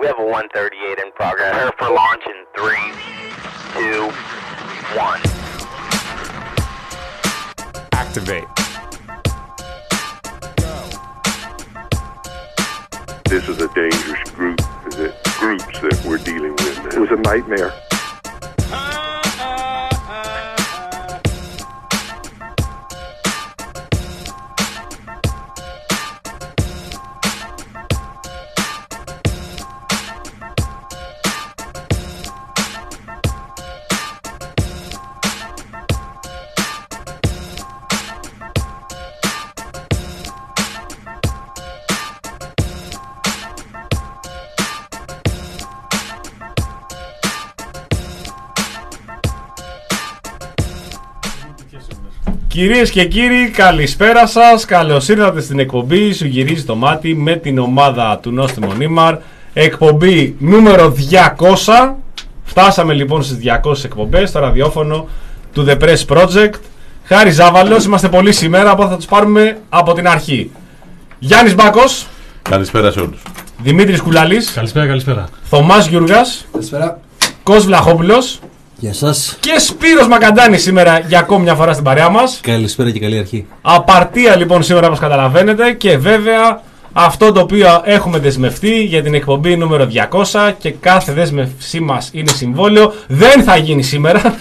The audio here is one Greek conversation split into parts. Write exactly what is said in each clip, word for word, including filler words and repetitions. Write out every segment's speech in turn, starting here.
We have a one thirty-eight in progress. Prepare for launch in three, two, one. Activate. This is a dangerous group, the groups that we're dealing with now. It was a nightmare. Κυρίες και κύριοι, καλησπέρα σας. Καλώς ήρθατε στην εκπομπή Σου γυρίζει το μάτι με την ομάδα του Νόστιμο Νίμαρ. Εκπομπή νούμερο διακόσια. Φτάσαμε λοιπόν στις διακόσιες εκπομπές στο ραδιόφωνο του The Press Project. Χάρη Ζάβαλος, είμαστε πολλοί σήμερα, οπότε θα τους πάρουμε από την αρχή. Γιάννης Μπάκος. Καλησπέρα σε όλους. Δημήτρης Κουλάλης. Καλησπέρα, καλησπέρα. Θωμάς Γιούργας. Καλησπέρα. Κος Βλαχόπουλος. Γεια σας. Και Σπύρος Μακαντάνης σήμερα για ακόμη μια φορά στην παρέα μας. Καλησπέρα και καλή αρχή. Απαρτία λοιπόν σήμερα, όπως καταλαβαίνετε, και βέβαια αυτό το οποίο έχουμε δεσμευτεί για την εκπομπή νούμερο διακόσια και κάθε δέσμευσή μας είναι συμβόλαιο, δεν θα γίνει σήμερα.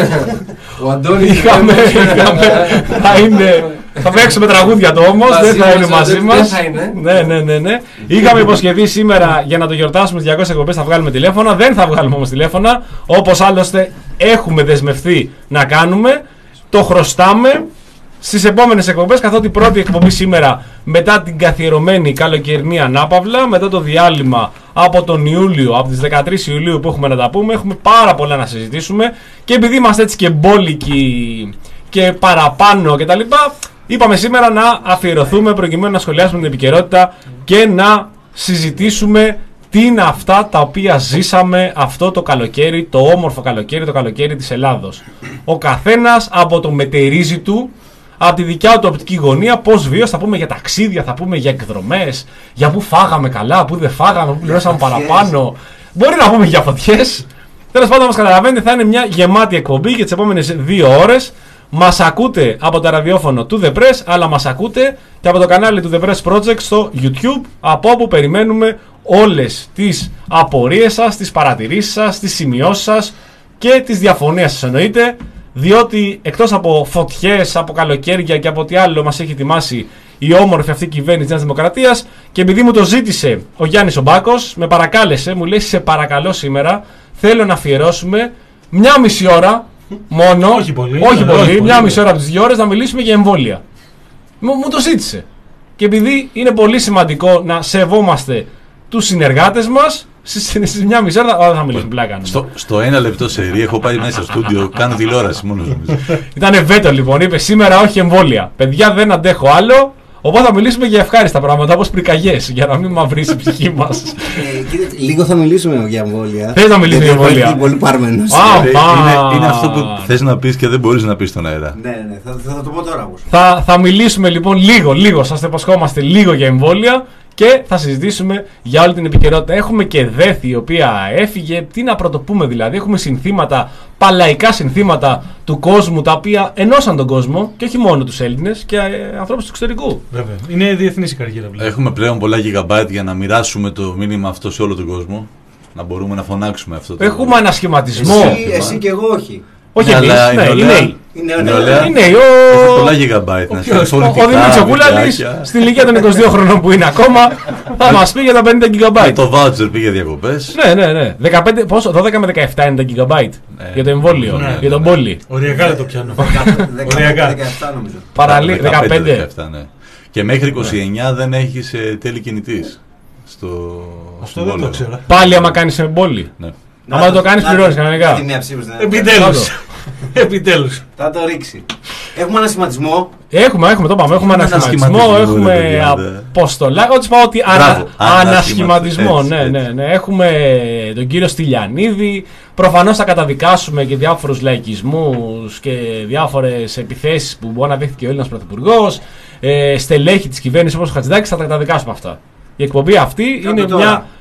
Ο Αντώνης είχαμε, είχαμε, θα, είναι, θα παίξουμε τραγούδια του όμως, δεν θα είναι μαζί μας. Ναι, ναι, ναι, ναι. Είχαμε υποσχεθεί σήμερα για να το γιορτάσουμε τις διακόσιες εκπομπές θα βγάλουμε τηλέφωνα, δεν θα βγάλουμε όμως τηλέφωνα, όπως άλλωστε έχουμε δεσμευτεί να κάνουμε. Το χρωστάμε στις επόμενες εκπομπές, καθότι η πρώτη εκπομπή σήμερα μετά την καθιερωμένη καλοκαιρινή ανάπαυλα, μετά το διάλειμμα από τον Ιούλιο, από τις δεκατρείς Ιουλίου που έχουμε να τα πούμε, έχουμε πάρα πολλά να συζητήσουμε και επειδή είμαστε έτσι και μπόλικοι και παραπάνω κτλ, είπαμε σήμερα να αφιερωθούμε προκειμένου να σχολιάσουμε την επικαιρότητα και να συζητήσουμε τι είναι αυτά τα οποία ζήσαμε αυτό το καλοκαίρι, το όμορφο καλοκαίρι, το καλοκαίρι της Ελλάδος. Ο καθένας από το μετερίζει του, από τη δικιά του οπτική γωνία, πώς βίωσε, θα πούμε για ταξίδια, θα πούμε για εκδρομές, για πού φάγαμε καλά, πού δεν φάγαμε, πού πληρώσαμε παραπάνω. Μπορεί να πούμε για φωτιές. Τέλος πάντων, μας καταλαβαίνετε, θα είναι μια γεμάτη εκπομπή για τις επόμενες δύο ώρες. Μας ακούτε από το ραδιόφωνο του The Press, αλλά μας ακούτε και από το κανάλι του The Press Project στο YouTube, από όπου περιμένουμε όλες τις απορίες σας, τις παρατηρήσεις σας, τις σημειώσεις σας και τις διαφωνίες σας εννοείται. Διότι εκτός από φωτιές, από καλοκαίρια και από τι άλλο μας έχει ετοιμάσει η όμορφη αυτή κυβέρνηση της Νέας Δημοκρατίας, και επειδή μου το ζήτησε ο Γιάννης ο Μπάκος, με παρακάλεσε, μου λέει σε παρακαλώ σήμερα θέλω να αφιερώσουμε μια μισή ώρα μόνο, όχι πολύ, όχι ναι, πολύ, όχι μια πολύ, μισή ώρα από τις δύο ώρες να μιλήσουμε για εμβόλια. Μου, μου το ζήτησε. Και επειδή είναι πολύ σημαντικό να σεβόμαστε τους συνεργάτες μας, στις μια μισή ώρα δεν θα μιλήσουμε πλάκα. Στο, στο ένα λεπτό σερί έχω πάει μέσα στο στούντιο, κάνω τηλεόραση μόνο νομίζω. Ήτανε βέτο λοιπόν, είπε σήμερα όχι εμβόλια. Παιδιά δεν αντέχω άλλο, οπότε θα μιλήσουμε για ευχάριστα πράγματα όπως πυρκαγιές, για να μην μαυρίσει η ψυχή μας. Ε, κύριε, λίγο θα μιλήσουμε για εμβόλια. Θες να μιλήσουμε για εμβόλια? Είναι πολύ πάρμενος. Α, είναι, είναι αυτό που θες να πεις και δεν μπορείς να πεις στον αέρα. Ναι, ναι, θα, θα, θα το πω τώρα όμως. Θα, θα μιλήσουμε λοιπόν λίγο, λίγο, σας το υποσχόμαστε, λίγο για εμβόλια. Και θα συζητήσουμε για όλη την επικαιρότητα. Έχουμε και Δέθη η οποία έφυγε. Τι να πρωτοπούμε δηλαδή. Έχουμε συνθήματα, παλαϊκά συνθήματα του κόσμου, τα οποία ενώσαν τον κόσμο και όχι μόνο τους Έλληνες και ε, ανθρώπους του εξωτερικού. Βέβαια. Είναι διεθνής η καριέρα πλέον. Έχουμε πλέον πολλά gigabyte για να μοιράσουμε το μήνυμα αυτό σε όλο τον κόσμο. Να μπορούμε να φωνάξουμε αυτό το. Έχουμε ένα σχηματισμό. Εσύ, εσύ και εγώ όχι. Όχι ναι, εμείς, αλλά ναι, η οι νέοι. Είναι νεολαία. Οι νέοι. Έχει Ο, πολλά gigabyte να ο, στείλει. ο Δημήτρης ο Κούλαλης στην ηλικία των είκοσι δύο χρονών που είναι ακόμα θα μας πει για τα πενήντα gigabyte. Το voucher πήγε διακοπές. Ναι, ναι, ναι. δεκαπέντε, πόσο, δώδεκα με δεκαεπτά είναι τα gigabyte Ναι. για το εμβόλιο, Ναι, για τον ναι. πόλη. Οριακά δεν το πιάνω. δεκαεπτά νομίζω. Παραλή, δεκαπέντε, δεκαπέντε. δεκαεπτά, ναι. Και μέχρι είκοσι εννιά δεν έχεις ε, τέλη κινητής. Στο Αυτό δεν το ξέρω. Πάλι άμα κάνεις με πόλη. Ναι. Άμα δεν το κάνεις πληρώνεις κανονικά. Επιτέλους. Επιτέλους. Θα το ρίξει. Έχουμε ένα σχηματισμό. Έχουμε, έχουμε, το πάμε. Έχουμε ανασχηματισμό, ανασχηματισμό, έχουμε ρε παιδιά, αποστολά. Ό,τι πάω ότι ανα, Μπράβο, ανασχηματισμό. έτσι, Ναι, έτσι. ναι, ναι. Έχουμε τον κύριο Στυλιανίδη. Προφανώς θα καταδικάσουμε και διάφορους λαϊκισμούς και διάφορες επιθέσεις που μπορεί να δέχτηκε ο Έλληνας Πρωθυπουργός. Ε, στελέχη της κυβέρνησης όπως ο Χατζηδάκης, θα τα καταδικάσουμε αυτά. Η εκπομπή αυτή Κάτω είναι τώρα. μια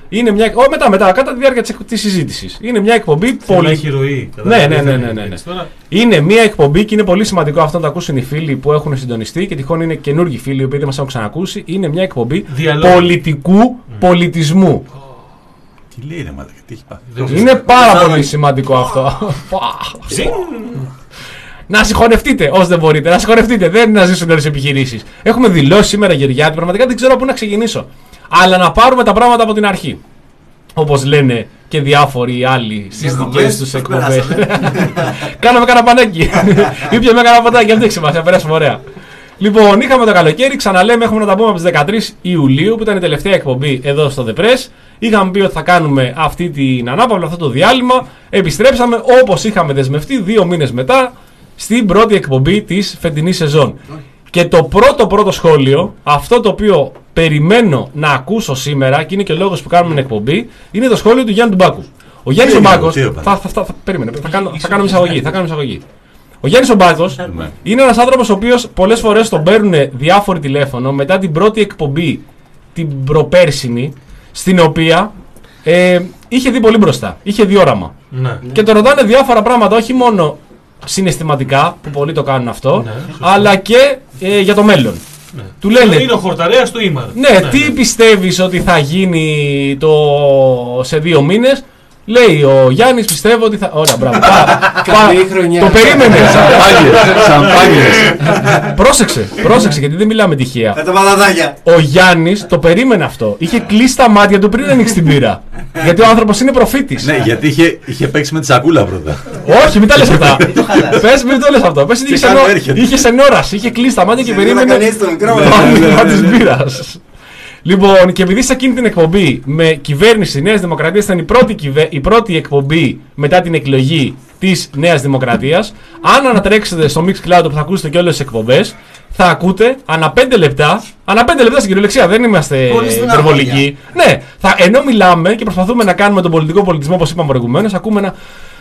Είναι μια, ό, μετά, μετά, κατά τη διάρκεια της συζήτησης. Είναι μια εκπομπή πολύ. Έχει ροή. Ναι, ναι, ναι, ναι, ναι, ναι. Είναι μια εκπομπή και είναι πολύ σημαντικό αυτό να το ακούσουν οι φίλοι που έχουν συντονιστεί και τυχόν είναι καινούργιοι φίλοι οι οποίοι δεν μας έχουν ξανακούσει. Είναι μια εκπομπή διαλόγου. Πολιτικού mm. πολιτισμού. Τι λέει ρε μάτα, τι έχει πάθει. Είναι πάρα πολύ σημαντικό αυτό. Να συγχωνευτείτε όσοι δεν μπορείτε, να συγχωνευτείτε. Δεν είναι να ζήσουν όλες τις επιχειρήσεις. Έχουμε δηλώσει σήμερα, Γεωργιάτη, πραγματικά δεν ξέρω πού να ξεκινήσω. Αλλά να πάρουμε τα πράγματα από την αρχή. Όπως λένε και διάφοροι άλλοι στις δικές τους εκπομπές. Κάναμε κανένα πανέκι. Ήπιαμε κανένα ποτάκι, αυτή έχει σημασία, περάσουμε ωραία. Λοιπόν, είχαμε το καλοκαίρι, ξαναλέμε, έχουμε να τα πούμε από τις δεκατρείς Ιουλίου, που ήταν η τελευταία εκπομπή εδώ στο The Press. Είχαμε πει ότι θα κάνουμε αυτή την ανάπαυλα, αυτό το διάλειμμα. Επιστρέψαμε όπως είχαμε δεσμευτεί δύο μήνες μετά στην πρώτη εκπομπή της φετινής σεζόν. Και το πρώτο πρώτο σχόλιο, αυτό το οποίο περιμένω να ακούσω σήμερα, και είναι και ο λόγος που κάνουμε την εκπομπή, είναι το σχόλιο του Γιάννη του Μπάκου. Ο Γιάννης ο Μπάκος. Θα, θα, θα, θα, περίμενε, θα, κάνω, θα κάνουμε εισαγωγή. Θα κάνουμε εισαγωγή. Ο Γιάννης ο Μπάκος είναι ένας άνθρωπος ο οποίος πολλές φορές τον παίρνουν διάφοροι τηλέφωνο μετά την πρώτη εκπομπή, την προπέρσινη, στην οποία ε, είχε δει πολύ μπροστά. Είχε δει όραμα. Ναι. Και τον ρωτάνε διάφορα πράγματα, όχι μόνο συναισθηματικά, που πολλοί το κάνουν αυτό, ναι, αλλά και ε, για το μέλλον. Ναι. Του λένε, είναι ο χορταρέας του Ήμαρ. Ναι, ναι, τι ναι. πιστεύεις ότι θα γίνει το... σε δύο μήνες. Λέει ο Γιάννης, πιστεύω ότι θα. Ωραία, μπράβο. Το περίμενε. Σαμπάνιες. Πρόσεξε, πρόσεξε, γιατί δεν μιλάμε τυχαία. Με τα πατατάκια. Ο Γιάννης το περίμενε αυτό. Είχε κλείσει τα μάτια του πριν ανοίξει την πύρα. Γιατί ο άνθρωπος είναι προφήτης. Ναι, γιατί είχε, είχε παίξει με τη σακούλα πρώτα. Όχι, μην τα λες αυτά. Πες, μην το λες αυτό. Πες, είχε σενόραση. Είχε κλείσει τα μάτια και περίμενε. Τη πύρα. Λοιπόν, και επειδή σε εκείνη την εκπομπή με κυβέρνηση Νέας Δημοκρατίας ήταν η πρώτη, κυβε... η πρώτη εκπομπή μετά την εκλογή της Νέας Δημοκρατίας, αν ανατρέξετε στο Mixcloud που θα ακούσετε και όλες τις εκπομπές, θα ακούτε ανά πέντε λεπτά, ανά πέντε λεπτά στην κυριολεξία, δεν είμαστε υπερβολικοί. Ναι, θα, ενώ μιλάμε και προσπαθούμε να κάνουμε τον πολιτικό πολιτισμό όπως είπαμε προηγουμένως, ακούμε ένα.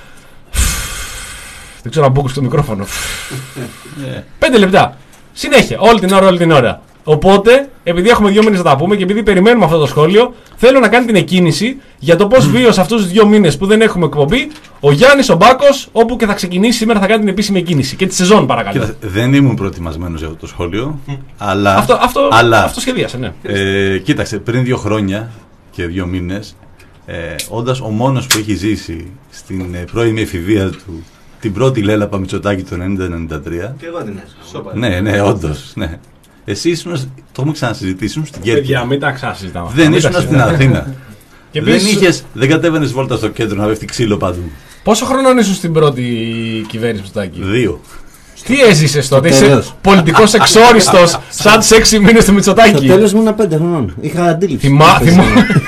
Δεν ξέρω αν μπούκουσε το μικρόφωνο. Πέντε λεπτά. Συνέχεια, όλη την ώρα, όλη την ώρα. Οπότε, επειδή έχουμε δύο μήνες να τα πούμε και επειδή περιμένουμε αυτό το σχόλιο, θέλω να κάνει την εκκίνηση για το πώς βίωσε αυτούς τους δύο μήνες που δεν έχουμε εκπομπή ο Γιάννης ο Μπάκος, όπου και θα ξεκινήσει σήμερα, θα κάνει την επίσημη εκκίνηση. Και τη σεζόν, παρακαλώ. Κοίτα, δεν ήμουν προετοιμασμένος για αυτό το σχόλιο, αλλά. Αυτό, αυτό, αλλά, αυτό σχεδίασε, ναι. Ε, κοίταξε, πριν δύο χρόνια και δύο μήνες, ε, όντας ο μόνος που έχει ζήσει στην ε, πρώιμη εφηβεία του την πρώτη Λέλαπα Μητσοτάκη το ενενήντα ενενήντα τρία. Και εγώ την έζησα. Ναι, ναι, όντως. Ναι. Εσύ ήσουν, το έχουμε ξανασυζητήσει, ήσουν στην Κέρκυρα. Παιδιά, μην τα ξανασυζητάμε. Δεν ήσουν στην Αθήνα. Και δεν, είχες, δεν κατέβαινες βόλτα στο κέντρο να πέφτει ξύλο παντού. Πόσο χρόνο ήσουν στην πρώτη κυβέρνηση Μητσοτάκη? Δύο. Τι έζησες τότε, είσαι πολιτικός εξόριστος σαν τους έξι μήνες του Μητσοτάκη? Στο τέλος μου ήμουν πέντε χρονών. Είχα αντίληψη. Θυμά, θυμά.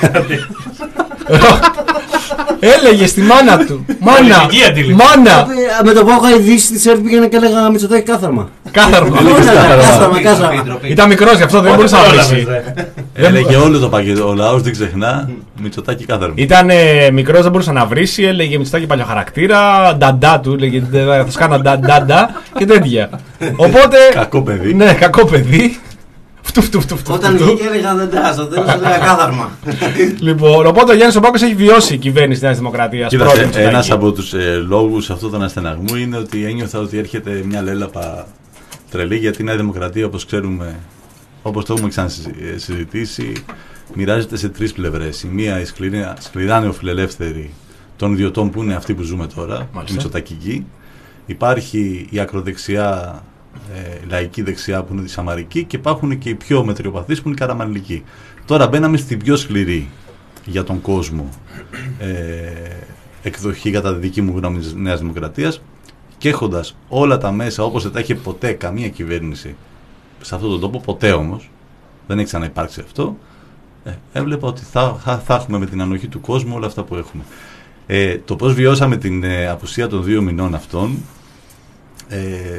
Έλεγε στη μάνα του. Μάνα, μάνα. Με το που έχω ειδήσει τη ΣΕΡ πήγαινε και έλεγα Μητσοτάκη κάθαρμα. Κάθαρμα. Κάθαρμα, κάθαρμα. Ήταν μικρός γι' αυτό δεν μπορούσε να βρει. Έλεγε όλο το πακέτο. Ο λαός δεν ξεχνά Μητσοτάκη κάθαρμα. Ήταν μικρός, δεν μπορούσε να βρει. Έλεγε Μητσοτάκη παλιοχαρακτήρα. Νταντά του. Έλεγε θα σκάνα νταντά και τέτοια. Οπότε. Κακό παιδί. Ναι, κακό παιδί. Φτου, φτου, φτου, φτου, Όταν βγήκε έλεγα δεν τάσω, δεν έλεγα κάθαρμα. Λοιπόν, οπότε ο Γιάννης ο Μπάκος έχει βιώσει η κυβέρνηση της Νέας Δημοκρατίας. Κοίταξε, ένας από τους ε, λόγους αυτού των αστεναγμού είναι ότι ένιωθα ότι έρχεται μια λέλαπα τρελή, γιατί η Νέα Δημοκρατία, όπως ξέρουμε, όπως το έχουμε ξανασυζητήσει, μοιράζεται σε τρεις πλευρές. Η μία η σκληρά νεοφιλελεύθερη των ιδιωτών που είναι αυτή που ζούμε τώρα, η μητσοτακική. Υπάρχει η ακροδεξιά Ε, λαϊκή δεξιά που είναι τη Σαμαρική και υπάρχουν και οι πιο μετριοπαθείς που είναι η Καραμανλική. Τώρα μπαίναμε στην πιο σκληρή για τον κόσμο ε, εκδοχή κατά τη δική μου γνώμη της Νέας Δημοκρατίας και έχοντας όλα τα μέσα όπως δεν τα είχε ποτέ καμία κυβέρνηση σε αυτόν τον τόπο, ποτέ όμως δεν έχει ξαναυπάρξει αυτό, ε, έβλεπα ότι θα, θα, θα έχουμε με την ανοχή του κόσμου όλα αυτά που έχουμε. Ε, το πώς βιώσαμε την ε, απουσία των δύο μηνών αυτών, ε,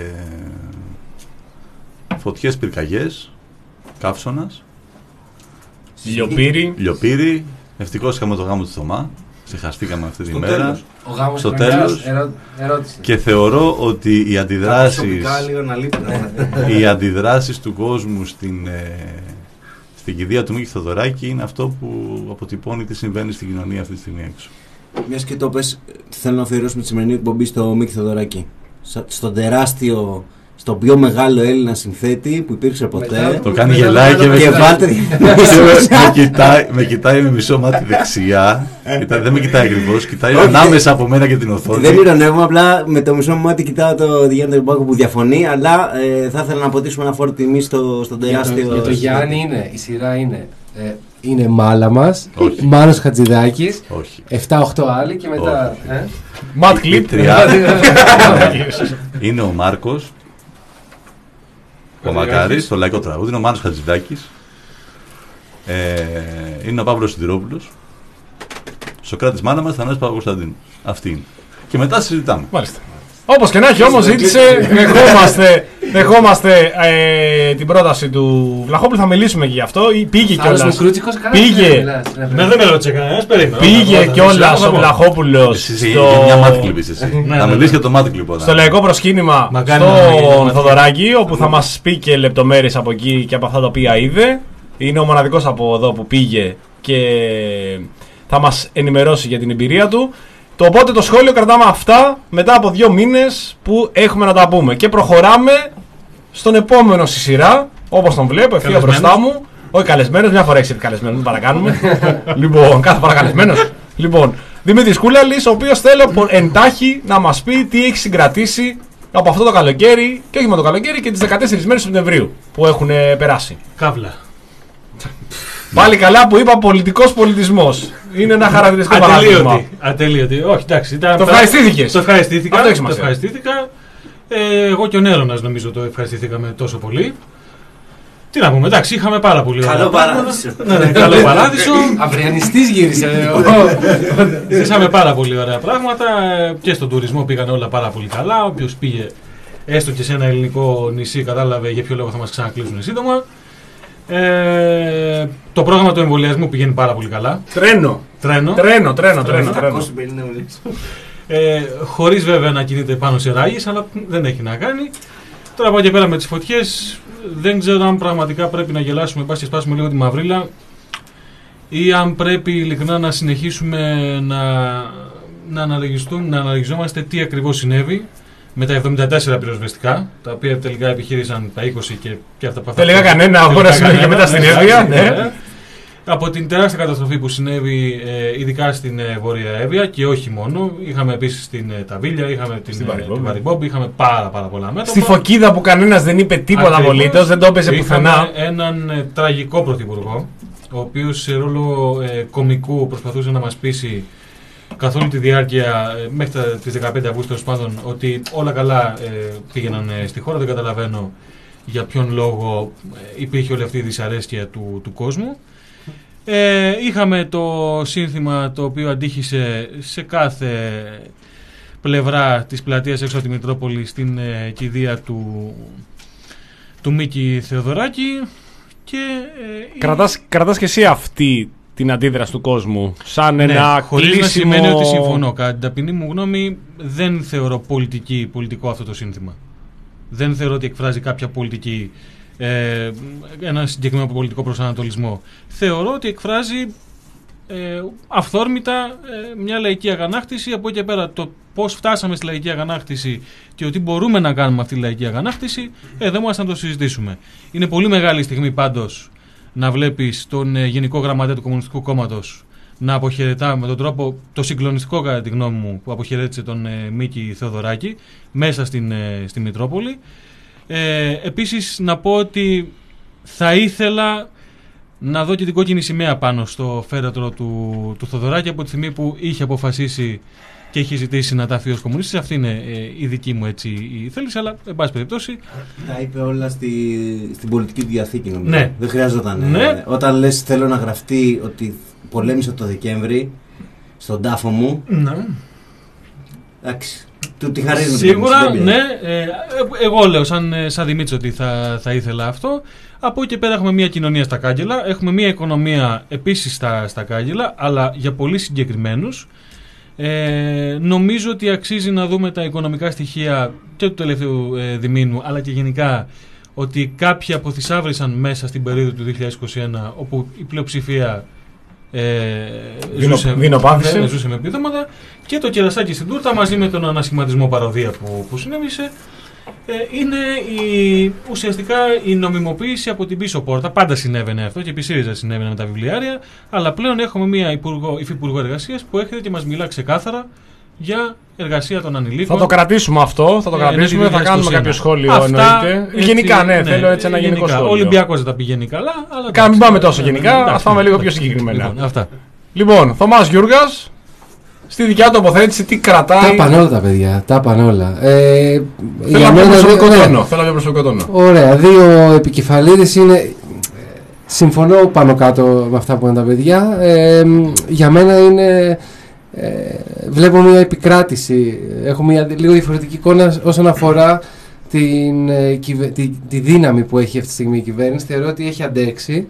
φωτιές, πυρκαγιές, καύσωνας, λιοπύρι. λιοπύρι. Ευτυχώς είχαμε το γάμο του Θωμά. Ξεχαστήκαμε αυτή τη μέρα. Τέλος. Ο γάμος στο τέλος. Ερώ, ερώτηση. Και θεωρώ ότι οι αντιδράσεις, λίγο να λείπει, οι αντιδράσεις του κόσμου στην, ε, στην κηδεία του Μίκη Θοδωράκη είναι αυτό που αποτυπώνει τι συμβαίνει στην κοινωνία αυτή τη στιγμή έξω. Μιας και το πες, θέλω να αφιερώσουμε τη σημερινή εκπομπή στο Μίκη Θοδωράκη. Στον τεράστιο, στον πιο μεγάλο Έλληνα συνθέτη που υπήρξε ποτέ. Μετά, το κάνει γελάει και, με, βάλτε... με, κοιτάει, με κοιτάει με μισό μάτι δεξιά. Κοιτάει, δεν με κοιτάει ακριβώς, κοιτάει ανάμεσα από μένα και την οθόνη. Δεν ηρωνεύομαι, απλά με το μισό μου μάτι κοιτάω το Γιάννη Μπάκο που διαφωνεί, αλλά ε, θα ήθελα να αποτίσουμε ένα φόρο τιμή στο, στον τεράστιο. Για το, για το Γιάννη είναι, η σειρά είναι. Ε, είναι Μάλα μας, Μάνος Χατζηδάκης, εφτά οκτώ άλλοι και μετά. Ματ κλιπ. Είναι ο Μάρκος, ο Μακάρης, το λαϊκό τραγούδι, είναι ο Μάνος Χατζηδάκης, ε, είναι ο Παύλος Σιδηρόπουλος, Σοκράτης μάνα μας, Θανάσης Παπακοσταντίνου. Αυτή είναι. Και μετά συζητάμε. Μάλιστα. Όπως και να έχει όμως ζήτησε, δεχόμαστε, δεχόμαστε ε, την πρόταση του Βλαχόπουλου, θα μιλήσουμε και γι' αυτό. Πήγε κιόλας. Πήγε. Ναι, δεν με ρώτησε κανένας, περίμενα. Πήγε κιόλας ο Βλαχόπουλος. Για μια μάτι κλιπ εσύ. Θα μιλήσει για το μάτι κλιπ. Στο λαϊκό προσκύνημα στον Θοδωράκη, όπου θα μας πει και λεπτομέρειες από εκεί και από αυτά τα οποία είδε. Είναι ο μοναδικός από εδώ που πήγε και θα μας ενημερώσει για την εμπειρία του. Το οπότε το σχόλιο κρατάμε αυτά μετά από δύο μήνες που έχουμε να τα πούμε. Και προχωράμε στον επόμενο στη σειρά, όπως τον βλέπω, ευθεία μπροστά μου. Όχι καλεσμένος, μια φορά έχεις καλεσμένος, μην παρακάνουμε. Λοιπόν, κάθε φορά καλεσμένος. Λοιπόν, Δημήτρης Κούλαλης, ο οποίος θέλω εντάχει να μας πει τι έχει συγκρατήσει από αυτό το καλοκαίρι, και όχι με το καλοκαίρι, και τις δεκατέσσερις μέρες του Σεπτεμβρίου που έχουν περάσει. Καύλα. Πάλι καλά που είπα πολιτικός πολιτισμός. Είναι ένα χαρακτηριστικό παράδειγμα. Ατελείωτη. Όχι, εντάξει. Ήταν το ευχαριστήθηκες. Το ευχαριστήθηκα. Αυτό το ευχαριστήθηκα. Ε, εγώ και ο Νέρονας νομίζω το ευχαριστήθηκαμε τόσο πολύ. Τι να πούμε, εντάξει, είχαμε πάρα πολύ ωραία. Καλό παράδεισο. Ναι, ναι, καλό παράδεισο. Αυριανιστής γύρισε. Ζήσαμε πάρα πολύ ωραία πράγματα. Και στον τουρισμό πήγαν όλα πάρα πολύ καλά. Όποιος πήγε έστω και σε ένα ελληνικό νησί κατάλαβε για ποιο λόγο θα μας ξανακλείσουν σύντομα. Ε, το πρόγραμμα του εμβολιασμού πηγαίνει πάρα πολύ καλά. Τρένο. Τρένο. Τρένο, τρένο, τρένο. τρένο. ε, χωρίς βέβαια να κινείται πάνω σε ράγες, αλλά δεν έχει να κάνει. Τώρα από εκεί πέρα με τις φωτιές, δεν ξέρω αν πραγματικά πρέπει να γελάσουμε, πας και σπάσουμε λίγο τη μαυρίλα, ή αν πρέπει ειλικρινά να συνεχίσουμε να, να, να αναλογιζόμαστε τι ακριβώς συνέβη με τα εβδομήντα τέσσερα πυροσβεστικά, τα οποία τελικά επιχείρησαν τα είκοσι και, και αυτά που αυτά. Τελικά κανένα αγώνα συνέβη και μετά στην Εύβοια. Ναι. Στη Φωκίδα που κανένας δεν είπε τίποτα απολύτως, δεν το έπαιζε πουθενά. Έναν ε, τραγικό πρωθυπουργό, ο οποίος σε ρόλο ε, κομικού προσπαθούσε να μας πείσει καθ' όλη τη διάρκεια ε, μέχρι τα, τις δεκαπέντε Αυγούστου πάντων ότι όλα καλά ε, πήγαιναν ε, στη χώρα. Δεν καταλαβαίνω για ποιον λόγο ε, υπήρχε όλη αυτή η δυσαρέσκεια του, του κόσμου. Ε, είχαμε το σύνθημα το οποίο αντίχησε σε κάθε πλευρά της πλατείας έξω από τη Μητρόπολη στην ε, κηδεία του, του Μίκη Θεοδωράκη και, ε, κρατάς, η... κρατάς και εσύ αυτή την αντίδραση του κόσμου σαν ναι, ένα χωρίς κλείσιμο... να σημαίνει ότι συμφωνώ. Κατά την ταπεινή μου γνώμη δεν θεωρώ πολιτική, πολιτικό αυτό το σύνθημα. Δεν θεωρώ ότι εκφράζει κάποια πολιτική, ε, ένα συγκεκριμένο πολιτικό προσανατολισμό. Θεωρώ ότι εκφράζει ε, αυθόρμητα ε, μια λαϊκή αγανάκτηση. Από εκεί και πέρα το πώς φτάσαμε στη λαϊκή αγανάκτηση και ότι μπορούμε να κάνουμε αυτή τη λαϊκή αγανάκτηση, ε, δεν μας να το συζητήσουμε. Είναι πολύ μεγάλη στιγμή πάντως να βλέπεις τον ε, Γενικό Γραμματέα του Κομμουνιστικού Κόμματος να αποχαιρετά με τον τρόπο το συγκλονιστικό κατά τη γνώμη μου που αποχαιρέτησε τον ε, Μίκη Θεοδωράκη μέσα στην, ε, στη Μητρόπολη. Ε, επίσης να πω ότι θα ήθελα να δω και την κόκκινη σημαία πάνω στο φέρετρο του, του Θεοδωράκη από τη στιγμή που είχε αποφασίσει και έχει ζητήσει να ταφεί ως κομμουνίστης. Αυτή είναι ε, η δική μου έτσι η θέληση, αλλά εν πάση περιπτώσει. Τα είπε όλα στη, στην πολιτική διαθήκη νομίζω. Ναι. Δεν χρειάζονταν. Ναι. Ε, όταν λες θέλω να γραφτεί ότι πολέμησα το Δεκέμβρη στον τάφο μου. Ναι. Εντάξει. Του τη χαρίζουν. Σίγουρα, ναι. Ε, εγώ λέω σαν, σαν Δημήτρης ότι θα, θα ήθελα αυτό. Από εκεί και πέρα έχουμε μια κοινωνία στα κάγκελα. Έχουμε μια οικονομία επίσης στα, στα κάγκελα, αλλά για πολύ συγκεκριμένους. Ε, νομίζω ότι αξίζει να δούμε τα οικονομικά στοιχεία και του τελευταίου ε, διμήνου, αλλά και γενικά ότι κάποιοι αποθυσάβρισαν μέσα στην περίοδο του δύο χιλιάδες είκοσι ένα, όπου η πλειοψηφία ε, ζούσε, ναι, ζούσε με επιδόματα, και το κερασάκι στην τούρτα μαζί με τον ανασχηματισμό παροδία που, που συνέβησε ε, είναι η, ουσιαστικά η νομιμοποίηση από την πίσω πόρτα. Πάντα συνέβαινε αυτό και επί ΣΥΡΙΖΑ συνέβαινε με τα βιβλιάρια, αλλά πλέον έχουμε μια υπουργό, υφυπουργό εργασίας που έρχεται και μας μιλά ξεκάθαρα για εργασία των ανηλίκων. Θα το κρατήσουμε αυτό, θα το ε, κρατήσουμε, θα κάνουμε κάποιο σχόλιο. Αυτά, εννοείται. Έτσι, γενικά, ναι, ναι, θέλω έτσι ένα γενικό σχόλιο. Ο Ολυμπιακός δεν τα πηγαίνει καλά, αλλά. Κάμε, μην πάμε τόσο γενικά, ας πάμε λίγο πιο συγκεκριμένα. Λοιπόν, αυτά. Λοιπόν, Θωμάς Γιούργας, στη δικιά του τοποθέτηση, τι κρατάει. Τα πάνε όλα τα παιδιά, τα πάνε όλα. Ε, θέλω να πιο προσωπικό τόνο. Θέλω να πιο προσωπικό τόνο. Ωραία, δύο επικεφαλίδες είναι. Συμφωνώ πάνω κάτω με αυτά που είναι τα παιδιά. Ε, για μένα είναι. Ε, βλέπω μια επικράτηση, έχω μια λίγο διαφορετική εικόνα όσον αφορά την, ε, κυβε, τη, τη δύναμη που έχει αυτή τη στιγμή η κυβέρνηση. Θεωρώ ότι έχει αντέξει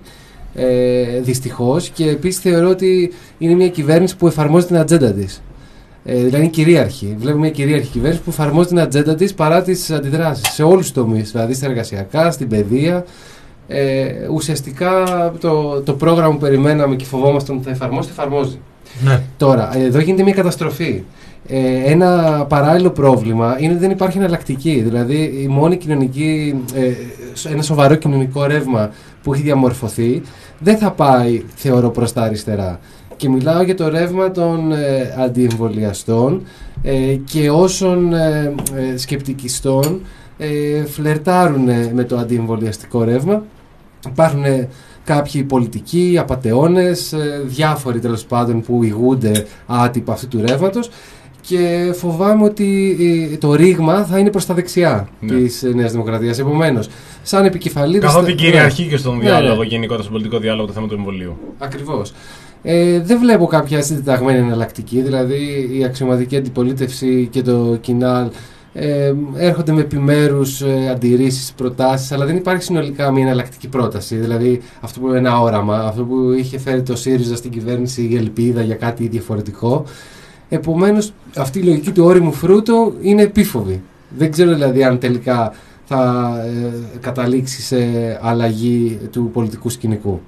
ε, δυστυχώς, και επίσης θεωρώ ότι είναι μια κυβέρνηση που εφαρμόζει την ατζέντα της, ε, δηλαδή είναι κυρίαρχη. Βλέπω μια κυρίαρχη κυβέρνηση που εφαρμόζει την ατζέντα της παρά τις αντιδράσεις σε όλους τους τομείς, δηλαδή στα εργασιακά, στην παιδεία. Ε, ουσιαστικά το, το πρόγραμμα που περιμέναμε και φοβόμασταν ότι θα εφαρμόσει, το εφαρμόζει. Ναι. Τώρα, εδώ γίνεται μια καταστροφή. Ε, ένα παράλληλο πρόβλημα είναι ότι δεν υπάρχει εναλλακτική. Δηλαδή, η μόνη κοινωνική, ε, ένα σοβαρό κοινωνικό ρεύμα που έχει διαμορφωθεί δεν θα πάει, θεωρώ, προς τα αριστερά. Και μιλάω για το ρεύμα των ε, αντιεμβολιαστών ε, και όσων ε, ε, σκεπτικιστών ε, φλερτάρουν με το αντιεμβολιαστικό ρεύμα. Υπάρχουν ε, κάποιοι πολιτικοί, απατεώνες, διάφοροι τέλος πάντων που ηγούνται άτυπα αυτού του ρεύματος, και φοβάμαι ότι το ρήγμα θα είναι προς τα δεξιά, ναι, της Νέας Δημοκρατίας. Επομένως, σαν επικεφαλίδες. Καθότι κυριαρχεί και στον διάλογο, ναι, γενικότερα στον πολιτικό διάλογο, το θέμα του εμβολίου. Ακριβώς. Ε, δεν βλέπω κάποια συντεταγμένη εναλλακτική, δηλαδή η αξιωματική αντιπολίτευση και το Κινάλ Ε, έρχονται με επιμέρους ε, αντιρρήσεις, προτάσεις, αλλά δεν υπάρχει συνολικά μια εναλλακτική πρόταση. Δηλαδή αυτό που είναι ένα όραμα, αυτό που είχε φέρει το ΣΥΡΙΖΑ στην κυβέρνηση, η ελπίδα για κάτι διαφορετικό. Επομένως, αυτή η λογική του όριμου φρούτου είναι επίφοβη. Δεν ξέρω δηλαδή αν τελικά θα ε, καταλήξει σε αλλαγή του πολιτικού σκηνικού.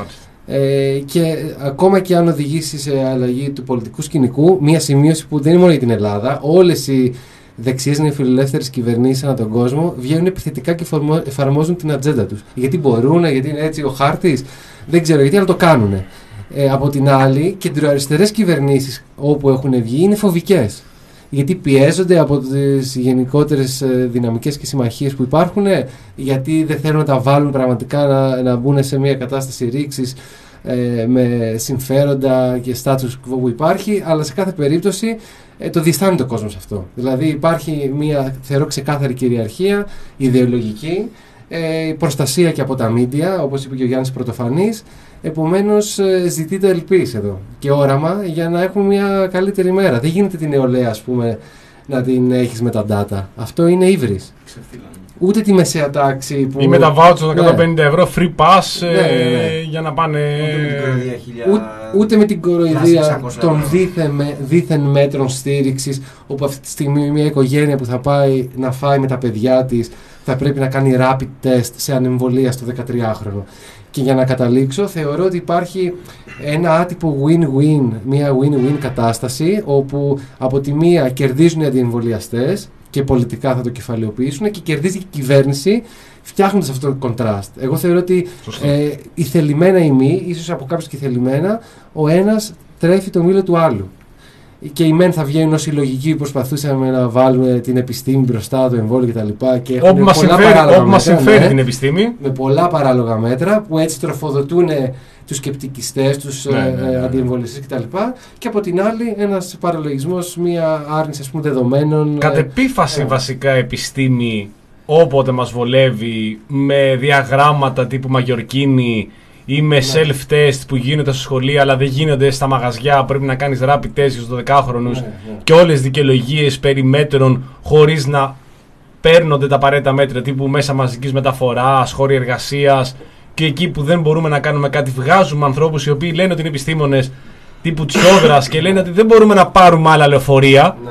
Ε, και ακόμα και αν οδηγήσει σε αλλαγή του πολιτικού σκηνικού, μια σημείωση που δεν είναι μόνο για την Ελλάδα, όλες οι δεξιές νεοφιλελεύθερες κυβερνήσεις ανά τον κόσμο βγαίνουν επιθετικά και εφαρμόζουν την ατζέντα τους. Γιατί μπορούν, γιατί είναι έτσι ο χάρτης, δεν ξέρω γιατί, αλλά το κάνουν. Ε, από την άλλη, κεντροαριστερές κυβερνήσεις όπου έχουν βγει είναι φοβικές. Γιατί πιέζονται από τις γενικότερες δυναμικές και συμμαχίες που υπάρχουν, γιατί δεν θέλουν να τα βάλουν πραγματικά να, να μπουν σε μια κατάσταση ρήξης ε, με συμφέροντα και status quo που υπάρχει, αλλά σε κάθε περίπτωση ε, το διστάνει ο κόσμος αυτό. Δηλαδή υπάρχει μια, θεωρώ, ξεκάθαρη κυριαρχία ιδεολογική, ε, προστασία και από τα μίντια, όπως είπε και ο Γιάννης Πρωτοφανής. Επομένως ε, ζητείται ελπίς εδώ και όραμα για να έχουμε μια καλύτερη μέρα. Δεν γίνεται την νεολαία, ας πούμε, να την έχεις με τα data. Αυτό είναι ύβρις. Ούτε τη μεσαία τάξη που... Ή με τα voucher των εκατόν πενήντα ευρώ free pass ναι, ναι, ναι. για να πάνε... Ούτε, ούτε με την κοροϊδία των δίθεν, δίθεν μέτρων στήριξης, όπου αυτή τη στιγμή μια οικογένεια που θα πάει να φάει με τα παιδιά της θα πρέπει να κάνει rapid test σε ανεμβολία στο δεκατριάχρονο. Και για να καταλήξω, θεωρώ ότι υπάρχει ένα άτυπο win-win, μια win-win κατάσταση, όπου από τη μία κερδίζουν οι αντιεμβολιαστές και πολιτικά θα το κεφαλαιοποιήσουν, και κερδίζει και η κυβέρνηση φτιάχνοντας αυτό το contrast. Εγώ θεωρώ ότι ε, η θελημένα ή μη, ίσως από κάποιους και θελημένα, ο ένας τρέφει το μήλο του άλλου. Και οι μεν θα βγαίνουν ως οι λογικοί που προσπαθούσαμε να βάλουμε την επιστήμη μπροστά, το εμβόλιο κτλ. Και όπου μας συμφέρει, όπου μας συμφέρει ναι, την επιστήμη. Με πολλά παράλογα μέτρα που έτσι τροφοδοτούν τους σκεπτικιστές, τους ναι, ναι, ναι, ναι. αντιεμβολιστές κτλ. Και από την άλλη ένας παραλογισμός, μια άρνηση, ας πούμε, δεδομένων. Κατ' επίφαση ε, βασικά επιστήμη όποτε μας βολεύει, με διαγράμματα τύπου Μαγιορκίνη ή με ναι. self-test που γίνονται στα σχολεία αλλά δεν γίνονται στα μαγαζιά, πρέπει να κάνεις rapid test στους δωδεκάχρονους ναι, ναι. και όλες τις δικαιολογίες περί μέτρων χωρίς να παίρνονται τα απαραίτητα μέτρα τύπου μέσα μαζικής μεταφοράς, χώροι εργασίας, και εκεί που δεν μπορούμε να κάνουμε κάτι βγάζουμε ανθρώπους οι οποίοι λένε ότι είναι επιστήμονες τύπου Τσιόδρας και λένε ότι δεν μπορούμε να πάρουμε άλλα λεωφορεία. Ναι, ναι.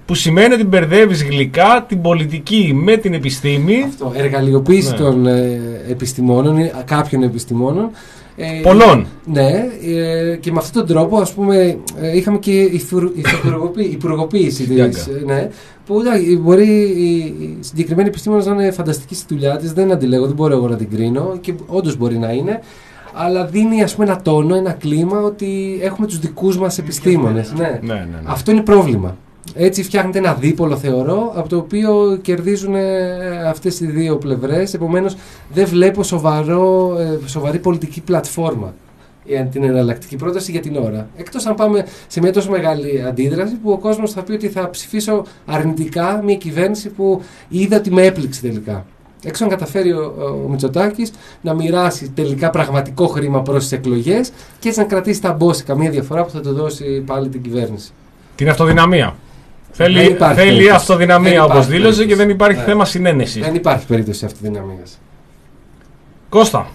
που σημαίνει ότι μπερδεύεις γλυκά την πολιτική με την επιστήμη. Αυτό, εργαλειοποίηση ναι. των ε, επιστημόνων, κάποιων επιστημόνων. Ε, Πολλών. Ναι, ε, και με αυτόν τον τρόπο, ας πούμε, ε, είχαμε και υπουργοποίηση της, ναι, που ναι, μπορεί η συγκεκριμένη επιστήμονας να είναι φανταστική στη δουλειά της, δεν αντιλέγω, δεν μπορώ εγώ να την κρίνω και όντως μπορεί να είναι, αλλά δίνει, ας πούμε, ένα τόνο, ένα κλίμα ότι έχουμε τους δικούς μας επιστήμονες. Ναι. Ναι, ναι, ναι. Αυτό είναι πρόβλημα. Έτσι φτιάχνεται ένα δίπολο, θεωρώ, από το οποίο κερδίζουν αυτές οι δύο πλευρές. Επομένως, δεν βλέπω σοβαρό, σοβαρή πολιτική πλατφόρμα για την εναλλακτική πρόταση για την ώρα. Εκτός αν πάμε σε μια τόσο μεγάλη αντίδραση που ο κόσμος θα πει ότι θα ψηφίσω αρνητικά μια κυβέρνηση που είδα ότι με έπληξε τελικά. Έξω αν καταφέρει ο, ο Μητσοτάκης να μοιράσει τελικά πραγματικό χρήμα προς τις εκλογές και έτσι να κρατήσει τα μπόση, καμία διαφορά που θα του δώσει πάλι την κυβέρνηση. Την αυτοδυναμία. Θέλει, θέλει αυτοδυναμία όπως δήλωσε περίπτωση. Και δεν υπάρχει ναι. θέμα συνένεσης. Δεν υπάρχει περίπτωση αυτοδυναμίας. Κώστα.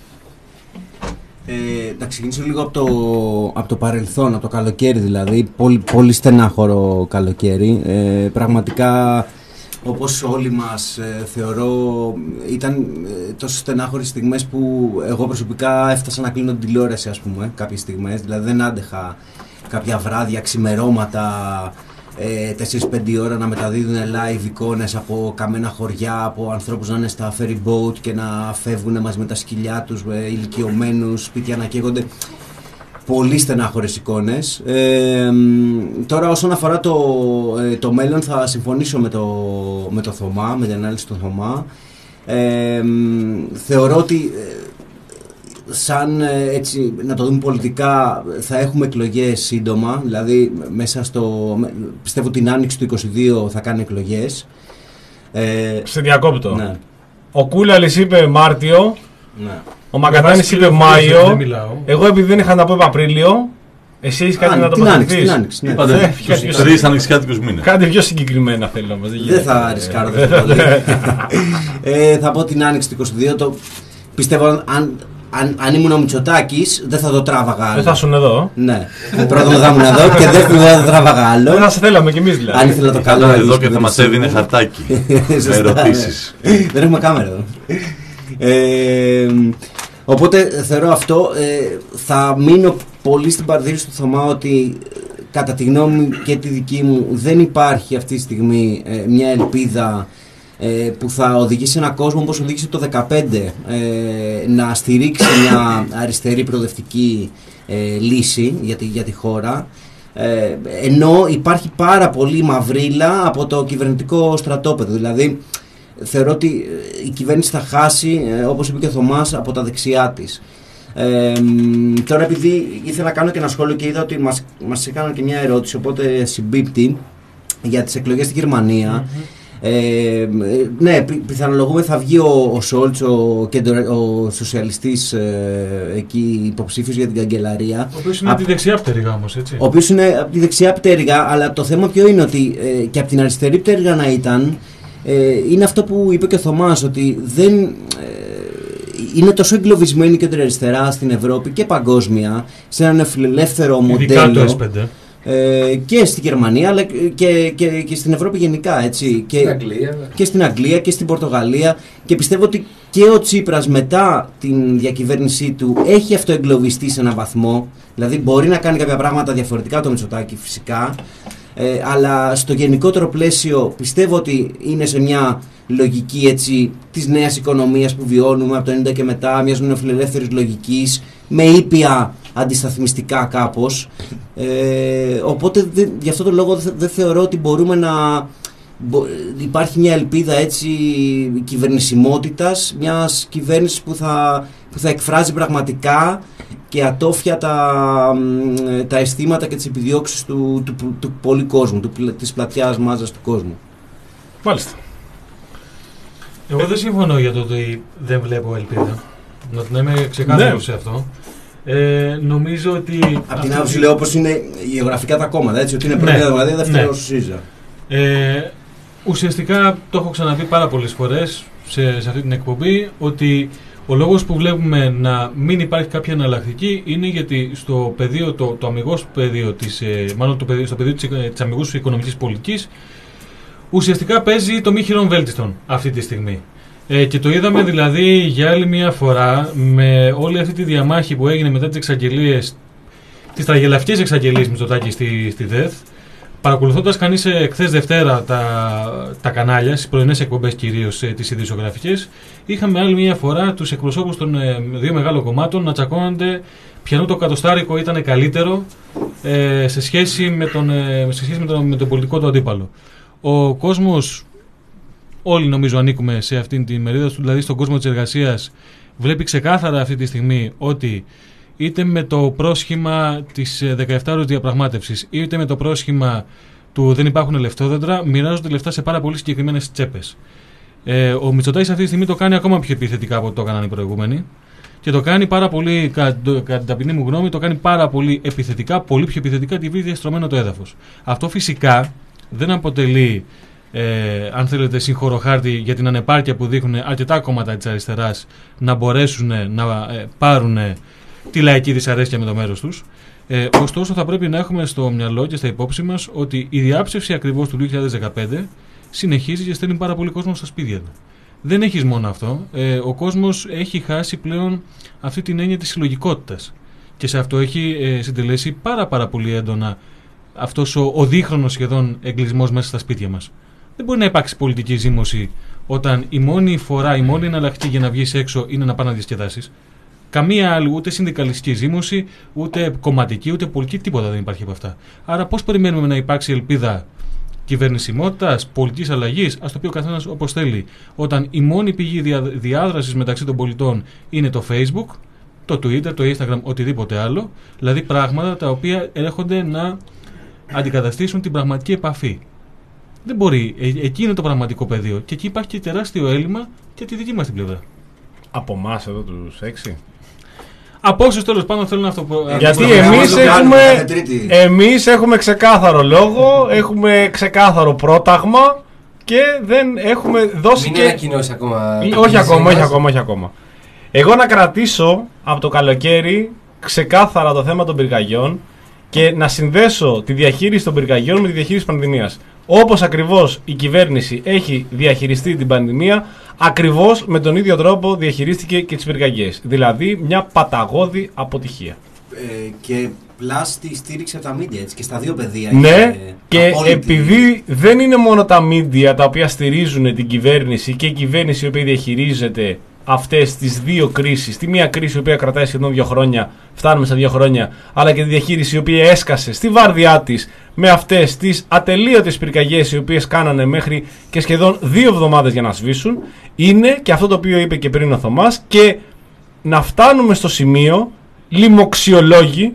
Ε, να ξεκινήσω λίγο από το, από το παρελθόν, από το καλοκαίρι δηλαδή. Πολύ, πολύ στενάχωρο καλοκαίρι. Ε, πραγματικά, όπως όλοι μας ε, θεωρώ, ήταν ε, τόσο στενάχωρες στιγμές που εγώ προσωπικά έφτασα να κλείνω την τηλεόραση, ας πούμε, κάποιες στιγμές. Δηλαδή δεν άντεχα κάποια βράδια, ξημερώματα, ε, τέσσερις πέντε ώρα να μεταδίδουν live εικόνες από καμένα χωριά, από ανθρώπους να είναι στα ferry boat και να φεύγουν μαζί με τα σκυλιά τους, με ηλικιωμένους, σπίτια να καίγονται. Πολύ στενάχωρες εικόνες. Ε, τώρα όσον αφορά το, ε, το μέλλον, θα συμφωνήσω με το, με το Θωμά, με την ανάλυση του Θωμά. Ε, θεωρώ ότι ε, σαν έτσι, να το δούμε πολιτικά, θα έχουμε εκλογές σύντομα, δηλαδή μέσα στο, πιστεύω την άνοιξη του είκοσι δύο θα κάνει εκλογές. Ε, Σε διακόπτω. Ναι. Ο Κούλαλης είπε Μάρτιο, ναι. Ο Μακατάνης είπε Μάιο, εγώ επειδή δεν είχα να πω είπε Απρίλιο, εσύ έχεις κάτι να τοποθετηθείς. Την άνοιξη, ναι. Είπατε τους τρεις ανοιξιάτικους μήνες. Κάτι πιο συγκεκριμένα θέλω όμως. Δεν θα ρισκάρω. Θα πω την άνοιξη του είκοσι δύο. Το, πιστεύω αν, αν, αν ήμουν ο Μητσοτάκης δεν θα το τράβαγα άλλο. Δεν θα ήσουν εδώ. Ναι. Πρώτον δεν θα ήμουν εδώ και δεύτερον δεν θα το τράβαγα άλλο. Δεν θα σε θέλαμε κι εμείς δηλαδή. Αν ήθελα το καλό. Εδώ και θα μας έδινε χαρτάκι με ερωτήσεις. Δεν έχουμε κάμερα εδώ. Ε, οπότε θεωρώ αυτό, ε, θα μείνω πολύ στην παρατήρηση του Θωμά ότι κατά τη γνώμη και τη δική μου δεν υπάρχει αυτή τη στιγμή ε, μια ελπίδα ε, που θα οδηγήσει έναν κόσμο όπως οδήγησε το δεκαπέντε ε, να στηρίξει μια αριστερή προοδευτική ε, λύση για τη, για τη χώρα. Ε, ενώ υπάρχει πάρα πολύ μαυρίλα από το κυβερνητικό στρατόπεδο, δηλαδή θεωρώ ότι η κυβέρνηση θα χάσει, όπως είπε και ο Θωμάς, από τα δεξιά της. Ε, τώρα επειδή ήθελα να κάνω και ένα σχόλιο και είδα ότι μας, μας έκαναν και μια ερώτηση, οπότε συμπίπτει για τις εκλογές στη Γερμανία. Mm-hmm. Ε, ναι, πι, πιθανολογούμε θα βγει ο, ο Σόλτς, ο, ο σοσιαλιστής ε, εκεί υποψήφιος για την καγκελαρία. Ο οποίος είναι από τη δεξιά πτέρυγα όμως, έτσι. Ο οποίος είναι από τη δεξιά πτέρυγα, αλλά το θέμα ποιο είναι ότι ε, και από την αριστερή πτέρυγα να ήταν, Ε, είναι αυτό που είπε και ο Θωμάς, ότι δεν, ε, είναι τόσο εγκλωβισμένη η κεντροαριστερά στην Ευρώπη και παγκόσμια σε έναν φιλελεύθερο μοντέλο. Το ες πέντε. Ε, και στη Γερμανία αλλά και, και, και στην Ευρώπη γενικά, έτσι, και, στην Αγγλία, και στην Αγγλία και στην Πορτογαλία, και πιστεύω ότι και ο Τσίπρας μετά την διακυβέρνησή του έχει αυτοεγκλωβιστεί σε έναν βαθμό, δηλαδή μπορεί να κάνει κάποια πράγματα διαφορετικά το Μητσοτάκη φυσικά, ε, αλλά στο γενικότερο πλαίσιο πιστεύω ότι είναι σε μια λογική, έτσι, της νέας οικονομίας που βιώνουμε από το ενενήντα και μετά, μιας νεοφιλελεύθερης λογικής με ήπια αντισταθμιστικά κάπως, ε, οπότε δε, γι' αυτό το λόγο δεν δε θεωρώ ότι μπορούμε να μπο, υπάρχει μια ελπίδα, έτσι, κυβερνησιμότητας, μιας κυβέρνησης που θα, που θα εκφράζει πραγματικά και ατόφια τα, τα αισθήματα και τις επιδιώξεις του, του, του, του πολλή κόσμου, του, της πλατιάς μάζας του κόσμου. Μάλιστα. Εγώ δεν συμφωνώ για το ότι δεν βλέπω ελπίδα. Να είμαι ξεκάθαρο ναι. σε αυτό. Ε, νομίζω ότι. Από την άποψη, λέω, όπως είναι γεωγραφικά τα κόμματα, έτσι, ότι είναι πρώτη εβδομάδα, δεύτερο ΣΥΡΙΖΑ. Ε, ουσιαστικά το έχω ξαναπεί πάρα πολλές φορές σε, σε αυτή την εκπομπή, ότι Ο λόγος που βλέπουμε να μην υπάρχει κάποια εναλλακτική είναι γιατί στο πεδίο, το, το αμιγώς πεδίο της, ε, μάλλον το πεδίο, στο πεδίο της, της αμιγούς οικονομικής πολιτικής, ουσιαστικά παίζει το μη χειρον βέλτιστον αυτή τη στιγμή. Ε, και το είδαμε δηλαδή για άλλη μια φορά με όλη αυτή τη διαμάχη που έγινε μετά τις εξαγγελίες, τις τραγελαφικές εξαγγελίες Μητσοτάκη στη, στη ΔΕΘ. Παρακολουθώντας κανείς εχθές Δευτέρα τα, τα κανάλια, στις πρωινές εκπομπές κυρίως ε, τις ειδησιογραφικές, είχαμε άλλη μια φορά τους εκπροσώπους των ε, δύο μεγάλων κομμάτων να τσακώνονται ποιανού το κατοστάρικο ήταν καλύτερο ε, σε σχέση, με τον, ε, σε σχέση με, τον, με τον πολιτικό του αντίπαλο. Ο κόσμος, όλοι νομίζω ανήκουμε σε αυτήν τη μερίδα, δηλαδή στον κόσμο της εργασίας, βλέπει ξεκάθαρα αυτή τη στιγμή ότι είτε με το πρόσχημα της δεκαεφτάωρης διαπραγμάτευσης, είτε με το πρόσχημα του δεν υπάρχουν λεφτόδεντρα, μοιράζονται λεφτά σε πάρα πολύ συγκεκριμένες τσέπες. Ε, ο Μητσοτάκης αυτή τη στιγμή το κάνει ακόμα πιο επιθετικά από ό,τι το έκαναν οι προηγούμενοι. Και το κάνει πάρα πολύ, κατά την ταπεινή μου γνώμη, το κάνει πάρα πολύ επιθετικά, πολύ πιο επιθετικά, τη βρει διαστρωμένο το έδαφος. Αυτό φυσικά δεν αποτελεί, ε, αν θέλετε, συγχωροχάρτη για την ανεπάρκεια που δείχνουν αρκετά κόμματα της αριστεράς να μπορέσουν να ε, πάρουν τη λαϊκή δυσαρέσκεια με το μέρος τους. Ε, ωστόσο, θα πρέπει να έχουμε στο μυαλό και στα υπόψη μας ότι η διάψευση ακριβώς του δύο χιλιάδες δεκαπέντε συνεχίζει και στέλνει πάρα πολύ κόσμο στα σπίτια του. Δεν έχεις μόνο αυτό. Ε, ο κόσμος έχει χάσει πλέον αυτή την έννοια της συλλογικότητας. Και σε αυτό έχει ε, συντελέσει πάρα, πάρα πολύ έντονα αυτός ο, ο δίχρονος σχεδόν εγκλισμός μέσα στα σπίτια μας. Δεν μπορεί να υπάρξει πολιτική ζήμωση όταν η μόνη φορά, η μόνη εναλλακτική για να βγεις έξω είναι να πας να διασκεδάσεις. Καμία άλλη, ούτε συνδικαλιστική ζήμωση, ούτε κομματική, ούτε πολιτική, τίποτα δεν υπάρχει από αυτά. Άρα, πώς περιμένουμε να υπάρξει ελπίδα κυβερνησιμότητας, πολιτικής αλλαγής, ας το πει ο καθένας όπως θέλει, όταν η μόνη πηγή δια, διάδρασης μεταξύ των πολιτών είναι το Facebook, το Twitter, το Instagram, οτιδήποτε άλλο, δηλαδή πράγματα τα οποία έρχονται να αντικαταστήσουν την πραγματική επαφή. Δεν μπορεί. Ε, εκεί είναι το πραγματικό πεδίο. Και εκεί υπάρχει και τεράστιο έλλειμμα και τη δική μας την πλευρά. Από εμάς εδώ τους έξι. Από όσους τέλος πάντων θέλουν να αυτό. Γιατί εμείς έχουμε, εμείς έχουμε ξεκάθαρο λόγο, έχουμε ξεκάθαρο πρόταγμα και δεν έχουμε δώσει. Μην και. Είναι ανακοινώσει ακόμα. Όχι ακόμα, όχι ακόμα, όχι ακόμα. Εγώ να κρατήσω από το καλοκαίρι ξεκάθαρα το θέμα των πυρκαγιών και να συνδέσω τη διαχείριση των πυρκαγιών με τη διαχείριση της πανδημίας. Όπως ακριβώς η κυβέρνηση έχει διαχειριστεί την πανδημία, ακριβώς με τον ίδιο τρόπο διαχειρίστηκε και τις πυρκαγιές. Δηλαδή μια παταγώδη αποτυχία. Ε, και πλάς τη στήριξη από τα μίντια, έτσι, και στα δύο πεδία. Ναι, και απόλυτη. επειδή δεν είναι μόνο τα μίντια τα οποία στηρίζουν την κυβέρνηση και η κυβέρνηση η οποία διαχειρίζεται αυτές τις δύο κρίσεις, τη μία κρίση η οποία κρατάει σχεδόν δύο χρόνια, φτάνουμε στα δύο χρόνια, αλλά και τη διαχείριση η οποία έσκασε στη βάρδιά της με αυτές τις ατελείωτες πυρκαγιές οι οποίες κάνανε μέχρι και σχεδόν δύο εβδομάδες για να σβήσουν, είναι και αυτό το οποίο είπε και πριν ο Θωμάς, και να φτάνουμε στο σημείο λοιμοξιολόγοι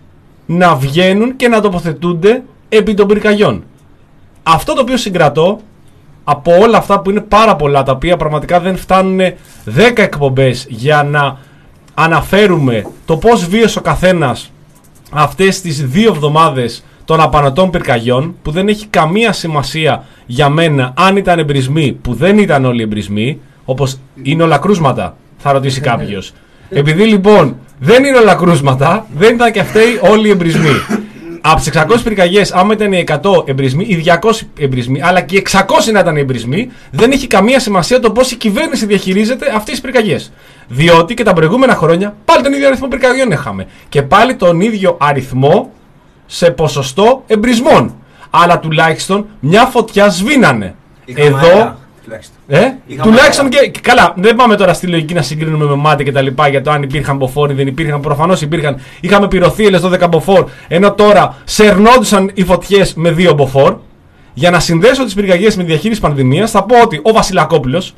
να βγαίνουν και να τοποθετούνται επί των πυρκαγιών. Αυτό το οποίο συγκρατώ από όλα αυτά που είναι πάρα πολλά, τα οποία πραγματικά δεν φτάνουν δέκα εκπομπές για να αναφέρουμε το πώς βίωσε ο καθένας αυτές τις δύο εβδομάδες των απανωτών πυρκαγιών, που δεν έχει καμία σημασία για μένα αν ήταν εμπρισμοί, που δεν ήταν όλοι εμπρισμοί, όπως είναι όλα κρούσματα, θα ρωτήσει κάποιος. Επειδή λοιπόν δεν είναι όλα κρούσματα, δεν ήταν και αυτοί όλοι οι εμπρισμοί. Από τις εξακόσιες πυρκαγιές, άμα ήταν οι εκατό εμπρισμοί, οι διακόσιοι εμπρισμοί, αλλά και οι εξακόσιοι να ήταν εμπρισμοί, δεν έχει καμία σημασία το πώς η κυβέρνηση διαχειρίζεται αυτές τις πυρκαγιές. Διότι και τα προηγούμενα χρόνια πάλι τον ίδιο αριθμό πυρκαγιών είχαμε. Και πάλι τον ίδιο αριθμό σε ποσοστό εμπρισμών. Αλλά τουλάχιστον μια φωτιά σβήνανε. Είχαμε Εδώ. αέρα, τουλάχιστον. Ε, τουλάχιστον και, και καλά, δεν πάμε τώρα στη λογική να συγκρίνουμε με μάτι και τα λοιπά για το αν υπήρχαν μποφόρ ή δεν υπήρχαν. Προφανώς υπήρχαν. Είχαμε πυροθύελες δώδεκα μποφόρ, ενώ τώρα σερνόντουσαν οι φωτιές με δύο μποφόρ. Για να συνδέσω τις πυρκαγιές με τη διαχείριση πανδημίας, θα πω ότι ο Βασιλακόπουλος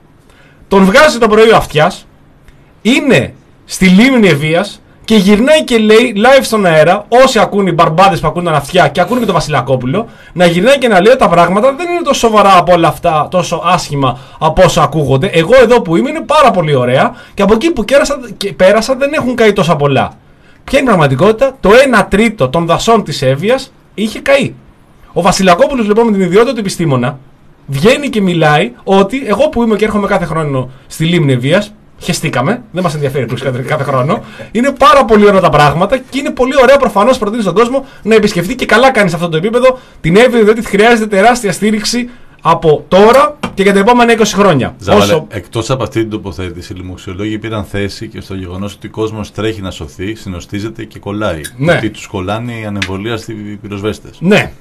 τον βγάζει το πρωί ο αυτιάς, είναι στη λίμνη Ευβοίας και γυρνάει και λέει live στον αέρα, όσοι ακούν οι μπαρμπάδες που ακούν τον αυτιά και ακούν και τον Βασιλακόπουλο, να γυρνάει και να λέει ότι τα πράγματα δεν είναι τόσο σοβαρά από όλα αυτά, τόσο άσχημα από όσο ακούγονται. Εγώ εδώ που είμαι είναι πάρα πολύ ωραία και από εκεί που κέρασα, και πέρασα δεν έχουν καεί τόσα πολλά. Ποια είναι η πραγματικότητα? Το ένα τρίτο των δασών της Εύβοιας είχε καεί. Ο Βασιλακόπουλος λοιπόν με την ιδιότητα του επιστήμονα βγαίνει και μιλάει ότι εγώ που είμαι και έρχομαι κάθε χρόνο στη λίμνη Ευβοίας, χεστήκαμε, δεν μας ενδιαφέρει που κάθε, κάθε χρόνο. Είναι πάρα πολύ ωραία τα πράγματα και είναι πολύ ωραίο προφανώς προτείνει στον κόσμο να επισκεφτεί και καλά κάνει σε αυτό το επίπεδο την Εύβοια, διότι χρειάζεται τεράστια στήριξη από τώρα και για τα επόμενα είκοσι χρόνια. Ζάβαλε, Όσο... εκτός από αυτή την τοποθέτηση, οι λοιμοξιολόγοι πήραν θέση και στο γεγονός ότι ο κόσμος τρέχει να σωθεί, συνοστίζεται και κολλάει. Ναι. Ότι τους κολλάνε οι ανεμβολίαστοι πυροσβέστες. Ναι.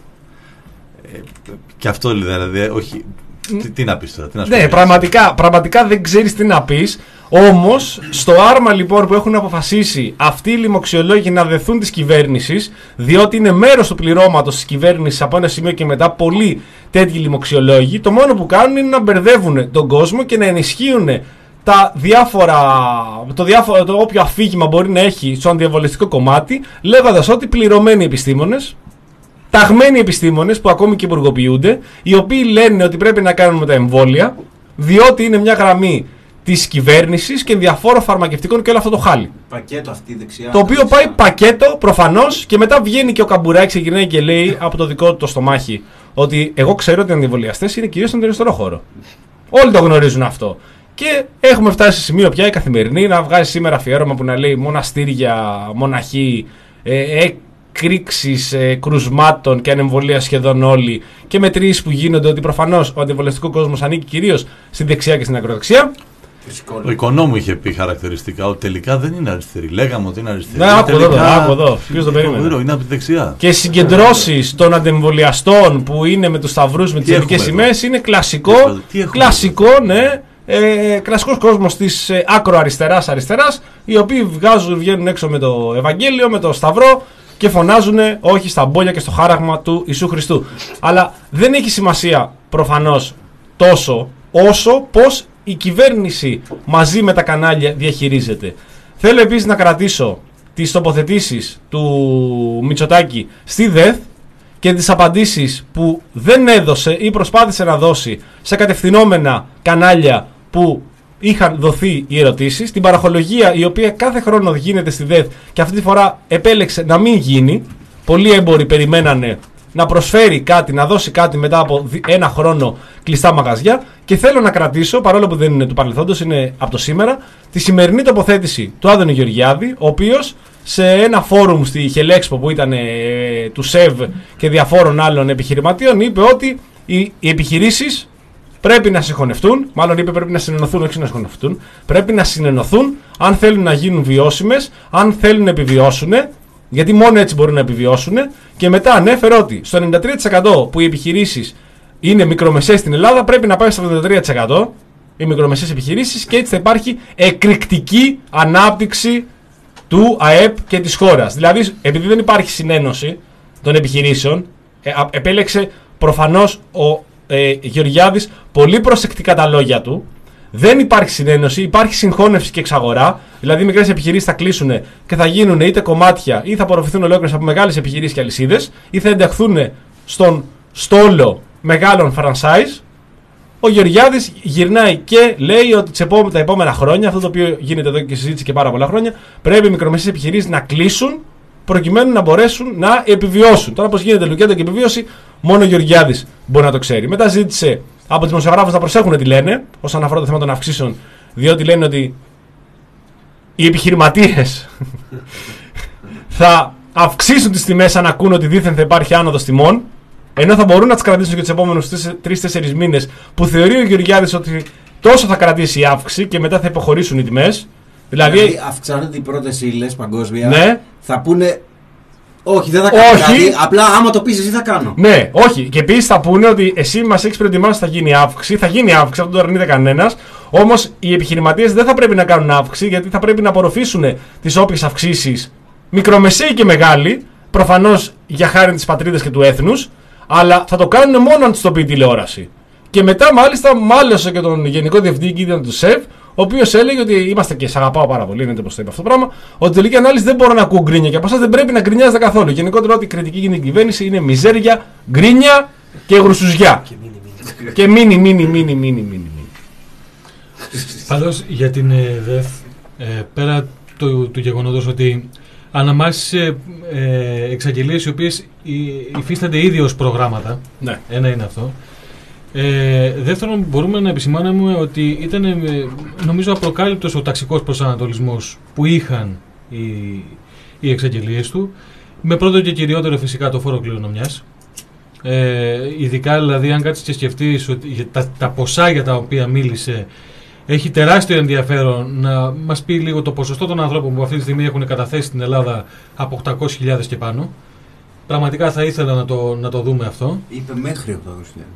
Ε, και αυτό δηλαδή, όχι. Τι, τι να πεις τώρα, τι να σου Ναι, πεις. πραγματικά, πραγματικά δεν ξέρεις τι να πεις. Όμως, στο άρμα λοιπόν που έχουν αποφασίσει αυτοί οι λοιμοξιολόγοι να δεθούν της κυβέρνησης, διότι είναι μέρος του πληρώματος της κυβέρνησης από ένα σημείο και μετά πολλοί τέτοιοι λοιμοξιολόγοι, το μόνο που κάνουν είναι να μπερδεύουν τον κόσμο και να ενισχύουν τα διάφορα, το, διάφορο, το όποιο αφήγημα μπορεί να έχει στο αντιεμβολιαστικό κομμάτι, λέγοντας ότι πληρωμένοι επιστήμονες, ταγμένοι επιστήμονες που ακόμη και υπουργοποιούνται, οι οποίοι λένε ότι πρέπει να κάνουμε τα εμβόλια, διότι είναι μια γραμμή της κυβέρνησης και διαφόρων φαρμακευτικών και όλο αυτό το χάλι. Πακέτο αυτή δεξιά. Το οποίο πάει πακέτο προφανώς και μετά βγαίνει και ο Καμπουράκης και γυρνάει και λέει από το δικό του το στομάχι ότι εγώ ξέρω ότι οι αντιεμβολιαστές είναι κυρίως στον αριστερό χώρο. Όλοι το γνωρίζουν αυτό. Και έχουμε φτάσει σε σημείο πια η Καθημερινή να βγάζει σήμερα αφιέρωμα που να λέει μοναστήρια, μοναχοί, ε, εκρήξεις ε, κρουσμάτων και ανεμβολία σχεδόν όλοι και μετρήσεις που γίνονται ότι προφανώς ο αντιεμβολιαστικός κόσμος ανήκει κυρίως στη δεξιά και στην ακροδεξιά. Ο Οικονόμου είχε πει χαρακτηριστικά ότι τελικά δεν είναι αριστερή. Λέγαμε ότι είναι αριστερή. Ναι, άκου εδώ, τελικά... άκου εδώ. Ποιος το περίμενε. Είναι από τη δεξιά. Και οι συγκεντρώσεις των αντιεμβολιαστών που είναι με τους σταυρούς, με τις ελληνικές σημαίες είναι κλασικό. Κλασικό, ναι. Ε, κλασικός κόσμος της ε, άκρο αριστεράς αριστεράς, οι οποίοι βγάζουν, βγαίνουν έξω με το Ευαγγέλιο, με το Σταυρό και φωνάζουν όχι στα μπόλια και στο χάραγμα του Ιησού Χριστού. Αλλά δεν έχει σημασία προφανώς τόσο όσο πως η κυβέρνηση μαζί με τα κανάλια διαχειρίζεται. Θέλω επίσης να κρατήσω τις τοποθετήσεις του Μητσοτάκη στη ΔΕΘ και τις απαντήσεις που δεν έδωσε ή προσπάθησε να δώσει σε κατευθυνόμενα κανάλια που είχαν δοθεί οι ερωτήσεις, την παραχολογία η οποία κάθε χρόνο γίνεται στη ΔΕΘ και αυτή τη φορά επέλεξε να μην γίνει. Πολλοί έμποροι περιμένανε να προσφέρει κάτι, να δώσει κάτι μετά από ένα χρόνο κλειστά μαγαζιά και θέλω να κρατήσω, παρόλο που δεν είναι του παρελθόντος, είναι από το σήμερα, τη σημερινή τοποθέτηση του Άδωνη Γεωργιάδη, ο οποίος σε ένα φόρουμ στη Χελέξπο που ήταν ε, του ΣΕΒ και διαφόρων άλλων επιχειρηματίων είπε ότι οι, οι επιχειρήσεις πρέπει να συγχωνευτούν, μάλλον είπε πρέπει να συνενωθούν, όχι να συγχωνευτούν, πρέπει να συνενωθούν αν θέλουν να γίνουν βιώσιμες, αν θέλουν να επιβιώσουν, γιατί μόνο έτσι μπορούν να επιβιώσουν. Και μετά ανέφερε ότι στο ενενήντα τρία τοις εκατό που οι επιχειρήσεις είναι μικρομεσαίες στην Ελλάδα πρέπει να πάει στο εβδομήντα τρία τοις εκατό οι μικρομεσαίες επιχειρήσεις και έτσι θα υπάρχει εκρηκτική ανάπτυξη του ΑΕΠ και της χώρας. Δηλαδή, επειδή δεν υπάρχει συνένωση των επιχειρήσεων, ε, επέλεξε προφανώς ο ε, Γεωργιάδης πολύ προσεκτικά τα λόγια του. Δεν υπάρχει συνένωση, υπάρχει συγχώνευση και εξαγορά. Δηλαδή, οι μικρές επιχειρήσεις θα κλείσουν και θα γίνουν είτε κομμάτια ή θα απορροφηθούν ολόκληρες από μεγάλες επιχειρήσεις και αλυσίδες ή θα ενταχθούν στον στόλο μεγάλων franchise. Ο Γεωργιάδης γυρνάει και λέει ότι τα επόμενα χρόνια, αυτό το οποίο γίνεται εδώ και συζήτηση και πάρα πολλά χρόνια, πρέπει οι μικρομεσαίες επιχειρήσεις να κλείσουν προκειμένου να μπορέσουν να επιβιώσουν. Τώρα, πώς γίνεται λουκέτο και επιβίωση, μόνο ο Γεωργιάδης μπορεί να το ξέρει. Μετά ζήτησε από τους δημοσιογράφους να προσέχουν τι λένε όσον αφορά το θέμα των αυξήσεων, διότι λένε ότι οι επιχειρηματίες θα αυξήσουν τις τιμές αν ακούν ότι δήθεν θα υπάρχει άνοδος τιμών. Ενώ θα μπορούν να τις κρατήσουν και τους επόμενους τρεις τέσσερις μήνες που θεωρεί ο Γεωργιάδης ότι τόσο θα κρατήσει η αύξηση και μετά θα υποχωρήσουν οι τιμές. Δηλαδή, δηλαδή αυξάνονται οι πρώτες ύλες παγκόσμια. Ναι. Θα πούνε όχι, δεν θα κάνω όχι. κάτι. Απλά άμα το πεις εσύ θα κάνω. Ναι, όχι. Και επίσης θα πούνε ότι εσύ μας έχεις προετοιμάσει ότι θα γίνει αύξηση. Θα γίνει αύξηση, αυτό το αρνείται κανένας. Όμως οι επιχειρηματίες δεν θα πρέπει να κάνουν αύξηση γιατί θα πρέπει να απορροφήσουν τις όποιες αυξήσεις, μικρομεσαίοι και μεγάλοι, προφανώς για χάρη της πατρίδας και του έθνους. Αλλά θα το κάνουν μόνο αν τους το πει η τηλεόραση. Και μετά, μάλιστα, μάλωσε και τον Γενικό Διευθυντή του ΣΕΒ, ο οποίος έλεγε ότι είμαστε και σ' αγαπάω πάρα πολύ, είναι όπως το είπε αυτό το πράγμα, ότι τελική ανάλυση δεν μπορώ να ακούω γκρίνια και από εσάς δεν πρέπει να γκρινιάζετε καθόλου. Γενικότερα, ότι η κριτική για την κυβέρνηση είναι μιζέρια, γκρίνια και γρουσουζιά. Και μίνι, μίνι, μίνι, μίνι, μίνι. Πάντως για την ΔΕΘ, ε, πέρα του, του γεγονότος ότι αναμάσισε ε, εξαγγελίες οι οποίες υφίστανται ήδη ως προγράμματα. Ναι. Ένα είναι αυτό. Ε, δεύτερον, μπορούμε να επισημάνουμε ότι ήταν, ε, νομίζω, απροκάλυπτος ο ταξικός προσανατολισμός που είχαν οι, οι εξαγγελίες του. Με πρώτο και κυριότερο φυσικά το φόρο κληρονομιάς. Ε, ειδικά δηλαδή, αν κάτσεις και σκεφτείς ότι τα, τα ποσά για τα οποία μίλησε, έχει τεράστιο ενδιαφέρον να μας πει λίγο το ποσοστό των ανθρώπων που αυτή τη στιγμή έχουν καταθέσει στην Ελλάδα από οκτακόσιες χιλιάδες και πάνω. Πραγματικά θα ήθελα να το, να το δούμε αυτό. Είπε μέχρι οκτακόσιες χιλιάδες.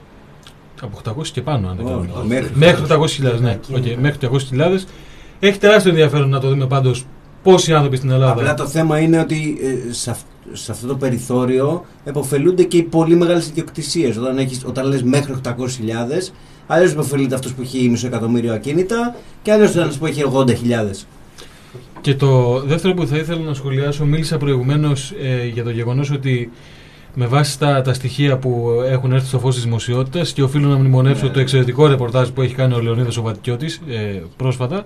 Από οκτακόσιες και πάνω, αν δεν κάνω λάθος. Μέχρι, μέχρι οκτακόσιες χιλιάδες, ναι. Okay, μέχρι οκτακόσιες χιλιάδες. Έχει τεράστιο ενδιαφέρον να το δούμε πάντως πόσοι άνθρωποι στην Ελλάδα. Απλά το θέμα είναι ότι ε, σε, αυ, σε αυτό το περιθώριο επωφελούνται και οι πολύ μεγάλες ιδιοκτησίες. Όταν, έχεις, όταν λες μέχρι οκτακόσιες χιλιάδες, αλλιώς επωφελείται αυτός που έχει μισό εκατομμύριο ακίνητα και αλλιώς ένας που έχει ογδόντα χιλιάδες. Και το δεύτερο που θα ήθελα να σχολιάσω, μίλησα προηγουμένως ε, για το γεγονός ότι με βάση τα, τα στοιχεία που έχουν έρθει στο φως της δημοσιότητας, και οφείλω να μνημονεύσω ναι. το εξαιρετικό ρεπορτάζ που έχει κάνει ο Λεωνίδας ο Βατικιώτης ε, πρόσφατα.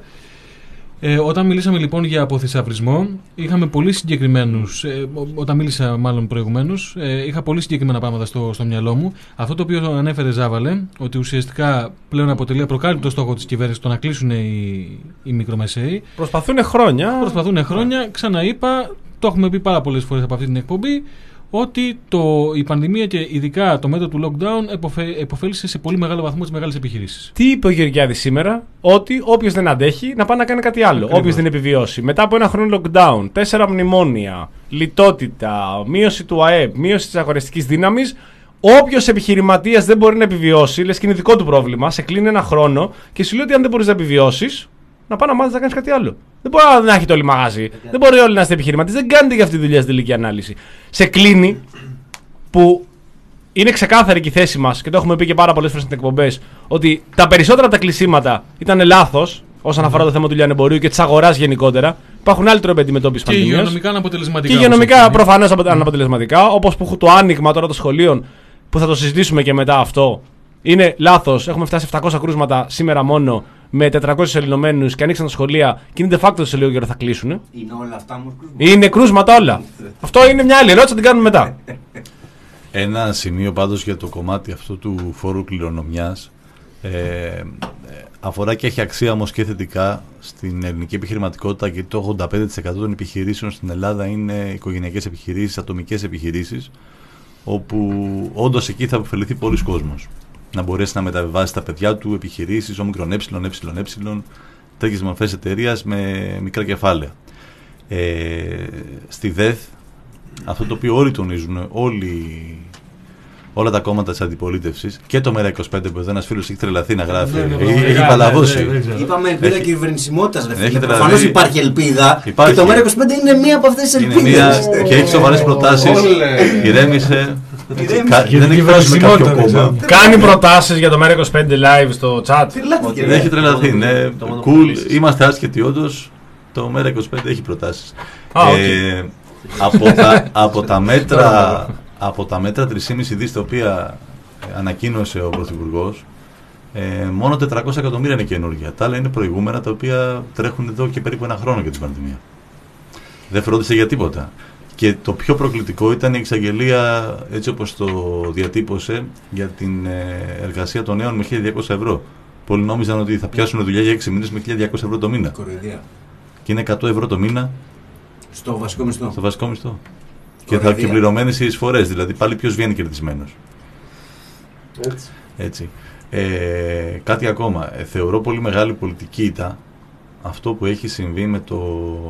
Ε, όταν μιλήσαμε λοιπόν για αποθυσαυρισμό, είχαμε πολύ συγκεκριμένους, ε, όταν μίλησα μάλλον προηγουμένως, ε, είχα πολύ συγκεκριμένα πράγματα στο, στο μυαλό μου. Αυτό το οποίο ανέφερε Ζάβαλε, ότι ουσιαστικά πλέον αποτελεί απροκάλυπτο στόχο της κυβέρνησης το να κλείσουν οι, οι μικρομεσαίοι. Προσπαθούν χρόνια. Προσπαθούν χρόνια, ξαναείπα, το έχουμε πει πάρα πολλές φορές από αυτή την εκπομπή, ότι το, η πανδημία και ειδικά το μέτρο του lockdown εποφε, εποφέλησε σε πολύ μεγάλο βαθμό τις μεγάλες επιχειρήσεις. Τι είπε ο Γεωργιάδης σήμερα? Ότι όποιος δεν αντέχει να πάει να κάνει κάτι άλλο. Όποιος δεν επιβιώσει. Μετά από ένα χρόνο lockdown, τέσσερα μνημόνια, λιτότητα, μείωση του ΑΕΠ, μείωση της αγοραστικής δύναμης, όποιος επιχειρηματίας δεν μπορεί να επιβιώσει, λες και είναι δικό του πρόβλημα, σε κλείνει ένα χρόνο και σου λέει ότι αν δεν μπορείς να επιβιώσεις, να πάει να μάθεις να κάνεις κάτι άλλο. Δεν μπορεί να έχετε όλοι μαγάζι. Δεν μπορεί όλοι να είστε επιχειρηματίες. Δεν κάνετε για αυτή τη δουλειά στην τελική ανάλυση. Σε κλείνει, που είναι ξεκάθαρη και η θέση μας και το έχουμε πει και πάρα πολλές φορές στις εκπομπές, ότι τα περισσότερα από τα κλεισίματα ήταν λάθος όσον αφορά το θέμα του λιανεμπορίου και της αγοράς γενικότερα. Υπάρχουν άλλοι τρόποι αντιμετώπισης πανδημίας. Και υγειονομικά αναποτελεσματικά. Και υγειονομικά προφανώς αναποτελεσματικά. Όπως που το άνοιγμα τώρα των σχολείων, που θα το συζητήσουμε και μετά αυτό, είναι λάθος. Έχουμε φτάσει επτακόσια κρούσματα σήμερα μόνο, με τετρακόσιους ελληνομένους, και ανοίξαν τα σχολεία και είναι de facto σε λίγο καιρό θα κλείσουν. Είναι όλα αυτά όμως κρούσματα. Είναι κρούσματα όλα. Αυτό είναι μια άλλη ερώτηση, θα την κάνουμε μετά. Ένα σημείο πάντως για το κομμάτι αυτό του φόρου κληρονομιάς, ε, αφορά και έχει αξία όμως και θετικά στην ελληνική επιχειρηματικότητα, γιατί το ογδόντα πέντε τοις εκατό των επιχειρήσεων στην Ελλάδα είναι οικογενειακές επιχειρήσεις, ατομικές επιχειρήσεις, όπου όντως εκεί θα αποφεληθεί πολλοί κόσμος. Να μπορέσει να μεταβιβάσει τα παιδιά του επιχειρήσεις, όμικρον ε, ε, ε, τέτοιες μορφές εταιρείας με μικρά κεφάλαια. Ε, στη ΔΕΘ, αυτό το οποίο όλοι τονίζουν, όλοι, όλα τα κόμματα της αντιπολίτευσης, και το ΜΕΡΑ είκοσι πέντε που εδώ ένας φίλος έχει τρελαθεί να γράφει, έχει παλαβώσει. Είπαμε ελπίδα κυβερνησιμότητας, ρε φίλε. Προφανώς υπάρχει ελπίδα και το ΜΕΡΑ είκοσι πέντε είναι μία από αυτές τις ελπίδες. Και έχει σοβαρές προτάσεις, ηρέμησε. Δεν εκφράζουμε κάποιο κόμμα. Κάνει προτάσεις για το ΜΕΡΑ είκοσι πέντε live στο chat. Δεν έχει τρελαθεί. Ναι, cool. Είμαστε άσχετοι όντως. Το ΜΕΡΑ είκοσι πέντε έχει προτάσεις. ε, από, τα, από, τα μέτρα, από τα μέτρα τρία κόμμα πέντε δις τα οποία ανακοίνωσε ο Πρωθυπουργός, ε, μόνο τετρακόσια εκατομμύρια είναι καινούργια. Τα άλλα είναι προηγούμενα, τα οποία τρέχουν εδώ και περίπου ένα χρόνο για την πανδημία. Δεν φρόντισε για τίποτα. Και το πιο προκλητικό ήταν η εξαγγελία, έτσι όπως το διατύπωσε, για την εργασία των νέων με χίλια διακόσια ευρώ. Πολλοί νόμιζαν ότι θα πιάσουν δουλειά για έξι μήνες με χίλια διακόσια ευρώ το μήνα. Κοροϊδία. Και είναι εκατό ευρώ το μήνα στο βασικό μισθό. Στο βασικό μισθό. Και θα και πληρωμένες οι εισφορές, δηλαδή πάλι ποιος βγαίνει κερδισμένος. Έτσι. Έτσι. Ε, κάτι ακόμα. Ε, θεωρώ πολύ μεγάλη πολιτική ήττα αυτό που έχει συμβεί με το...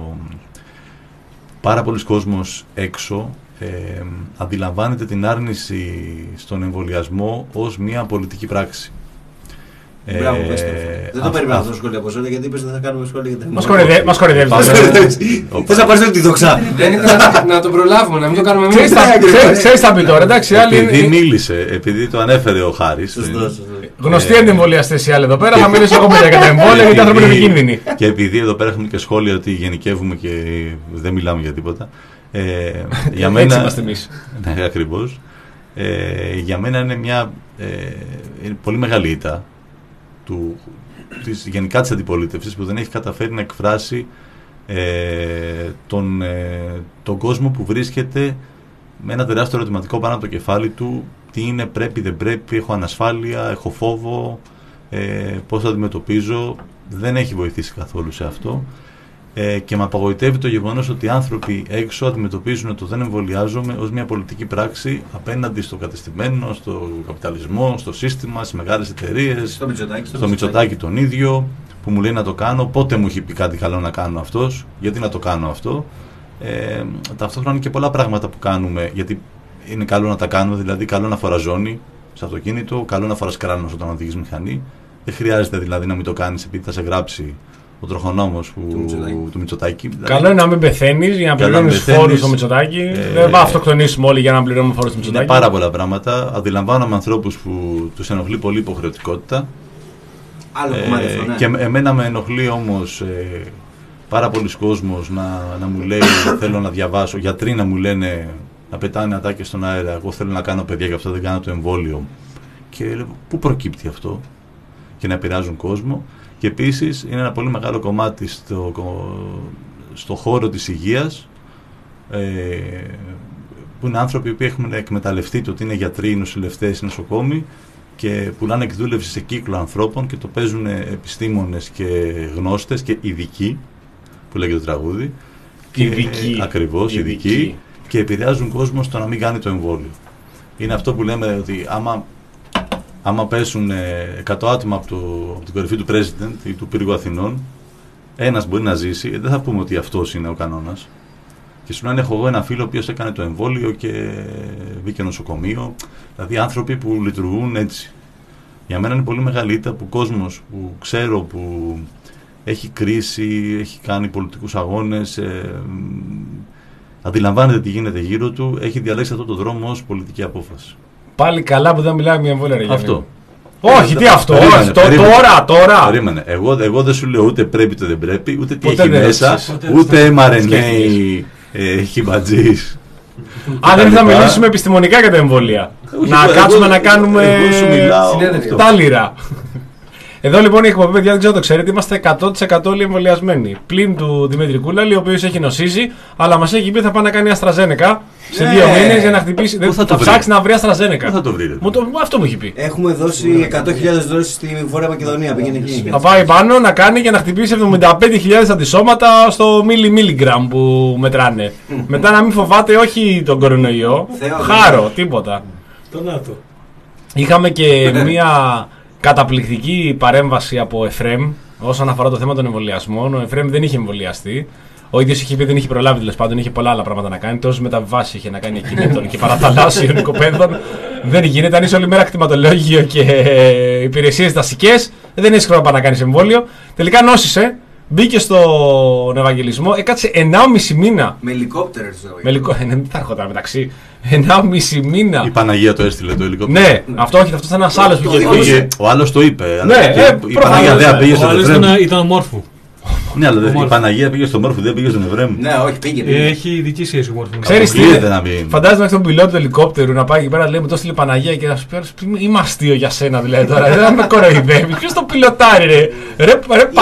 Πάρα πολλοί κόσμος έξω ε, αντιλαμβάνεται την άρνηση στον εμβολιασμό ως μια πολιτική πράξη. Μπράβο, ε, πέστε. Δεν το περίμενα αυτό το σχόλιο από σένα, γιατί είπες ότι θα κάνουμε σχόλια για τα εμβόλια. Μας κορυδεύεις. Θες να πάρεις όλη τη δοξά. Δεν ήταν να το προλάβουμε, να μην το κάνουμε εμείς. Ξέρεις τα πει τώρα, εντάξει. Επειδή μίλησε, επειδή το ανέφερε ο Χάρης. Γνωστοί αντιεμβολιαστές οι άλλοι εδώ πέρα, θα μιλήσω εγώ μετά για τα εμβόλια, γιατί οι άνθρωποι είναι επικίνδυνοι. Και επειδή εδώ πέρα έχουμε και σχόλια ότι γενικεύουμε και δεν μιλάμε για τίποτα. Για μένα. Έτσι είμαστε εμείς. Ναι, ακριβώς. Για μένα είναι μια πολύ μεγάλη ήττα του, της, γενικά της αντιπολίτευσης, που δεν έχει καταφέρει να εκφράσει ε, τον, ε, τον κόσμο που βρίσκεται με ένα τεράστιο ερωτηματικό πάνω από το κεφάλι του τι είναι πρέπει, δεν πρέπει, έχω ανασφάλεια, έχω φόβο, ε, πώς θα αντιμετωπίζω. Δεν έχει βοηθήσει καθόλου σε αυτό. Ε, και με απογοητεύει το γεγονός ότι οι άνθρωποι έξω αντιμετωπίζουν το δεν εμβολιάζομαι ως μια πολιτική πράξη απέναντι στο κατεστημένο, στο καπιταλισμό, στο σύστημα, στις μεγάλες εταιρείες, στο Μητσοτάκη, στο Μητσοτάκη τον ίδιο, που μου λέει να το κάνω. Πότε μου έχει πει κάτι καλό να κάνω αυτός, γιατί να το κάνω αυτό. Ε, ταυτόχρονα είναι και πολλά πράγματα που κάνουμε, γιατί είναι καλό να τα κάνουμε, δηλαδή καλό να φοράς ζώνη σε αυτοκίνητο, καλό να φοράς κράνος όταν οδηγείς μηχανή. Δεν χρειάζεται δηλαδή να μην το κάνεις επειδή θα σε γράψει ο τροχονόμος που, του Μητσοτάκη. Του Μητσοτάκη. Καλό είναι να μην πεθαίνεις για να πληρώνεις φόρους στο Μητσοτάκη. Ε, δεν θα αυτοκτονήσουμε όλοι για να πληρώνουμε φόρους στο Μητσοτάκη. Είναι πάρα πολλά πράγματα. Αντιλαμβάνομαι ανθρώπους που τους ενοχλεί πολύ υποχρεωτικότητα. Άλλο κομμάτι αυτό, ναι. Και εμένα με ενοχλεί όμως ε, πάρα πολλοί κόσμος να, να μου λέει θέλω να διαβάσω, γιατροί να μου λένε να πετάνε ατάκες στον αέρα. Εγώ θέλω να κάνω παιδιά και αυτό δεν κάνω το εμβόλιο. Και πού προκύπτει αυτό, και να επηρεάζουν κόσμο. Και επίσης είναι ένα πολύ μεγάλο κομμάτι στο, στο χώρο της υγείας, ε, που είναι άνθρωποι που έχουν εκμεταλλευτεί το ότι είναι γιατροί, νοσηλευτές, νοσοκόμοι και πουλάνε εκδούλευση σε κύκλο ανθρώπων και το παίζουν επιστήμονες και γνώστες και ειδικοί, που λέγεται το τραγούδι. Ειδικοί. Ακριβώς, ειδικοί. Και επηρεάζουν κόσμο στο να μην κάνει το εμβόλιο. Είναι αυτό που λέμε ότι άμα... Άμα πέσουν εκατό άτομα από, το, από την κορυφή του President ή του πύργου Αθηνών, ένας μπορεί να ζήσει, δεν θα πούμε ότι αυτός είναι ο κανόνας. Και σου λένε: έχω εγώ ένα φίλο ο οποίος έκανε το εμβόλιο και μπήκε νοσοκομείο. Δηλαδή άνθρωποι που λειτουργούν έτσι. Για μένα είναι πολύ μεγάλη ήττα που κόσμος που ξέρω που έχει κρίση, έχει κάνει πολιτικούς αγώνες, ε, αντιλαμβάνεται τι γίνεται γύρω του, έχει διαλέξει αυτό το δρόμο ως πολιτική απόφαση. Πάλι καλά που δεν μιλάμε μια εμβόλια, ρε. Αυτό. Όχι, τι αυτό, περίμενε, το, περίμενε, τώρα, τώρα. Περίμενε. Εγώ, εγώ δεν σου λέω ούτε πρέπει ούτε δεν πρέπει, ούτε τι έχει μέσα, ούτε εμ αρ εν έι χιμπατζής. Αν δεν θα μιλήσουμε επιστημονικά για τα εμβόλια. Να κάτσουμε να κάνουμε τάλιρα. Εδώ λοιπόν η εκπομπή, παιδιά, δεν ξέρω το ξέρετε, είμαστε εκατό τοις εκατό όλοι εμβολιασμένοι. Πλην του Δημήτρη Κούλαλη, ο οποίος έχει νοσήσει, αλλά μας έχει πει θα πάει να κάνει Αστραζένεκα σε δύο μήνες για να χτυπήσει. Δεν θα, θα ψάξει να βρει Αστραζένεκα. Πού θα το βρείτε. Το, αυτό μου έχει πει. Έχουμε δώσει εκατό χιλιάδες δόσεις στη Βόρεια Μακεδονία. Πήγαινε εκεί. Θα πάει πάνω να κάνει για να χτυπήσει εβδομήντα πέντε χιλιάδες αντισώματα στο μίλι μιλιγκραμ που μετράνε. Μετά να μην φοβάται όχι τον κορονοϊό. Χάρο, τίποτα. Το ΝΑΤΟ. Είχαμε και μία καταπληκτική παρέμβαση από Εφρέμ όσον αφορά το θέμα των εμβολιασμών. Ο Εφρέμ δεν είχε εμβολιαστεί. Ο ίδιος είχε πει δεν είχε προλάβει, τέλος πάντων, είχε πολλά άλλα πράγματα να κάνει. Τόσες μεταβάσεις είχε να κάνει ακινήτων και παραθαλάσσιων οικοπαίδων. Δεν γίνεται. Αν είσαι όλη μέρα κτηματολόγιο και υπηρεσίες δασικές, δεν έχει χρόνο να κάνει εμβόλιο. Τελικά νόσησε. Μπήκε στον Ευαγγελισμό, έκατσε ενάμιση μήνα. Με ελικόπτερο στο Ευαγγελισμό. Δεν θα έρχονταν μεταξύ. ενάμιση μήνα. Η Παναγία το έστειλε το ελικόπτερο. Ναι, αυτό όχι, αυτό ήταν ένα άλλο που είχε πει. Ο άλλο το είπε. Ναι, ε, η Παναγία δεν πήγε στον Εφρέμ. Ήταν Μόρφου. Ναι, αλλά η Παναγία πήγε στον Μόρφου, δεν πήγε στον Εφρέμ. Ναι, όχι, πήγε. πήγε. Έχει ειδική σχέση ο Μόρφου. Ξέρεις τι, φαντάζομαι τον πιλότο του ελικόπτερου να πάει εκεί πέρα, λέει μου το έστειλε η Παναγία και να σου πει είμαι αστείο για σένα δηλαδή τώρα. Δεν με κοροϊδεύει. Ποιο το πιλοτάρει, ρε. Ρε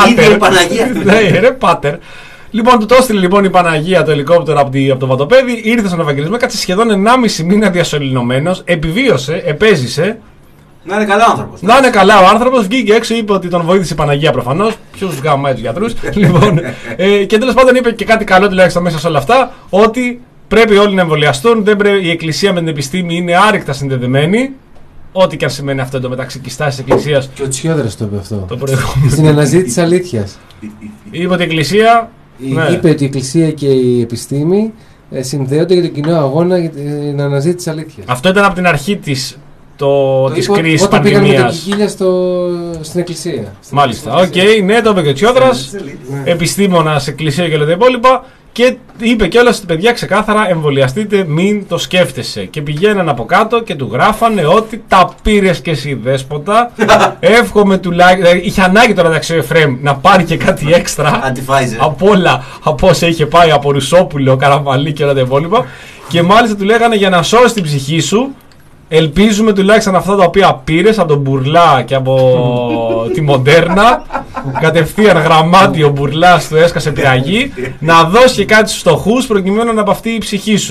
πάτερ. Ρε πάτερ. Λοιπόν, του το έστειλε λοιπόν η Παναγία το ελικόπτερο από, τη, από το Βατοπέδι, ήρθε στον Ευαγγελισμό, κάτσε σχεδόν ενάμιση μήνα διασωληνωμένος, επιβίωσε, επέζησε. Να είναι καλά ο άνθρωπος. Να είναι καλά ο άνθρωπος, βγήκε έξω, είπε ότι τον βοήθησε η Παναγία προφανώς. Ποιος γάμαει τους γιατρούς. Λοιπόν, ε, και τέλος πάντων είπε και κάτι καλό τουλάχιστον μέσα σε όλα αυτά, ότι πρέπει όλοι να εμβολιαστούν. Δεν πρέπει, η Εκκλησία με την επιστήμη είναι άρρηκτα συνδεδεμένη. Ό,τι και αν σημαίνει αυτό εντωμεταξύ και η στάση της Εκκλησίας. Και ο Τσιόδρας το είπε αυτό. Το προηγούμενο. Στην αναζήτηση αλήθειας. Είπε ότι η Εκκλησία. Ναι. Είπε ότι η Εκκλησία και η επιστήμη ε, συνδέονται για τον κοινό αγώνα για την αναζήτηση αλήθειας. Αυτό ήταν από την αρχή της, το, το της είπε, κρίσης όταν πανδημίας. Όταν πήγαμε με την στο, στην Εκκλησία. Μάλιστα. Οκ, okay, ναι, το είπε και ο Τσιόδρας, ναι. Επιστήμονας, Εκκλησία και όλα τα υπόλοιπα. Και είπε κιόλας ότι παιδιά ξεκάθαρα εμβολιαστείτε, μην το σκέφτεσαι. Και πηγαίναν από κάτω και του γράφανε ότι τα πήρες και εσύ δέσποτα. Εύχομαι τουλάχιστον. Είχε ανάγκη τώρα μεταξύ ο Εφρέμ να πάρει και κάτι έξτρα από όλα από όσα είχε πάει από Ρουσόπουλο, Καραμαλή και όλα τα υπόλοιπα. Και μάλιστα του λέγανε για να σώσει την ψυχή σου. Ελπίζουμε τουλάχιστον αυτά τα οποία πήρες από τον Μπουρλά και από τη Μοντέρνα, κατευθείαν γραμμάτιο Μπουρλάς του έσκασε πυραγή, να δώσει και κάτι στους φτωχούς προκειμένου να παυτεί η ψυχή σου.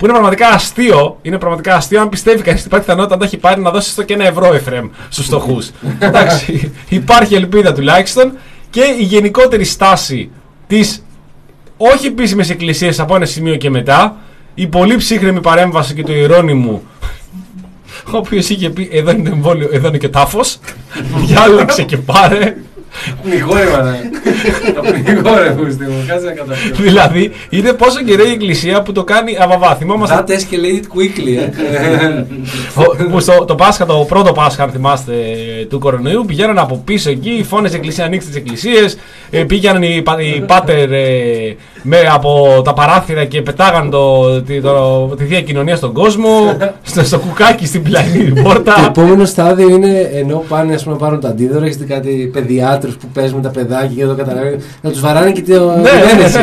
που είναι πραγματικά αστείο. Είναι πραγματικά αστείο αν πιστεύει κανείς ότι υπάρχει πιθανότητα να το έχει πάρει να δώσει στο και ένα ευρώ, Εφραίμ, στους φτωχούς. Εντάξει, υπάρχει ελπίδα τουλάχιστον. Και η γενικότερη στάση της όχι επίσημης εκκλησίας από ένα σημείο και μετά, η πολύ ψύχρεμη παρέμβαση και του Ιερώνυμου, ο οποίος είχε πει εδώ είναι το εμβόλιο, εδώ είναι και τάφος, διάλεξε και πάρε. Πνιγόρευα, ναι. Πνιγόρευα, πούστη μου, κάτσε να καταφέρω. Δηλαδή, είναι πόσο καιρό η εκκλησία που το κάνει αβαβά. Θυμόμαστε. That escalated quickly, ε. Που στο το Πάσχα, το πρώτο Πάσχα, αν θυμάστε, του κορονοϊού, πηγαίναν από πίσω εκεί, φώνες εκκλησία, ανοίξτε τις εκκλησίες, πήγαιναν οι, οι πάτερ ε, με, από τα παράθυρα και πετάγαν το, τη, το, τη Θεία Κοινωνία στον κόσμο, στο, στο κουκάκι στην πλαϊνή πόρτα. Το επόμενο στάδιο είναι ενώ πάνε ας πούμε, να πάρουν τα αντίδωρα, έχετε κάτι παιδιάτρους που παίζουν με τα παιδάκια και δεν το καταλαβαίνουν, να τους βαράνε και την ένεση.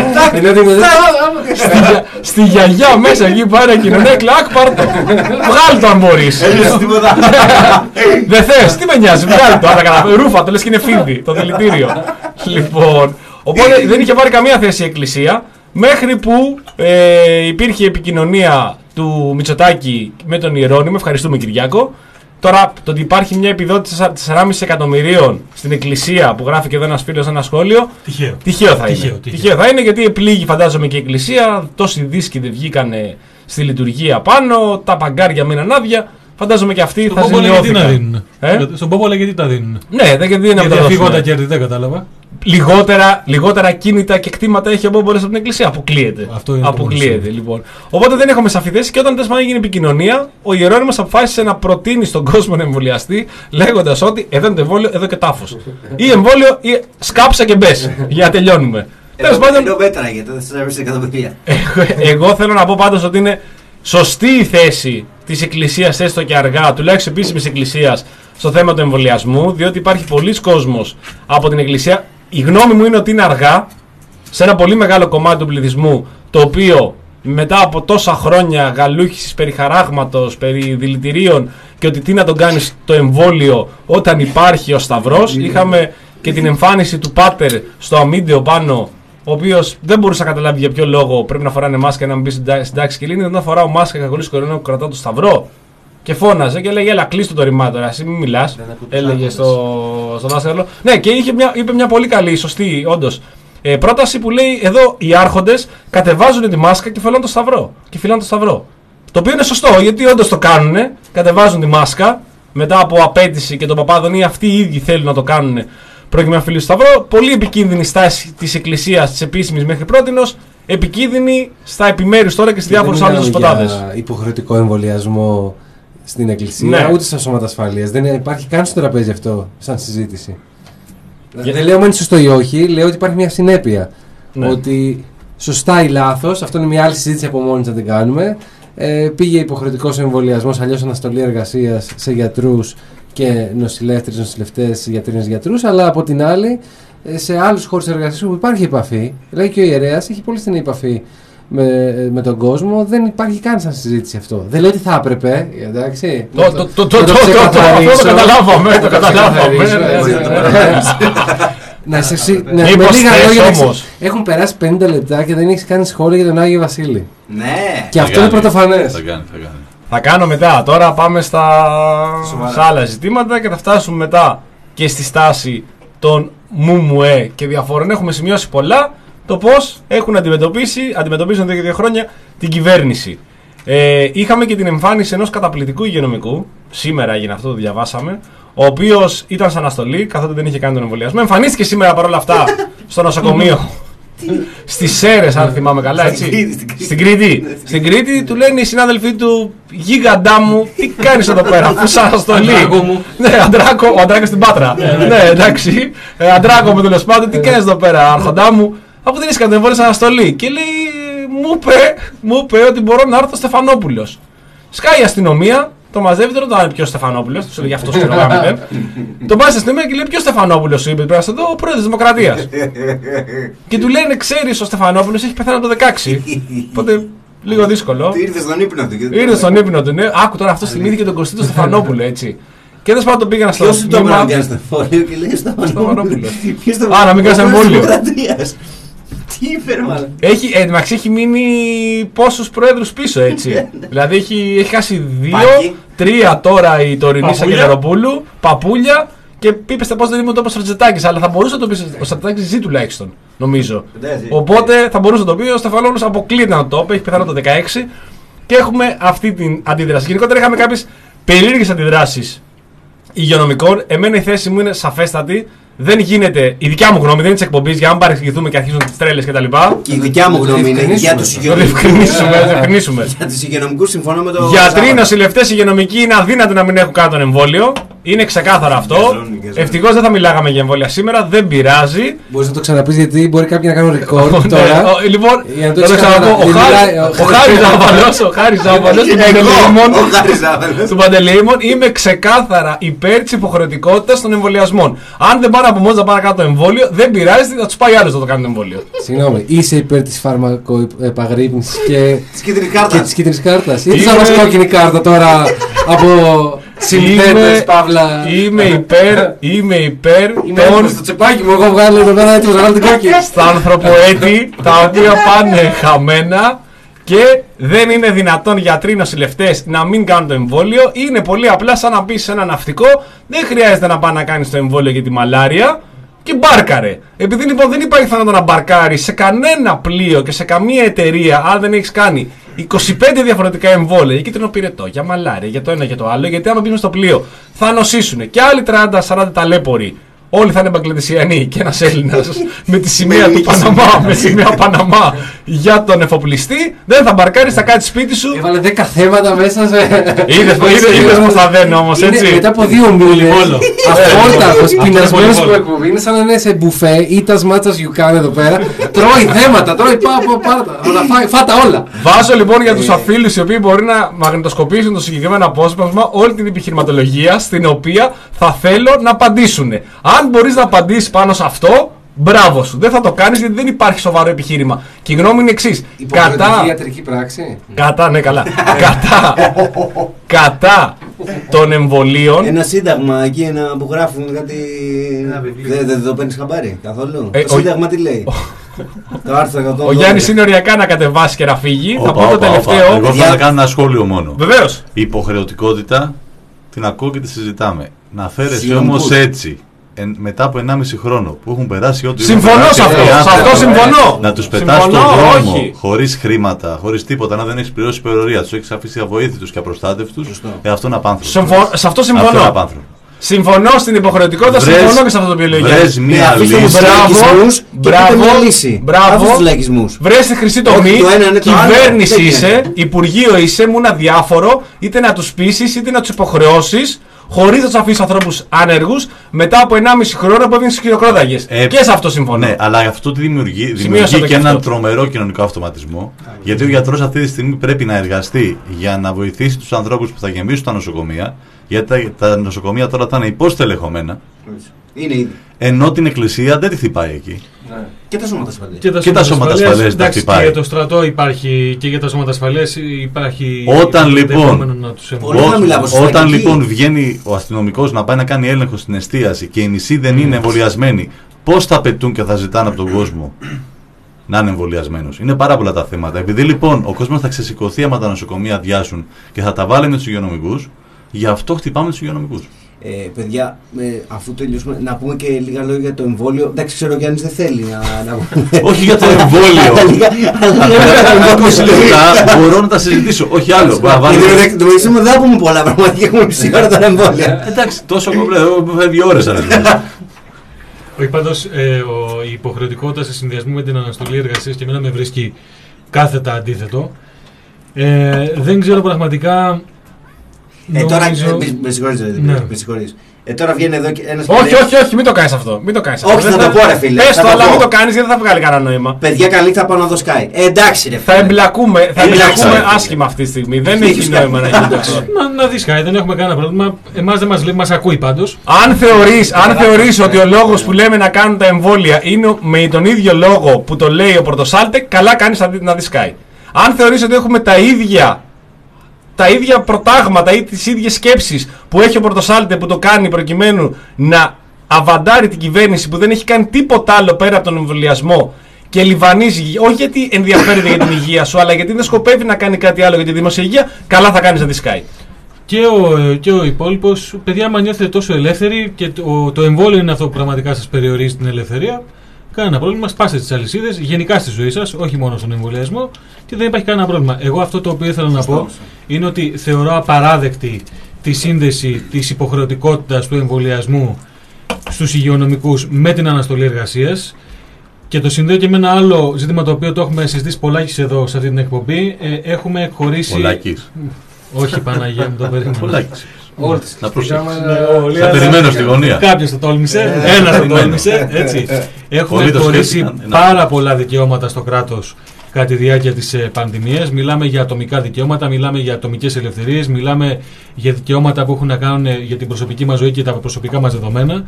Στη γιαγιά μέσα εκεί πάρε κοινωνία, κλακ, πάρ' το. Βγάλ' το αν μπορείς. Δεν θες, τι με νοιάζει, βγάλ' το. Ρούφα, το λες και είναι φίδι, το δηλητήριο. Λοιπόν, οπότε δεν είχε πάρει καμία θέση η εκκλησία, μέχρι που ε, υπήρχε επικοινωνία του Μητσοτάκη με τον Ιερώνυμο, ευχαριστούμε Κυριάκο. Τώρα, το ότι υπάρχει μια επιδότηση τεσσάρων κόμμα πέντε εκατομμυρίων στην εκκλησία που γράφει και εδώ ένας φίλος ένα σχόλιο. Τυχαίο. Τυχαίο θα τυχαίο, είναι. τυχαίο. Τυχαίο θα είναι γιατί επλήγει, φαντάζομαι, και η εκκλησία. Τόσοι δίσκοι δεν βγήκανε στη λειτουργία πάνω, τα παγκάρια μείναν άδεια. Φαντάζομαι και αυτοί θα ζημιώθηκαν. Ε? Στον Πόπολα γιατί τα δίνουν. Ναι, δεν είναι γιατί αφήγουν τα κέρδη, δεν κατάλαβα. Λιγότερα, λιγότερα κίνητα και κτήματα έχει ο Μπόμπολες από την εκκλησία. Αποκλείεται. Αυτό είναι Αποκλείεται λοιπόν. Οπότε δεν έχουμε σαφή θέση και όταν τέλος πάντων έγινε επικοινωνία, ο Ιερώνυμος αποφάσισε να προτείνει στον κόσμο να εμβολιαστεί, λέγοντας ότι εδώ είναι το εμβόλιο, εδώ και τάφος. Ή εμβόλιο ή σκάψα και μπες. Για να τελειώνουμε. Τέλος πάντων. Εγώ θέλω να πω πάντως ότι είναι σωστή η θέση της εκκλησίας, έστω και αργά, τουλάχιστον επίσημης εκκλησίας, στο θέμα του εμβολιασμού, διότι υπάρχει πολλής κόσμος από την εκκλησία. Η γνώμη μου είναι ότι είναι αργά σε ένα πολύ μεγάλο κομμάτι του πληθυσμού, το οποίο μετά από τόσα χρόνια γαλούχησης περί χαράγματος, περί δηλητηρίων και ότι τι να τον κάνεις το εμβόλιο όταν υπάρχει ο Σταυρός. Είχαμε και την εμφάνιση του Πάτερ στο αμίντεο πάνω, ο οποίος δεν μπορούσε να καταλάβει για ποιο λόγο πρέπει να φοράνε μάσκα να μην μπει στην τάξη και λύνει. Δεν φοράω μάσκα και ακολουθεί κορονοϊό που κρατάω το Σταυρό. Και φώναζε και έλεγε: έλα, κλείστο το ρημά τώρα, εσύ μην μιλάς. Έλεγε στο, στο δάσκαλο. Ναι, και είχε μια, είπε μια πολύ καλή, σωστή, όντως, ε, πρόταση που λέει: εδώ οι άρχοντες κατεβάζουν τη μάσκα και φυλάνε το Σταυρό. Και φυλάνε το Σταυρό. Το οποίο είναι σωστό, γιατί όντως το κάνουν, κατεβάζουν τη μάσκα μετά από απέτηση και τον παπάδων ή αυτοί οι ίδιοι θέλουν να το κάνουν προκειμένου να φυλήσουν το Σταυρό. Πολύ επικίνδυνη στάση της εκκλησίας, της επίσημης μέχρι πρότινος. Επικίνδυνη στα επιμέρους τώρα και σε διάφορους άλλους σποτάδες. Υποχρεωτικό εμβολιασμό στην εκκλησία, ναι. Ούτε στα σώματα ασφαλείας. Δεν υπάρχει καν στο τραπέζι αυτό σαν συζήτηση. Για... Δεν λέω αν είναι σωστό ή όχι, λέω ότι υπάρχει μια συνέπεια. Ναι. Ότι σωστά ή λάθος, αυτό είναι μια άλλη συζήτηση από μόνοι να την κάνουμε. Ε, πήγε υποχρεωτικός εμβολιασμός, αλλιώς αναστολή εργασίας σε γιατρούς και νοσηλεύτριες, νοσηλευτές, γιατρίνες, γιατρούς, αλλά από την άλλη σε άλλους χώρους εργασίας όπου υπάρχει επαφή, δηλαδή και ο ιερέας έχει πολύ στενή επαφή με, με τον κόσμο, δεν υπάρχει καν σαν συζήτηση αυτό. Δεν λέω ότι θα έπρεπε, εντάξει. Το καταλάβαμε, το καταλάβαμε. Να σε με λίγα λόγια, έχουν περάσει πενήντα λεπτά και δεν έχεις κάνει σχόλιο για τον Άγιο Βασίλη. Ναι. Και αυτό είναι πρωτοφανές. Θα κάνει, θα κάνει. Θα κάνω μετά. Τώρα πάμε στα άλλα ζητήματα και θα φτάσουμε μετά και στη στάση των ΜΟΜΟΕ και διαφόρων. Έχουμε σημειώσει πολλά το πώς έχουν αντιμετωπίσει, αντιμετωπίζουν εδώ και δύο χρόνια την κυβέρνηση. Ε, είχαμε και την εμφάνιση ενός καταπληκτικού υγειονομικού, σήμερα έγινε αυτό, το διαβάσαμε, ο οποίος ήταν σαν αναστολή καθότι δεν είχε κάνει τον εμβολιασμό. Εμφανίστηκε σήμερα παρόλα αυτά στο νοσοκομείο. Στις Σέρρες, αν θυμάμαι καλά, έτσι. Στην Κρήτη. Στην Κρήτη του λένε οι συνάδελφοί του: γίγαντά μου, τι κάνεις εδώ πέρα, αφού σαν αναστολή. Ναι, Αντράκο, ο Αντράκος στην Πάτρα. Ναι, εντάξει. Αντράκο μου, τέλος πάντων, τι κάνεις εδώ πέρα, Άρχοντά μου, αφού δεν είσαι κάνει τον εμβόλιο σαν αναστολή. Και λέει: μου είπε ότι μπορώ να έρθω Στεφανόπουλος. Σκάει η αστυνομία. Το μαζεύει, δεν ρωτάνε ποιο Στεφανόπουλος, του λέει αυτό το κάνετε. Το πάει στην αστυνομία και λέει: ποιο Στεφανόπουλος σου είπε, πρέπει να είσαι εδώ, ο πρόεδρος της Δημοκρατίας. Και του λένε: ξέρεις, ο Στεφανόπουλος έχει πεθάνει το δεκαέξι. Οπότε λίγο δύσκολο. Ήρθε στον ύπνο του. Ήρθε στον ύπνο του, ναι. Άκου τώρα, αυτό θυμήθηκε τον Κωστή του Στεφανόπουλο, έτσι. Και δεν σπάω τον πήγαινα στο τμήμα. Ποιο του το έκανε στο εμβόλιο και λέει: Στεφανόπουλος. Α, να μην κάνει εμβόλιο. Τι είπε, μάλλον. Έχει, ε, εντάξει, έχει μείνει πόσους προέδρους πίσω, έτσι. Δηλαδή έχει, έχει χάσει δύο, Πάκι. τρία τώρα η τωρινή Παπούλια. Σακελαροπούλου, Παπούλια και πείπεστε πώς δεν είμαι ο τόπος Στρατζετάκης. Αλλά θα μπορούσε να το πει ο Στρατζετάκης ζει τουλάχιστον, νομίζω. Ναι, ζει. Οπότε θα μπορούσε να το πει. Ο Στεφανόπουλος αποκλείται να το πει, έχει πεθάνει το δεκαέξι. Και έχουμε αυτή την αντίδραση. Γενικότερα είχαμε κάποιες περίεργες αντιδράσεις υγειονομικών. Εμένα η θέση μου είναι σαφέστατη. Δεν γίνεται, η δικιά μου γνώμη, δεν είναι τη εκπομπή για να μην παρεξηγηθούμε και αρχίζουν τι τρέλες κτλ. Και η δικιά μου γνώμη είναι για του Το διευκρινίσουμε, το διευκρινίσουμε. Για του υγειονομικού συμφωνώ με το. Γιατροί, νοσηλευτές, υγειονομικοί είναι αδύνατο να μην έχουν κάνει τον εμβόλιο. Είναι ξεκάθαρο αυτό. Ευτυχώς δεν θα μιλάγαμε για εμβόλια σήμερα, δεν πειράζει. Μπορείς να το ξαναπείς γιατί μπορεί κάποιοι να κάνουν record Ναι, τώρα. ο- Λοιπόν, Για να το θα το έχεις ξαναπώ. καταλάβει. Ο Χάρης- Μιλάει- Ο Χάρης Ζάβαλος, ο Χάρης Ζάβαλος του Παντελεήμων, Ο Χάρης Ζάβαλος. του Παντελεήμων, είμαι ξεκάθαρα υπέρ της υποχρεωτικότητας των εμβολιασμών. Αν δεν πάνε από μόνοι να πάνε να κάνουν το εμβόλιο, δεν πειράζει, θα τους πάει άλλος να το κάνουν το εμβόλιο. Συγγνώμη, είσαι υπέρ της φαρμακοεπαγρύπνησης και, Τη κίτρινη και κάρτα. της κίτρινης κάρτας. Ή Είμαι- θα μας κόκκινη κάρτα τώρα από συνθέτες, παύλα. Είμαι υπέρ, είμαι υπέρ Είμαι των έτοιμος στο τσεπάκι μου, εγώ βγάλω εδώ πέρα έτοιμος να βγάλω την κόκκινη. στα ανθρωποέτη τα οποία πάνε χαμένα και δεν είναι δυνατόν γιατροί νοσηλευτές να μην κάνουν το εμβόλιο. Είναι πολύ απλά σαν να πεις σε ένα ναυτικό, δεν χρειάζεται να πάει να κάνεις το εμβόλιο για τη μαλάρια και μπάρκαρε. Επειδή λοιπόν δεν υπάρχει θάνατο να μπαρκάρει σε κανένα πλοίο και σε καμία εταιρεία αν δεν έχεις κάνει είκοσι πέντε διαφορετικά εμβόλια για κίτρινο πυρετό, για μαλάρια, για το ένα για το άλλο, γιατί άμα μπει στο πλοίο θα νοσήσουν και άλλοι τριάντα σαράντα ταλέποροι. Όλοι θα είναι Μπαγκλαντεσιανοί και ένας Έλληνας με τη σημαία του Παναμά, με σημαία Παναμά για τον εφοπλιστή. Δεν θα μπαρκάρεις, θα κάτσεις σπίτι σου. Έβαλε δέκα θέματα μέσα σε... Είδες πως θα δένω όμως, Είναι έτσι. μετά από δύο μήνες Πολυβόλο. αφόρταχος, πεινασμένος πολυβόλο. που εκπομπή. Είναι σαν να είναι σε μπουφέ ή τα σμάτσα γιουκάν εδώ πέρα. Τρώει θέματα, τρώει πάω πάρτα. Αλλά φάει- φάτα όλα. Βάζω λοιπόν για τους αφίλους οι οποίοι μπορεί να μαγνητοσκοπήσουν το συγκεκριμένο απόσπασμα όλη την επιχειρηματολογία στην οποία θα θέλω να απαντήσουν. Αν μπορείς να απαντήσεις πάνω σε αυτό, μπράβο σου. Δεν θα το κάνεις γιατί δεν υπάρχει σοβαρό επιχείρημα. Και η γνώμη είναι εξής. Υποχρεωτική Κατά. ιατρική πράξη. Κατά, ναι, καλά. κατά. κατά των εμβολίων. Ένα σύνταγμα εκεί ένα που γράφουν κάτι. Ένα βιβλίο. Δεν δεν το παίρνει χαμπάρι καθόλου. Ε, Το ο- σύνταγμα τι λέει. Το άρθρο εκατόν Ο Γιάννης είναι οριακά να κατεβάσει και να φύγει. Θα Όπα, πω το όπα, όπα. τελευταίο. Εγώ θέλω Για- να κάνω ένα σχόλιο μόνο. Βεβαίως. Η υποχρεωτικότητα την ακούω και τη συζητάμε. Να φέρεσαι Συγγνωμικούς. όμως έτσι, εν, μετά από ενάμιση χρόνο που έχουν περάσει ό,τι. Συμφωνώ έχουν σε περάσει αυτό. αυτοί οι Σε αυτό άνθρωποι, συμφωνώ. Να τους πετάς στον Συμφωνώ, δρόμο όχι. χωρίς χρήματα, χωρίς τίποτα, να δεν έχεις πληρώσει υπερορία, τους έχεις αφήσει αβοήθητους και απροστάτευτους. Ε, αυτό είναι απάνθρωπο. Συμφω- Σε αυτό Αυτό είναι συμφωνώ. απάνθρωπο. Συμφωνώ στην υποχρεωτικότητα, Βρες- συμφωνώ και σε αυτό το οποίο λέει ο Γιάννης. Βρες μία αφήστε μου λύση. τους λαϊκισμούς και Μπράβο, πείτε μια λύση. μπράβο. Αφήστε τους λαϊκισμούς. Βρες τη χρυσή τομή, Όχι, το ένα είναι το άλλο. κυβέρνηση Δεν είσαι, γίνεται. υπουργείο είσαι, μου είναι αδιάφορο, είτε να τους πείσεις είτε να τους υποχρεώσεις, χωρίς να τους αφήσεις ανθρώπους άνεργους, μετά από ενάμιση χρόνο που έβγαινε στις χειροκρόταγες. Ε, και σε αυτό συμφωνώ. Ναι, αλλά αυτό τι δημιουργεί, Σημείωσα δημιουργεί το και και έναν αυτό. τρομερό κοινωνικό αυτοματισμό. Γιατί ο γιατρός αυτή τη στιγμή πρέπει να εργαστεί για να βοηθήσει τους ανθρώπους που θα γεμίσουν τα νοσοκομεία. Γιατί τα, τα νοσοκομεία τώρα θα είναι υποστελεχωμένα. Είναι ήδη. Ενώ την εκκλησία δεν τη χτυπάει εκεί. Και τα σώματα ασφαλεία. Και τα, Και τα σώματα ασφαλείας τα εντάξει, και χτυπάει. για το στρατό υπάρχει και για τα σώματα ασφαλείας υπάρχει. Όταν, το λοιπόν, ενδεχόμενο να τους Πολύ εμβολιάσουν. χαμηλά Ό- ποσοστά Όταν εκεί. λοιπόν βγαίνει ο αστυνομικός να πάει να κάνει έλεγχο στην εστίαση και οι μισοί δεν είναι εμβολιασμένοι, πώς θα πετούν και θα ζητάνε από τον κόσμο να είναι εμβολιασμένος? Είναι πάρα πολλά τα θέματα. Επειδή λοιπόν ο κόσμος θα ξεσηκωθεί άμα τα νοσοκομεία αδειάσουν και θα τα βάλει με τους υγειονομικούς, γι' αυτό χτυπάμε τους υγειονομικούς. Ε, παιδιά, ε, αφού τελειώσουμε, να πούμε και λίγα λόγια για το εμβόλιο. Εντάξει, ξέρω ο Γιάννης δεν θέλει να, να πούμε. Όχι για το εμβόλιο. Αλλά λίγα- αλλά λίγα για το εμβόλιο. είκοσι λεπτά μπορώ να τα συζητήσω. Όχι άλλο. Μπορώ να βάλω- Γιατί το μεταξύ δεν θα πούμε πολλά πραγματικά. Έχουμε μισή ώρα τα εμβόλια. Εντάξει, τόσο κομπλέ. Εγώ φεύγει ώρες αν Όχι, πάντως ε, ο- η υποχρεωτικότητα σε συνδυασμό με την αναστολή εργασίας και εμένα με βρίσκει κάθετα αντίθετο. Ε, δεν ξέρω πραγματικά. Ε, τώρα, νομίζω- ε, με- με συγχωρείς, ρε, Ναι. με συγχωρείς. Ε, τώρα βγαίνει εδώ και ένας. Όχι, και λέει, όχι, όχι, μην το κάνεις αυτό. Μην το κάνεις Όχι, αυτό. θα Δεν το πω, ρε φίλε, Πες θα το, το αλλά πω. μην το κάνεις γιατί δεν θα βγάλει κανένα νόημα. Παιδιά, καλή θα πάω να δω Sky. Ε, εντάξει, ρε Θα φίλε. εμπλακούμε, θα Εμπλάξαμε. εμπλακούμε άσχημα αυτή τη στιγμή. Δεν Έχεις έχει κάνει. νόημα να γίνει αυτό. Να, να δεις κάτι, δεν έχουμε κανένα πρόβλημα. Εμάς δεν μας λέει, μας ακούει πάντως. Αν θεωρείς, αν θεωρείς ότι ο λόγος που λέμε να κάνουν τα εμβόλια είναι με τον ίδιο λόγο που το λέει ο Πορτοσάλτε, καλά κάνεις να δει- να δεις Sky. Αν θεωρείς ότι έχουμε τα ίδια, τα ίδια προτάγματα ή τις ίδιες σκέψεις που έχει ο Πορτοσάλτε που το κάνει προκειμένου να αβαντάρει την κυβέρνηση που δεν έχει κάνει τίποτα άλλο πέρα από τον εμβολιασμό και λιβανίζει, όχι γιατί ενδιαφέρεται για την υγεία σου, αλλά γιατί δεν σκοπεύει να κάνει κάτι άλλο για τη δημόσια υγεία, καλά θα κάνεις να τη σκάει. Και ο, και ο υπόλοιπος, παιδιά, άμα νιώθετε τόσο ελεύθεροι και το, το εμβόλιο είναι αυτό που πραγματικά σας περιορίζει την ελευθερία, κανένα πρόβλημα, σπάστε τις αλυσίδες γενικά στη ζωή σας, όχι μόνο στον εμβολιασμό, και δεν υπάρχει κανένα πρόβλημα. Εγώ αυτό το οποίο ήθελα να πω είναι ότι θεωρώ απαράδεκτη τη σύνδεση της υποχρεωτικότητας του εμβολιασμού στους υγειονομικούς με την αναστολή εργασίας. Και το συνδέω και με ένα άλλο ζήτημα το οποίο το έχουμε συζητήσει πολλάκις εδώ σε αυτή την εκπομπή. Ε, έχουμε χωρίσει. Πολλάκις. Όχι, Παναγία μου, το περίμενα. Πολλάκις. Να προσέξεις. Θα περιμένω στη γωνία. Κάποιος το τόλμησε, ένας το τόλμησε. Έτσι. Έχουμε χωρίσει πάρα πολλά δικαιώματα στο κράτος κατά τη διάρκεια της πανδημίας. Μιλάμε για ατομικά δικαιώματα, μιλάμε για ατομικές ελευθερίες, μιλάμε για δικαιώματα που έχουν να κάνουν για την προσωπική μας ζωή και τα προσωπικά μας δεδομένα.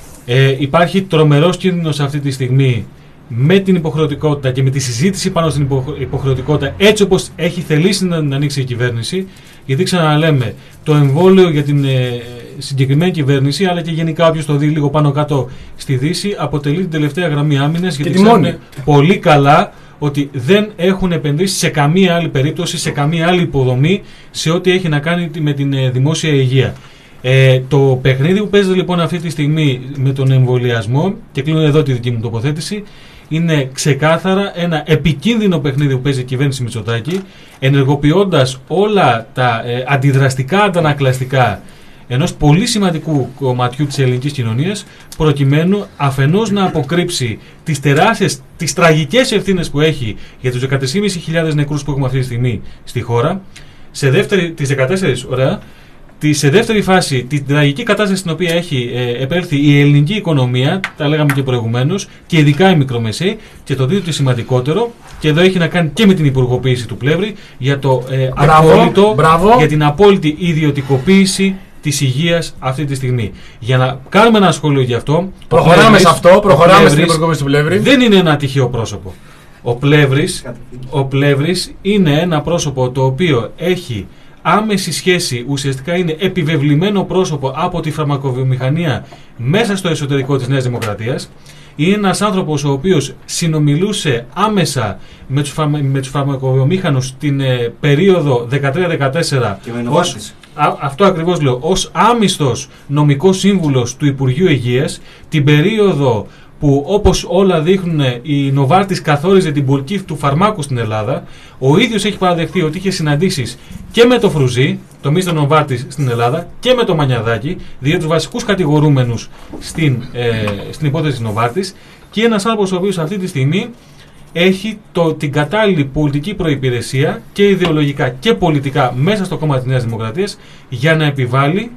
Ε, υπάρχει τρομερός κίνδυνος αυτή τη στιγμή με την υποχρεωτικότητα και με τη συζήτηση πάνω στην υποχρεωτικότητα, έτσι όπως έχει θελήσει να, να ανοίξει η κυβέρνηση. Γιατί ξαναλέμε, το εμβόλιο για την ε, συγκεκριμένη κυβέρνηση, αλλά και γενικά όποιος το δει λίγο πάνω κάτω στη Δύση, αποτελεί την τελευταία γραμμή άμυνας, γιατί ξέρουν πολύ καλά ότι δεν έχουν επενδύσει σε καμία άλλη περίπτωση, σε καμία άλλη υποδομή, σε ό,τι έχει να κάνει με την ε, δημόσια υγεία. Ε, το παιχνίδι που παίζεται λοιπόν αυτή τη στιγμή με τον εμβολιασμό, και κλείνω εδώ τη δική μου τοποθέτηση, είναι ξεκάθαρα ένα επικίνδυνο παιχνίδι που παίζει η κυβέρνηση Μητσοτάκη, ενεργοποιώντας όλα τα ε, αντιδραστικά αντανακλαστικά ενός πολύ σημαντικού κομματιού της ελληνικής κοινωνίας, προκειμένου αφενός να αποκρύψει τις τεράστιες, τις τραγικές ευθύνες που έχει για τους δεκατέσσερις χιλιάδες νεκρούς που έχουμε αυτή τη στιγμή στη χώρα, σε δεύτερη, τις δεκατέσσερις, ωραία, σε δεύτερη φάση, την τραγική κατάσταση στην οποία έχει ε, επέλθει η ελληνική οικονομία, τα λέγαμε και προηγουμένως, και ειδικά η μικρομεσαίη, και το τρίτο σημαντικότερο, και εδώ έχει να κάνει και με την υπουργοποίηση του Πλεύρη, για, το, ε, μπράβο, απόλυτο, μπράβο. για την απόλυτη ιδιωτικοποίηση της υγείας αυτή τη στιγμή. Για να κάνουμε ένα σχόλιο γι' αυτό. Προχωράμε Πλεύρης, σε αυτό, προχωράμε Πλεύρης, στην υπουργοποίηση του Πλεύρη. Δεν είναι ένα τυχαίο πρόσωπο. Ο Πλεύρης, ο Πλεύρης είναι ένα πρόσωπο το οποίο έχει άμεση σχέση, ουσιαστικά είναι επιβεβλημένο πρόσωπο από τη φαρμακοβιομηχανία μέσα στο εσωτερικό της Νέας Δημοκρατίας. Είναι ένας άνθρωπος ο οποίος συνομιλούσε άμεσα με τους, φαρμα, με τους φαρμακοβιομήχανους την ε, περίοδο δεκατρία δεκατέσσερα, ως, α, αυτό ακριβώς λέω, ως άμιστος νομικός σύμβουλος του Υπουργείου Υγείας, την περίοδο που, όπως όλα δείχνουν, η Νοβάρτης καθόριζε την πολιτική του φαρμάκου στην Ελλάδα. Ο ίδιος έχει παραδεχθεί ότι είχε συναντήσεις και με το Φρουζί, το μίστερ Νοβάρτης στην Ελλάδα, και με το Μανιαδάκη, δύο τους βασικούς κατηγορούμενους στην, ε, στην υπόθεση της Νοβάρτης, και ένας άνθρωπος ο οποίος αυτή τη στιγμή έχει το, την κατάλληλη πολιτική προϋπηρεσία και ιδεολογικά και πολιτικά μέσα στο κόμμα της Νέας Δημοκρατίας για να επιβάλλει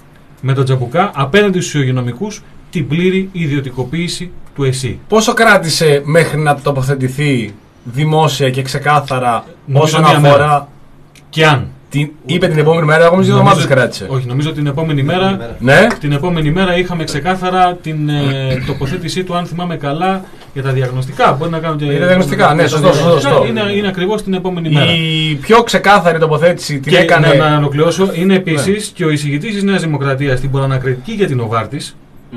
με τον Τζαμπουκά απέναντι στους υγειονομικούς την πλήρη ιδιωτικοποίηση του ΕΣΥ. Πόσο κράτησε μέχρι να τοποθετηθεί δημόσια και ξεκάθαρα νομίζω όσον αφορά. Και αν. Την, είπε την επόμενη μέρα, εγώ νομίζω δύο εβδομάδες κράτησε. Όχι, νομίζω την επόμενη μέρα. Ναι. Την επόμενη μέρα είχαμε ξεκάθαρα την ε, τοποθέτησή του, αν θυμάμαι καλά, για τα διαγνωστικά. Μπορεί να κάνω και. Για τα διαγνωστικά, ναι, σωστό. σωστό. Είναι, είναι ακριβώς την επόμενη μέρα. Η πιο ξεκάθαρη τοποθέτηση την και έκανε. Να, να ολοκληρώσω. Είναι επίσης ναι. και ο εισηγητής της Νέας Δημοκρατίας στην προανακριτική για την Νοβάρτης. Mm.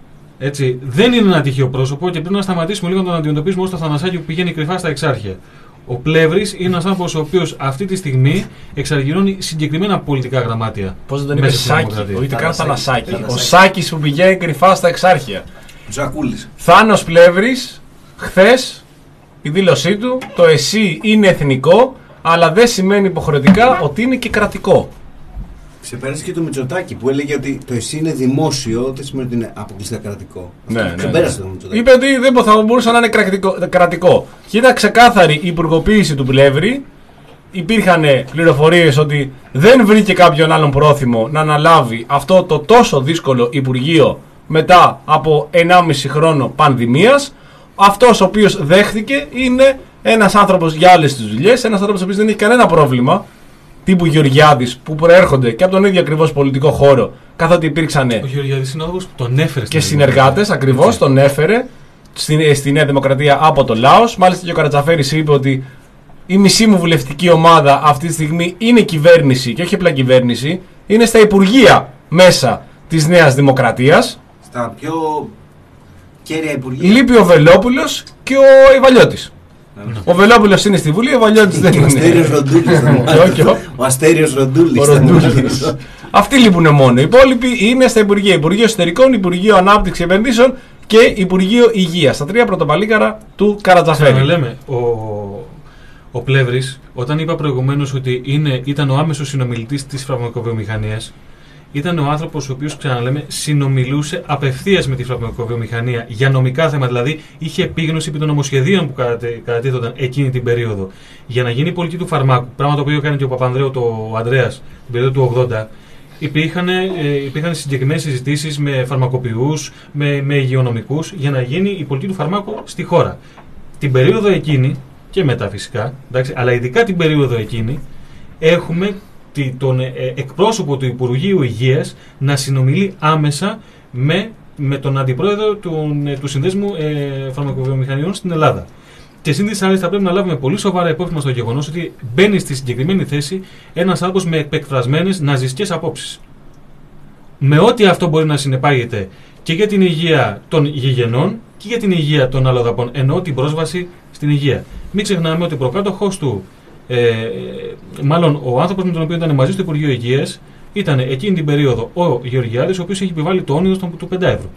Έτσι, δεν είναι ένα τυχαίο πρόσωπο και πρέπει να σταματήσουμε λίγο να τον αντιμετωπίσουμε ως το Θανασάκι που πηγαίνει κρυφά στα εξάρχεια. Ο Πλεύρης είναι ένας άνθρωπος ο οποίος αυτή τη στιγμή εξαργυρώνει συγκεκριμένα πολιτικά γραμμάτια. Πώς δεν τον είπε Σάκη, όχι καν Θανασάκι. Ο Σάκης που πηγαίνει κρυφά στα εξάρχεια. Ο Ζακούλης. Θάνος Πλεύρης, χθες η δήλωσή του, το ΕΣΥ είναι εθνικό, αλλά δεν σημαίνει υποχρεωτικά ότι είναι και κρατικό. Ξεπέρασε και το Μητσοτάκη που έλεγε ότι το ΕΣΥ είναι δημόσιο, δεν σημαίνει ότι είναι αποκλειστικά κρατικό. Ναι, ναι, ξεπέρασε ναι. το Μητσοτάκη. Είπε ότι δεν θα μπορούσε να είναι κρατικό. κρατικό. Και ήταν ξεκάθαρη η υπουργοποίηση του Πλεύρη. Υπήρχαν πληροφορίες ότι δεν βρήκε κάποιον άλλον πρόθυμο να αναλάβει αυτό το τόσο δύσκολο Υπουργείο μετά από ενάμιση χρόνο πανδημίας. Αυτός ο οποίος δέχτηκε είναι ένας άνθρωπος για άλλες τις δουλειές, ένας άνθρωπος ο οποίος δεν έχει κανένα πρόβλημα, τύπου Γεωργιάδης, που προέρχονται και από τον ίδιο ακριβώς πολιτικό χώρο, καθότι υπήρξαν. Ο Γεωργιάδης είναι άνθρωπος που τον έφερε. Και συνεργάτες, ακριβώς, τον έφερε στη, στη Νέα Δημοκρατία από το Λάος. Μάλιστα και ο Καρατζαφέρης είπε ότι η μισή μου βουλευτική ομάδα αυτή τη στιγμή είναι κυβέρνηση και όχι απλά κυβέρνηση, είναι στα υπουργεία μέσα της Νέας Δημοκρατίας. Στα πιο Κέρια υπουργεία. Λείπει ο Βελόπουλος και ο Ιβαλιώτης. Ο Βελόπουλος είναι στη Βουλή, ο Ιβαλιώτης δεν είναι. Ο Αστέριος Ροντούλης. Ο Αστέριος Ροντούλης. Αυτοί λείπουν μόνο. Οι υπόλοιποι είναι στα Υπουργεία. Υπουργείο Εσωτερικών, Υπουργείο Ανάπτυξη Επενδύσεων και Υπουργείο Υγείας. Τα τρία πρωτοπαλίκαρα του Καρατζαφέρη. Λέμε, ο, ο Πλεύρης, όταν είπα προηγουμένως ότι είναι, ήταν ο άμεσος συνομιλητής της φαρμακοβιομηχανίας, ήταν ο άνθρωπος ο οποίος, ξαναλέμε, συνομιλούσε απευθείας με τη φαρμακοβιομηχανία για νομικά θέματα. Δηλαδή, είχε επίγνωση επί των νομοσχεδίων που κατατίθονταν εκείνη την περίοδο. Για να γίνει η πολιτική του φαρμάκου, πράγμα το οποίο έκανε και ο Παπανδρέου, το Ανδρέας, την περίοδο του ογδόντα, υπήρχαν, ε, υπήρχαν συγκεκριμένες συζητήσεις με φαρμακοποιούς, με, με υγειονομικούς, για να γίνει η πολιτική του φαρμάκου στη χώρα. Την περίοδο εκείνη, και μετά φυσικά, εντάξει, αλλά ειδικά την περίοδο εκείνη, έχουμε τον ε, εκπρόσωπο του Υπουργείου Υγείας να συνομιλεί άμεσα με, με τον αντιπρόεδρο του, ε, του Συνδέσμου ε, Φαρμακοβιομηχανιών στην Ελλάδα. Και σύν της άλλης θα πρέπει να λάβουμε πολύ σοβαρά υπόψη μας το γεγονός ότι μπαίνει στη συγκεκριμένη θέση ένας άνθρωπος με εκφρασμένες ναζιστικές απόψεις. Με ό,τι αυτό μπορεί να συνεπάγεται και για την υγεία των γηγενών και για την υγεία των αλλοδαπών, εννοώ την πρόσβαση στην υγεία. Μην ξεχνάμε ότι ο προκάτοχός του, Ε, μάλλον ο άνθρωπος με τον οποίο ήταν μαζί στο Υπουργείο Υγείας, ήταν εκείνη την περίοδο ο Γεωργιάδης, ο οποίος έχει επιβάλει το όνειρο του πέντε ευρώ.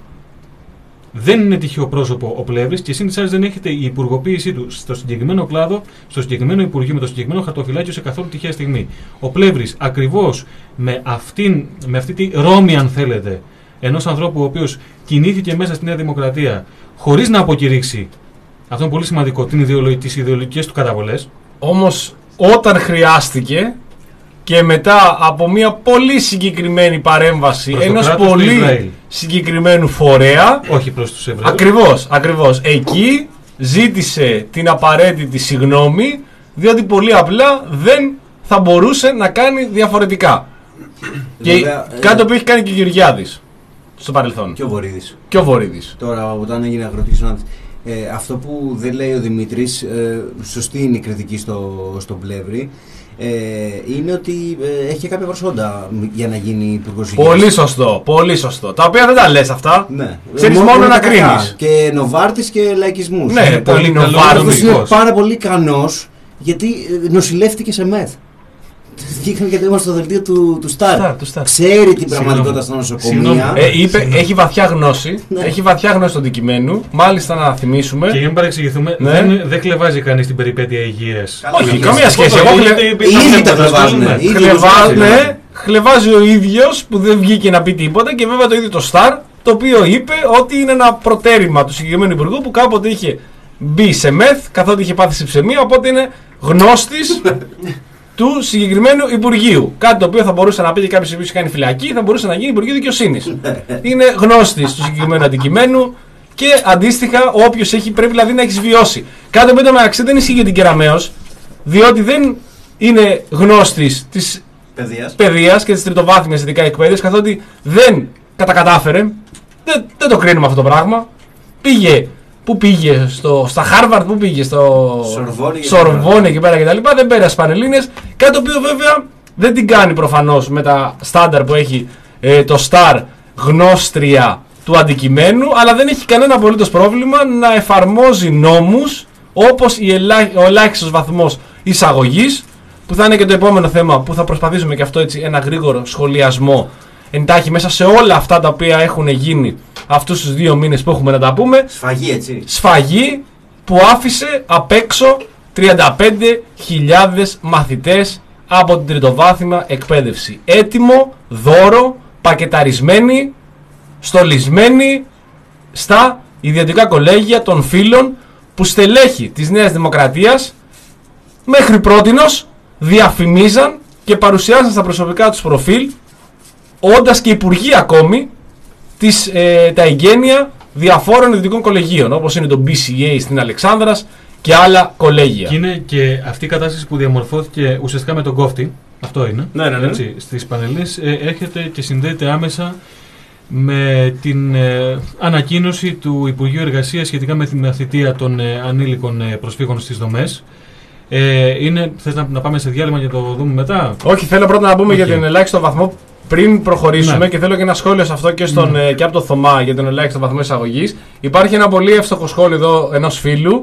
Δεν είναι τυχαίο πρόσωπο ο Πλεύρης και σύν της άλλης δεν έχετε η υπουργοποίησή του στο συγκεκριμένο κλάδο, στο συγκεκριμένο Υπουργείο, με το συγκεκριμένο χαρτοφυλάκιο σε καθόλου τυχαία στιγμή. Ο Πλεύρης ακριβώς με, αυτήν, με αυτή τη ρόμη, αν θέλετε, ενός ανθρώπου ο οποίος κινήθηκε μέσα στη Νέα Δημοκρατία χωρίς να αποκηρύξει, αυτό είναι πολύ σημαντικό, τις ιδεολογικές του καταβολές. Όμως όταν χρειάστηκε και μετά από μια πολύ συγκεκριμένη παρέμβαση ενός πολύ συγκεκριμένου φορέα, όχι προς τους Εβραίους, ακριβώς, ακριβώς, εκεί ζήτησε την απαραίτητη συγγνώμη, διότι πολύ απλά δεν θα μπορούσε να κάνει διαφορετικά. Και βέβαια, κάτι το οποίο έχει κάνει και ο Γεωργιάδης στο παρελθόν. Και ο Βορύδης. Και ο Βορύδης. Τώρα όταν έγινε αγροτικής ανάπτυξης. Ε, αυτό που δεν λέει ο Δημήτρης, ε, σωστή είναι η κριτική στο, στον Πλεύρη, ε, είναι ότι ε, έχει κάποια προσόντα για να γίνει υπουργός υγείας. Πολύ σωστό, πολύ σωστό. Τα οποία δεν τα λες αυτά. Ναι. Ξέρεις μόνο, μόνο να κρίνεις. Και Νοβάρτης και λαϊκισμούς. Ναι, είναι πολύ Νοβάρτης. Είναι πάρα πολύ ικανός γιατί νοσηλεύτηκε σε μεθ. Βγήκαν και το είμαστε στο δελτίο του, του Σταρ. Ξέρει την πραγματικότητα στα νοσοκομεία. Ε, είπε, έχει βαθιά γνώση. Ναι. Έχει βαθιά γνώση του αντικειμένου. Μάλιστα να θυμίσουμε. Και για να παρεξηγηθούμε, ναι. δεν, δεν χλεβάζει κανείς την περιπέτεια υγείας. Όχι, καμία σχέση. Εγώ ήδη τα χλεβάζουν. Χλεβάζει ο ίδιος που δεν βγήκε να πει τίποτα και βέβαια το ίδιο το Σταρ, το οποίο είπε ότι είναι ένα προτέρημα του συγκεκριμένου υπουργού που κάποτε είχε μπει σε μεθ καθότι είχε πάθει ψεμία, οπότε είναι γνώστης του συγκεκριμένου Υπουργείου. Κάτι το οποίο θα μπορούσε να πει και κάποιος που έχει κάνει φυλακή, θα μπορούσε να γίνει Υπουργείο Δικαιοσύνης. Είναι γνώστης του συγκεκριμένου αντικειμένου και αντίστοιχα όποιος έχει πρέπει δηλαδή να έχει βιώσει. Κάτι το οποίο μεταξύ δεν ισχύει για την Κεραμέως, διότι δεν είναι γνώστης της παιδείας και της τριτοβάθμιας ειδικά εκπαίδευσης, καθότι δεν κατακατάφερε. Δεν, δεν το κρίνουμε αυτό το πράγμα. Πήγε. Πού πήγε, στο, στα Χάρβαρντ, πού πήγε, στο Σορβόνι εκεί πέρα κτλ. Δεν πέρασε Πανελλήνιες. Κάτι το οποίο βέβαια δεν την κάνει προφανώς με τα στάνταρ που έχει ε, το Σταρ γνώστρια του αντικειμένου, αλλά δεν έχει κανένα απολύτως πρόβλημα να εφαρμόζει νόμους όπως η ελά, ο ελάχιστος βαθμός εισαγωγής, που θα είναι και το επόμενο θέμα που θα προσπαθήσουμε και αυτό έτσι ένα γρήγορο σχολιασμό εντάχει μέσα σε όλα αυτά τα οποία έχουν γίνει αυτούς τους δύο μήνες που έχουμε να τα πούμε. Σφαγή, έτσι. Σφαγή που άφησε απ' έξω τριάντα πέντε χιλιάδες μαθητές από την τριτοβάθμια εκπαίδευση. Έτοιμο, δώρο, πακεταρισμένοι, στολισμένοι στα ιδιωτικά κολέγια των φίλων που στελέχη της Νέας Δημοκρατίας μέχρι πρότινος διαφημίζαν και παρουσιάζαν στα προσωπικά τους προφίλ, όντας και υπουργοί ακόμη, τις, ε, τα εγγένεια διαφόρων ιδιωτικών κολεγίων, όπως είναι το μπι σι έι στην Αλεξάνδρας και άλλα κολέγια. Και είναι και αυτή η κατάσταση που διαμορφώθηκε ουσιαστικά με τον κόφτη, αυτό είναι, ναι, ναι, ναι. Έτσι, στις Πανελλήνιες, ε, έρχεται και συνδέεται άμεσα με την ε, ανακοίνωση του Υπουργείου Εργασίας σχετικά με την θητεία των ε, ανήλικων ε, προσφύγων στις δομές. Ε, είναι, θες να, να πάμε σε διάλειμμα και το δούμε μετά? Όχι, θέλω πρώτα να πούμε okay. για τον ελάχιστο βαθμό Πριν προχωρήσουμε, Ναι. και θέλω και ένα σχόλιο σε αυτό και, στον, Ναι. και από το Θωμά για τον ελάχιστο βαθμό εισαγωγής. Υπάρχει ένα πολύ εύστοχο σχόλιο εδώ ενός φίλου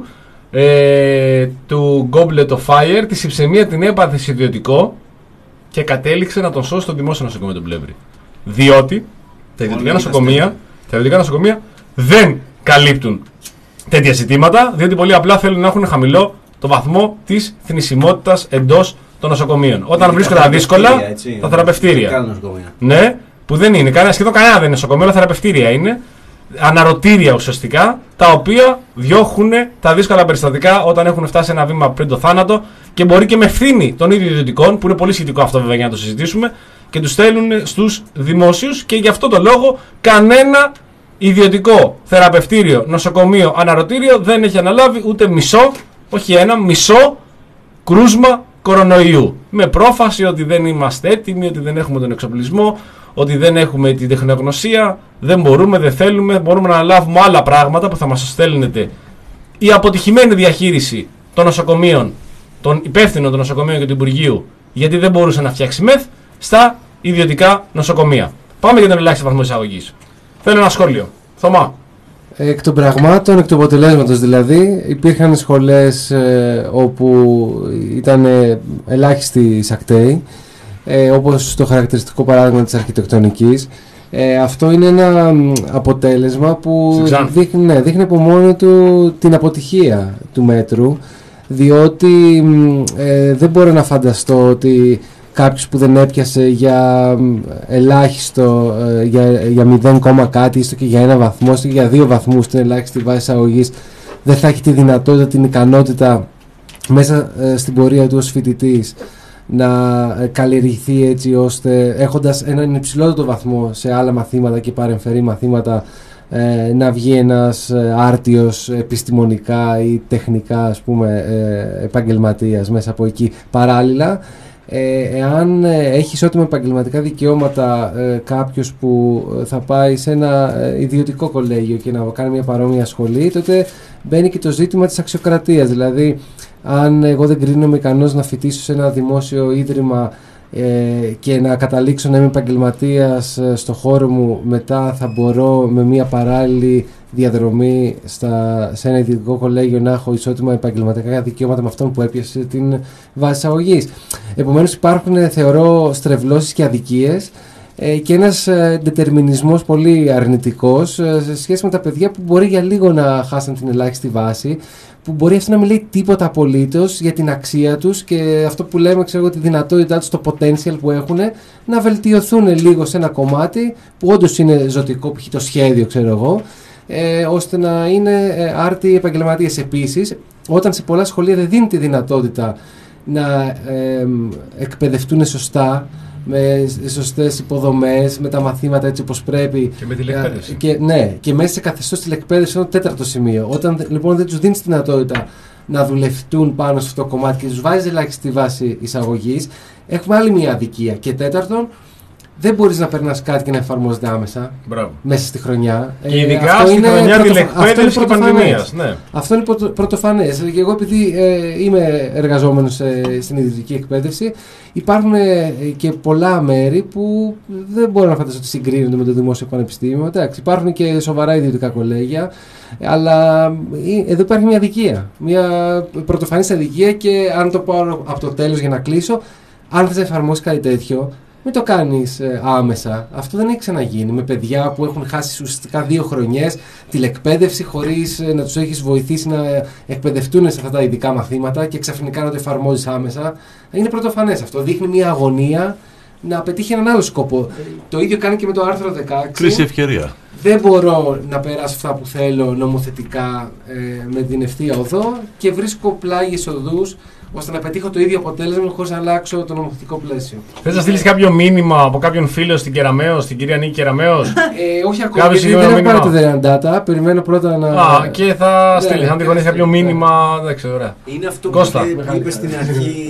ε, του Goblet of Fire. Τη συψαιμία την έπαθε σε ιδιωτικό και κατέληξε να τον σώσει στο δημόσιο νοσοκομείο του Πλεύρη. Διότι τα ιδιωτικά νοσοκομεία, τα ιδιωτικά νοσοκομεία δεν καλύπτουν τέτοια ζητήματα, διότι πολύ απλά θέλουν να έχουν χαμηλό το βαθμό της θνησιμότητας εντός των νοσοκομείων. Όταν βρίσκονται τα δύσκολα, έτσι, τα θεραπευτήρια. Καλά νοσοκομεία. Ναι, που δεν είναι. Κανένα, σχεδόν κανένα δεν είναι νοσοκομείο, αλλά θεραπευτήρια είναι. Αναρωτήρια ουσιαστικά, τα οποία διώχνουν τα δύσκολα περιστατικά όταν έχουν φτάσει ένα βήμα πριν το θάνατο και μπορεί και με ευθύνη των ίδιων ιδιωτικών, που είναι πολύ σχετικό αυτό βέβαια για να το συζητήσουμε, και τους στέλνουν στους δημόσιους, και γι' αυτό το λόγο κανένα ιδιωτικό θεραπευτήριο, νοσοκομείο, αναρωτήριο δεν έχει αναλάβει ούτε μισό, όχι ένα, μισό κρούσμα κορονοϊού. Με πρόφαση ότι δεν είμαστε έτοιμοι, ότι δεν έχουμε τον εξοπλισμό, ότι δεν έχουμε την τεχνογνωσία, δεν μπορούμε, δεν θέλουμε, μπορούμε να αναλάβουμε άλλα πράγματα που θα μας στέλνετε. Η αποτυχημένη διαχείριση των νοσοκομείων, των υπεύθυνων των νοσοκομείων και του Υπουργείου, γιατί δεν μπορούσε να φτιάξει μεθ, στα ιδιωτικά νοσοκομεία. Πάμε για τον ελάχιστο βαθμό εισαγωγής. Θέλω ένα σχόλιο. Θωμά. Εκ των πραγμάτων, εκ του αποτελέσματος δηλαδή, υπήρχαν σχολές ε, όπου ήταν ε, ελάχιστοι εισακτέοι, ε, όπως το χαρακτηριστικό παράδειγμα της αρχιτεκτονικής. Ε, αυτό είναι ένα μ, αποτέλεσμα που δείχνει, ναι, δείχνει από μόνο του την αποτυχία του μέτρου, διότι μ, ε, δεν μπορώ να φανταστώ ότι κάποιος που δεν έπιασε για ελάχιστο, για, για μηδέν, κάτι, έστω και για ένα βαθμό, έστω και για δύο βαθμούς στην ελάχιστη βάση εισαγωγής, δεν θα έχει τη δυνατότητα, την ικανότητα μέσα ε, στην πορεία του ως φοιτητής να ε, καλλιεργηθεί έτσι ώστε, έχοντας έναν υψηλότερο βαθμό σε άλλα μαθήματα και παρεμφερή μαθήματα, ε, να βγει ένας ε, άρτιος επιστημονικά ή τεχνικά, ας πούμε, ε, επαγγελματίας μέσα από εκεί. Παράλληλα, Ε, εάν ε, έχει ισότιμα επαγγελματικά δικαιώματα ε, κάποιος που θα πάει σε ένα ε, ιδιωτικό κολέγιο και να κάνει μια παρόμοια σχολή, τότε μπαίνει και το ζήτημα της αξιοκρατίας. Δηλαδή, αν εγώ δεν κρίνομαι ικανός να φοιτήσω σε ένα δημόσιο ίδρυμα ε, και να καταλήξω να είμαι επαγγελματίας ε, στο χώρο μου, μετά θα μπορώ με μια παράλληλη διαδρομή στα, σε ένα ιδιωτικό κολέγιο να έχω ισότιμα επαγγελματικά δικαιώματα με αυτόν που έπιασε την βάση εισαγωγής. Επομένως, υπάρχουν, θεωρώ, στρεβλώσεις και αδικίες ε, και ένας ε, δετερμινισμός πολύ αρνητικός ε, σε σχέση με τα παιδιά που μπορεί για λίγο να χάσουν την ελάχιστη βάση, που μπορεί αυτό να μην λέει τίποτα απολύτως για την αξία τους και αυτό που λέμε, ξέρω, τη δυνατότητά τους, το potential που έχουν να βελτιωθούν λίγο σε ένα κομμάτι που όντως είναι ζωτικό, π.χ. το σχέδιο, ξέρω εγώ, ε, ώστε να είναι ε, άρτιοι επαγγελματίες. Επίσης, όταν σε πολλά σχολεία δεν δίνει τη δυνατότητα να ε, εκπαιδευτούν σωστά, με σωστές υποδομές, με τα μαθήματα έτσι όπως πρέπει. Και με τηλεκπαίδευση. Και, ναι, και μέσα σε καθεστώς τηλεκπαίδευση είναι το τέταρτο σημείο. Όταν λοιπόν δεν τους δίνεις τη δυνατότητα να δουλευτούν πάνω σε αυτό το κομμάτι και τους βάζεις ελάχιστη βάση εισαγωγής, έχουμε άλλη μια αδικία. Και τέταρτον, δεν μπορείς να περνάς κάτι και να εφαρμόζεται άμεσα. Μπράβο. Μέσα στη χρονιά. Και ειδικά ε, στη χρονιά τηλεκπαίδευση και πανδημίας. Ναι. Αυτό είναι πρωτο, πρωτοφανές. Και εγώ, επειδή ε, είμαι εργαζόμενος ε, στην ιδιωτική εκπαίδευση, υπάρχουν ε, και πολλά μέρη που δεν μπορώ να φανταστώ ότι συγκρίνονται με το δημόσιο πανεπιστήμιο. Εντάξει, υπάρχουν και σοβαρά ιδιωτικά κολέγια, αλλά ε, εδώ υπάρχει μια αδικία. Μια πρωτοφανής αδικία, και αν το πάρω από το τέλος για να κλείσω, αν θες να εφαρμόσεις κάτι τέτοιο, μην το κάνεις ε, άμεσα. Αυτό δεν έχει ξαναγίνει με παιδιά που έχουν χάσει ουσιαστικά δύο χρονιές τηλεκπαίδευση χωρίς ε, να τους έχεις βοηθήσει να εκπαιδευτούν σε αυτά τα ειδικά μαθήματα και ξαφνικά να το εφαρμόζεις άμεσα. Είναι πρωτοφανές αυτό. Δείχνει μια αγωνία να πετύχει έναν άλλο σκοπό. Το ίδιο κάνει και με το άρθρο δεκαέξι. Κρίση ευκαιρία. Δεν μπορώ να περάσω αυτά που θέλω νομοθετικά ε, με την ευθεία οδό και βρίσκω πλάγιες οδούς ώστε να πετύχω το ίδιο αποτέλεσμα χωρίς να αλλάξω το νομοθετικό πλαίσιο. Θες να στείλεις κάποιο μήνυμα από κάποιον φίλο στην Κεραμέως, στην κυρία Νίκη Κεραμέως? Ε, όχι ακόμα, γιατί δεν έχω πάρει το δωρεάν data. Περιμένω πρώτα να... Α, και θα στείλεις, αν τυχόν έχει κάποιο μήνυμα, δεν ξέρω, ωραία. Είναι αυτό Κώστα, που είπες στην αρχή,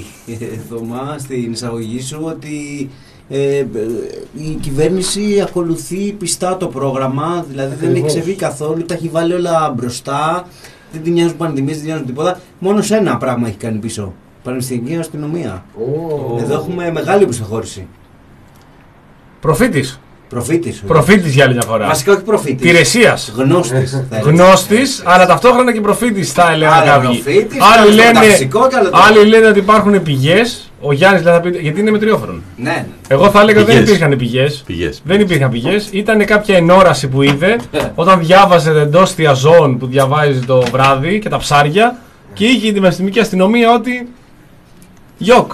Θωμά, στην εισαγωγή σου, ότι ε, η κυβέρνηση ακολουθεί πιστά το πρόγραμμα, δηλαδή δεν έχει ξεφύγει καθόλου, τα έχει βάλει όλα μπροστά. Δεν την νοιάζουν πανδημίες, δεν την νοιάζουν τίποτα. Μόνο σε ένα πράγμα έχει κάνει πίσω. Πανεπιστημιακή αστυνομία. Oh. Εδώ έχουμε μεγάλη προσεχώρηση. Προφήτης. Προφήτης. Προφήτης για άλλη μια φορά. Βασικά όχι προφήτης. Τηρεσίας. Γνώστης. Γνώστης, αλλά ταυτόχρονα και προφήτης θα έλεγαν κάποιοι. Άλλοι λένε, άλλοι λένε ότι υπάρχουν πηγές. Ο Γιάννης λέει θα πει, γιατί είναι μετριόφρον. Ναι. Εγώ θα έλεγα ότι δεν υπήρχαν πηγές. Πηγές. Δεν υπήρχαν πηγές. Ήταν κάποια ενόραση που είδε όταν διάβαζε την εντόστια ζώων που διαβάζει το βράδυ και τα ψάρια και είχε η δημοσιονομική αστυνομία ότι. Γιοκ.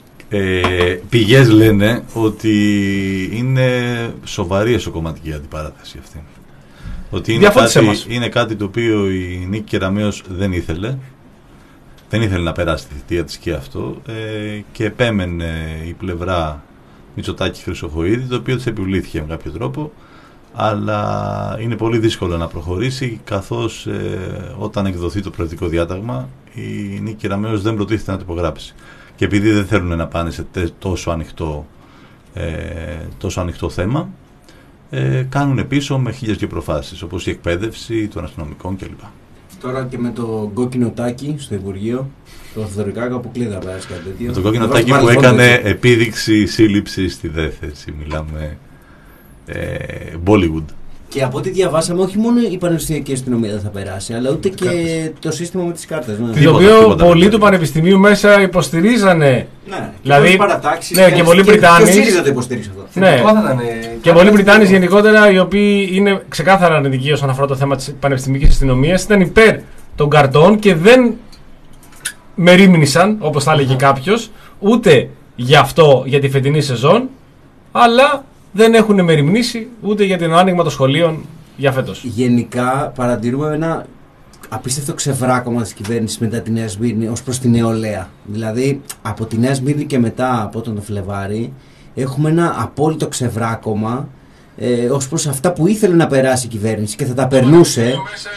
Ε, πηγές λένε ότι είναι σοβαρή εσωκομματική αντιπαράθεση αυτή. Ότι είναι κάτι, είναι κάτι το οποίο η Νίκη Κεραμέως δεν ήθελε. Δεν ήθελε να περάσει τη θητεία της και αυτό ε, και επέμενε η πλευρά Μητσοτάκη Χρυσοχοΐδη, το οποίο της επιβλήθηκε με κάποιο τρόπο, αλλά είναι πολύ δύσκολο να προχωρήσει, καθώς ε, όταν εκδοθεί το προεδρικό διάταγμα η Νίκη Κεραμέως δεν προτίθεται να το υπογράψει. Και επειδή δεν θέλουν να πάνε σε τόσο ανοιχτό, ε, τόσο ανοιχτό θέμα, ε, κάνουν πίσω με χίλιες και προφάσεις, όπως η εκπαίδευση των αστυνομικών κλπ. Τώρα και με το κόκκινο τάκι στο Υπουργείο, το Θεοδωρικάκο αποκλείται να περάσει κάτι τέτοιο. Με το κόκκινο τάκι που έκανε έτσι. Επίδειξη σύλληψη στη ΔΕΘ, μιλάμε ε, Bollywood. Και από ό,τι διαβάσαμε, όχι μόνο η πανεπιστημιακή αστυνομία δεν θα περάσει, αλλά ούτε και κάρτες. Το σύστημα με τις κάρτες. Ναι. Το οποίο πολλοί του πανεπιστημίου μέσα υποστηρίζανε. Ναι, δηλαδή, παρατάξεις, ναι, και πολλοί Βρυτάνοι. Και το υποστήριζε αυτό. Ναι, και πολλοί Βρυτάνοι γενικότερα, οι οποίοι είναι ξεκάθαρα αρνητικοί όσον αφορά το θέμα της πανεπιστημιακής αστυνομίας, ήταν υπέρ των καρτών και δεν μερίμνησαν, όπως θα έλεγε κάποιος, ούτε για αυτό, για τη φετινή σεζόν, αλλά δεν έχουν μεριμνήσει ούτε για το άνοιγμα των σχολείων για φέτος. Γενικά παρατηρούμε ένα απίστευτο ξεβράκωμα της κυβέρνησης μετά τη Νέα Σμύρνη ως προς τη νεολαία. Δηλαδή από τη Νέα Σμύρνη και μετά από τον Φλεβάρη έχουμε ένα απόλυτο ξεβράκωμα ε, ως προς αυτά που ήθελε να περάσει η κυβέρνηση και θα τα περνούσε.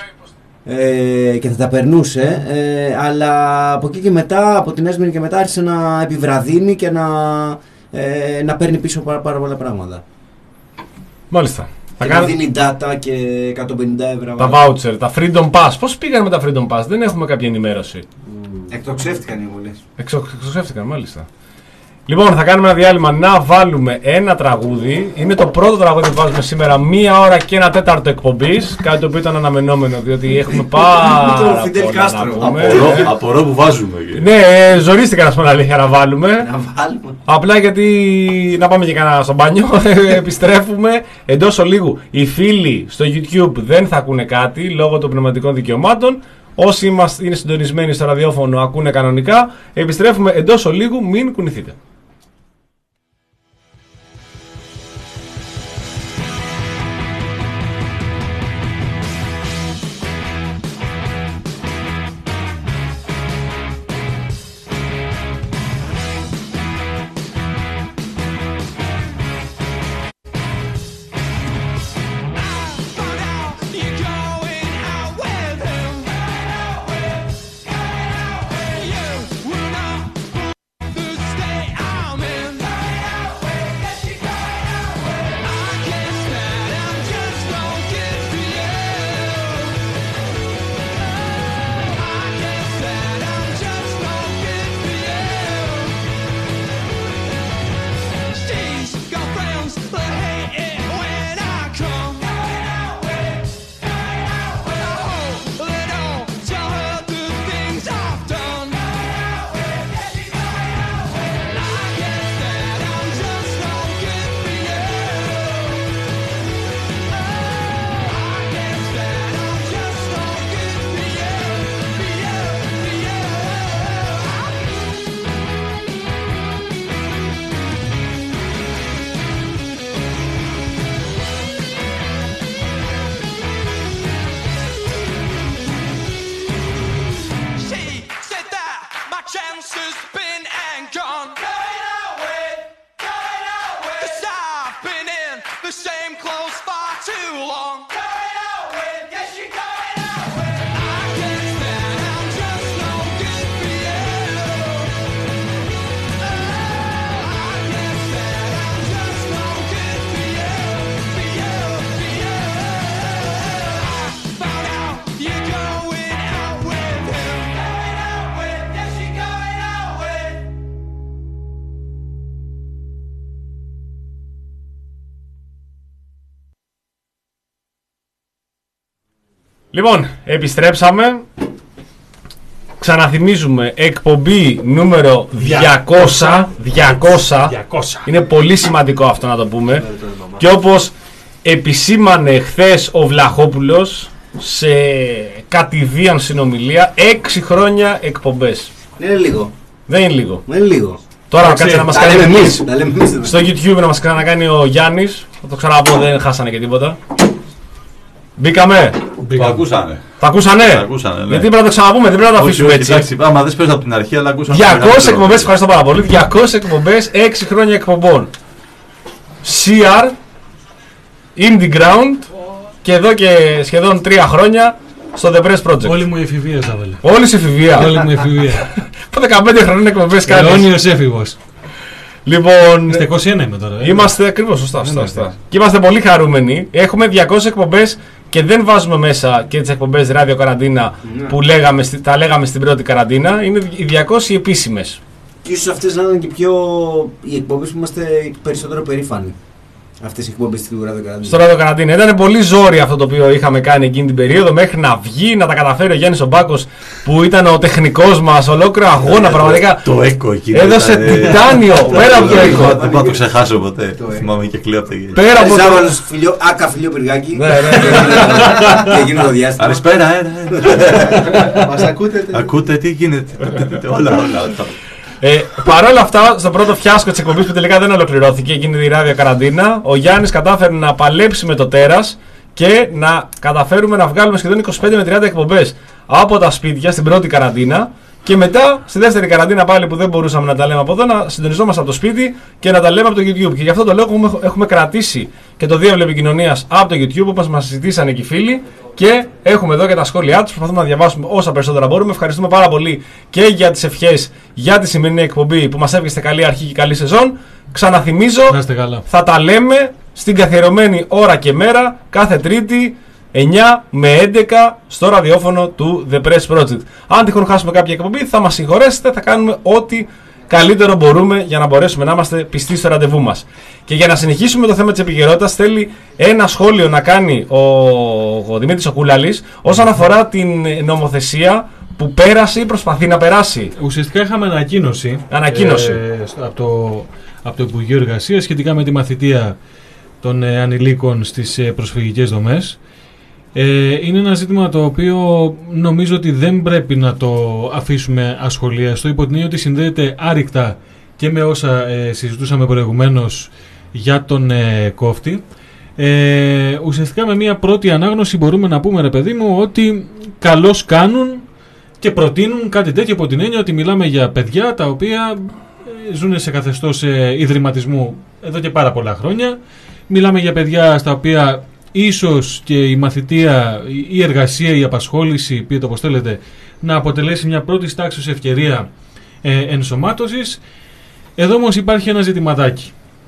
Ε, και θα τα περνούσε, ε, αλλά από εκεί και μετά, από την Νέα Σμύρνη και μετά άρχισε να επιβραδύνει και να, ε, να παίρνει πίσω πάρα, πάρα πολλά πράγματα. Μάλιστα. Και να δίνει data και εκατόν πενήντα ευρώ. Τα voucher, τα freedom pass. Πώς πήγαν με τα freedom pass, δεν έχουμε κάποια ενημέρωση. Mm. Εκτοξεύτηκαν οι βολές. Εκτοξεύτηκαν, μάλιστα. Λοιπόν, θα κάνουμε ένα διάλειμμα να βάλουμε ένα τραγούδι. Είναι το πρώτο τραγούδι που βάζουμε σήμερα, μία ώρα και ένα τέταρτο εκπομπής. Κάτι το οποίο ήταν αναμενόμενο, διότι έχουμε πάρα πολλά να πούμε. Απορώ που βάζουμε. Ναι, ζορίστηκα να σου πω αλήθεια να βάλουμε. Να βάλουμε. Απλά γιατί να πάμε και κανένα στο μπάνιο. Επιστρέφουμε εντός ολίγου. Οι φίλοι στο YouTube δεν θα ακούνε κάτι λόγω των πνευματικών δικαιωμάτων. Όσοι είμαστε, είναι συντονισμένοι στο ραδιόφωνο ακούνε κανονικά. Επιστρέφουμε εντός ολίγου, μην κουνηθείτε. Λοιπόν, επιστρέψαμε. Ξαναθυμίζουμε, εκπομπή νούμερο διακόσια. διακόσια. διακόσια. Είναι πολύ σημαντικό αυτό να το πούμε. Και όπως επισήμανε χθες ο Βλαχόπουλος σε κατηδίαν συνομιλία, έξι χρόνια εκπομπές. Δεν είναι λίγο. Δεν είναι λίγο. Δεν είναι λίγο. Τώρα να κάτσε να μας Τα κάνει λέμε εμείς. εμείς, τα λέμε εμείς. Στο YouTube να μας ξανακάνει ο Γιάννης. Θα το ξαναπώ, δεν χάσανε και τίποτα. Μπήκαμε. Το ακούσανε. Τα ακούσανε. Τα ακούσανε, ναι. Γιατί πρέπει να το ξαναπούμε, δεν πρέπει να το Όχι, αφήσουμε όχι, έτσι. εντάξει, άμα δεν πες από την αρχή, αλλά ακούσαμε. διακόσιες εκπομπές, ευχαριστώ πάρα πολύ. διακόσιες εκπομπές, έξι χρόνια εκπομπών. σι αρ, Indie Ground και εδώ και σχεδόν τρία χρόνια στο The Press Project. Όλη μου η εφηβεία, Σάβελε. Όλη σε εφηβεία. Όλη μου η εφηβεία. Από δεκαπέντε χρόνια εκπομπές κάνεις. Αιώνιος έφηβος. Λοιπόν, Στα είκοσι ένα είμαι τώρα. ε. είμαστε ακριβώς σωστά, σωστά, Ναι, σωστά. ναι. Και είμαστε πολύ χαρούμενοι. Έχουμε διακόσιες εκπομπές και δεν βάζουμε μέσα και τις εκπομπές ράδιο καραντίνα Ναι. που λέγαμε, στη- τα λέγαμε στην πρώτη καραντίνα. Είναι οι διακόσιες επίσημες. Και ίσως αυτές να είναι και πιο οι εκπομπές που είμαστε περισσότερο περήφανοι. Αυτές οι εκπομπές του ραδιοκαραντίνα. Στο ράδιο καραντίνα. Ήταν πολύ ζόρι αυτό το οποίο είχαμε κάνει εκείνη την περίοδο μέχρι να βγει, να τα καταφέρει ο Γιάννης ο Μπάκος που ήταν ο τεχνικός μας, ολόκληρο αγώνα πραγματικά. Το έκο εκεί. Έδωσε ήταν, ε, τιτάνιο πέρα από το Δεν έκο. θα το ξεχάσω ποτέ. Θυμάμαι και κλαίω από τα γέλια. Πέρα από το. Ζάβαλος φιλιό, άκα φιλιό πυργάκι. Ναι, ναι, ναι. Και εκείνο το διάστημα. Καλησπέρα, ε, ε, Μας ακούτε? ακούτε τι γίνεται. Όλα, όλα. όλα. Ε, Παρ' όλα αυτά, στο πρώτο φιάσκο της εκπομπής που τελικά δεν ολοκληρώθηκε, εκείνη η ράδιο καραντίνα, ο Γιάννης κατάφερε να παλέψει με το τέρας και να καταφέρουμε να βγάλουμε σχεδόν είκοσι πέντε με τριάντα εκπομπές από τα σπίτια στην πρώτη καραντίνα. Και μετά, στη δεύτερη καραντίνα πάλι που δεν μπορούσαμε να τα λέμε από εδώ, να συντονιζόμαστε από το σπίτι και να τα λέμε από το YouTube. Και γι' αυτό το λόγο έχουμε, έχουμε κρατήσει και το διάβλο επικοινωνίας από το YouTube, όπως μας συζητήσανε και οι φίλοι. Και έχουμε εδώ και τα σχόλιά τους. Προσπαθούμε να διαβάσουμε όσα περισσότερα μπορούμε. Ευχαριστούμε πάρα πολύ και για τις ευχές για τη σημερινή εκπομπή που μας έβγαινε καλή αρχή και καλή σεζόν. Ξαναθυμίζω, Να είστε καλά. θα τα λέμε στην καθιερωμένη ώρα και μέρα κάθε Τρίτη εννιά με έντεκα στο ραδιόφωνο του The Press Project. Αν τυχόν χάσουμε κάποια εκπομπή, θα μας συγχωρέσετε, θα κάνουμε ό,τι καλύτερο μπορούμε για να μπορέσουμε να είμαστε πιστοί στο ραντεβού μας. Και για να συνεχίσουμε το θέμα της επικαιρότητας, θέλει ένα σχόλιο να κάνει ο, ο Δημήτρης ο Κούλαλης όσον αφορά την νομοθεσία που πέρασε ή προσπαθεί να περάσει. Ουσιαστικά είχαμε ανακοίνωση, Ανακοίνωση. ε, στο- από, το, από το Υπουργείο Εργασίας σχετικά με τη μαθητεία των ε, ανηλίκων στις ε, προσφυγικές δομές. Ε, είναι ένα ζήτημα το οποίο νομίζω ότι δεν πρέπει να το αφήσουμε ασχολίαστο, υπό την έννοια ότι συνδέεται άρρηκτα και με όσα ε, συζητούσαμε προηγουμένως για τον ε, κόφτη. Ε, ουσιαστικά με μια πρώτη ανάγνωση μπορούμε να πούμε, ρε παιδί μου, ότι καλώς κάνουν και προτείνουν κάτι τέτοιο, από την έννοια ότι μιλάμε για παιδιά τα οποία ε, ζουν σε καθεστώς ε, ιδρυματισμού εδώ και πάρα πολλά χρόνια. Μιλάμε για παιδιά στα οποία ίσως και η μαθητεία, η εργασία, η απασχόληση, πείτε όπως θέλετε, να αποτελέσει μια πρώτη τάξης ευκαιρία ε, ενσωμάτωσης. Εδώ όμως υπάρχει ένα ζητηματάκι.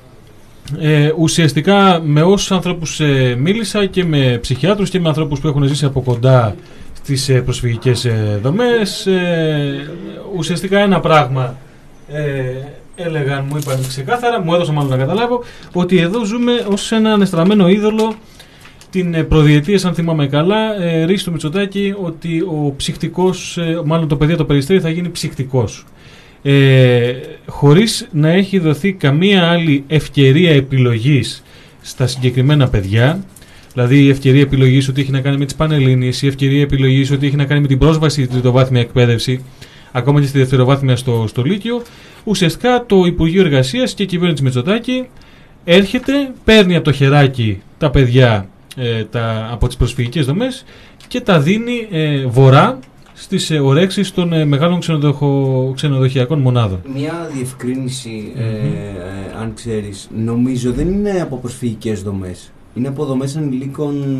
Ε, ουσιαστικά με όσους ανθρώπους ε, μίλησα και με ψυχιάτρους και με ανθρώπους που έχουν ζήσει από κοντά στις ε, προσφυγικές ε, δομές, ε, ουσιαστικά ένα πράγμα ε, έλεγαν, μου είπαν ξεκάθαρα, μου έδωσαν μάλλον να καταλάβω, ότι εδώ ζούμε ως ένα ανεστραμμένο είδωλο την ε, προδιετίας, αν θυμάμαι καλά, ε, Ρίστο Μητσοτάκη, ότι ο ψυχτικός, ε, μάλλον το παιδί το Περιστέρι θα γίνει ψυχτικός. Ε, χωρίς να έχει δοθεί καμία άλλη ευκαιρία επιλογής στα συγκεκριμένα παιδιά, δηλαδή η ευκαιρία επιλογής ότι έχει να κάνει με τις Πανελλήνιες, η ευκαιρία επιλογής ότι έχει να κάνει με την πρόσβαση στην τριτοβάθμια εκπαίδευση, ακόμα και στη δευτεροβάθμια στο, στο Λύκειο. Ουσιαστικά το Υπουργείο Εργασίας και η κυβέρνηση Μητσοτάκη έρχεται, παίρνει από το χεράκι τα παιδιά ε, τα, από τις προσφυγικές δομές και τα δίνει ε, βορρά στις ε, ορέξεις των ε, μεγάλων ξενοδοχο, ξενοδοχειακών μονάδων. Μια διευκρίνηση, ε, ε, αν ξέρεις, νομίζω δεν είναι από προσφυγικές δομές. Είναι από δομές ανηλίκων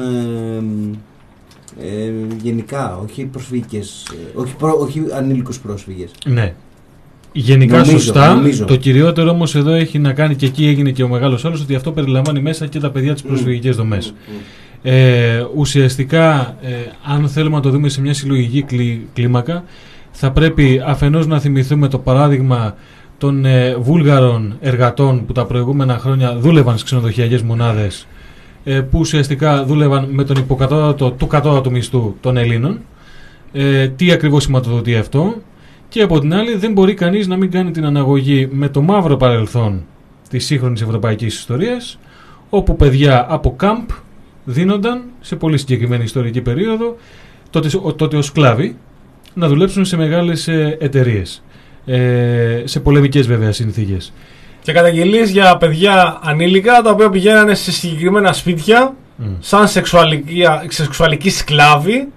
ε, ε, γενικά, όχι προσφυγικές, ε, όχι, προ, όχι ανήλικους πρόσφυγες. Ναι. Γενικά Νομίζω, σωστά. νομίζω. Το κυριότερο όμως εδώ έχει να κάνει, και εκεί έγινε και ο μεγάλος άλλος, ότι αυτό περιλαμβάνει μέσα και τα παιδιά της προσφυγικές δομές. Mm, mm. Ε, ουσιαστικά, ε, αν θέλουμε να το δούμε σε μια συλλογική κλι, κλίμακα, θα πρέπει αφενός να θυμηθούμε το παράδειγμα των ε, Βούλγαρων εργατών που τα προηγούμενα χρόνια δούλευαν στις ξενοδοχειακές μονάδες ε, που ουσιαστικά δούλευαν με τον υποκατώτατο του κατώτατου μισθού των Ελλήνων. Ε, τι ακριβώς σηματοδοτεί αυτό. Και από την άλλη δεν μπορεί κανείς να μην κάνει την αναγωγή με το μαύρο παρελθόν της σύγχρονης ευρωπαϊκής ιστορίας, όπου παιδιά από κάμπ δίνονταν σε πολύ συγκεκριμένη ιστορική περίοδο τότε, τότε ως σκλάβοι να δουλέψουν σε μεγάλες εταιρείες, ε, σε πολεμικές βέβαια συνθήκες. Και καταγγελίες για παιδιά ανήλικα τα οποία πηγαίνανε σε συγκεκριμένα σπίτια mm. σαν σεξουαλική, σεξουαλική σκλάβοι,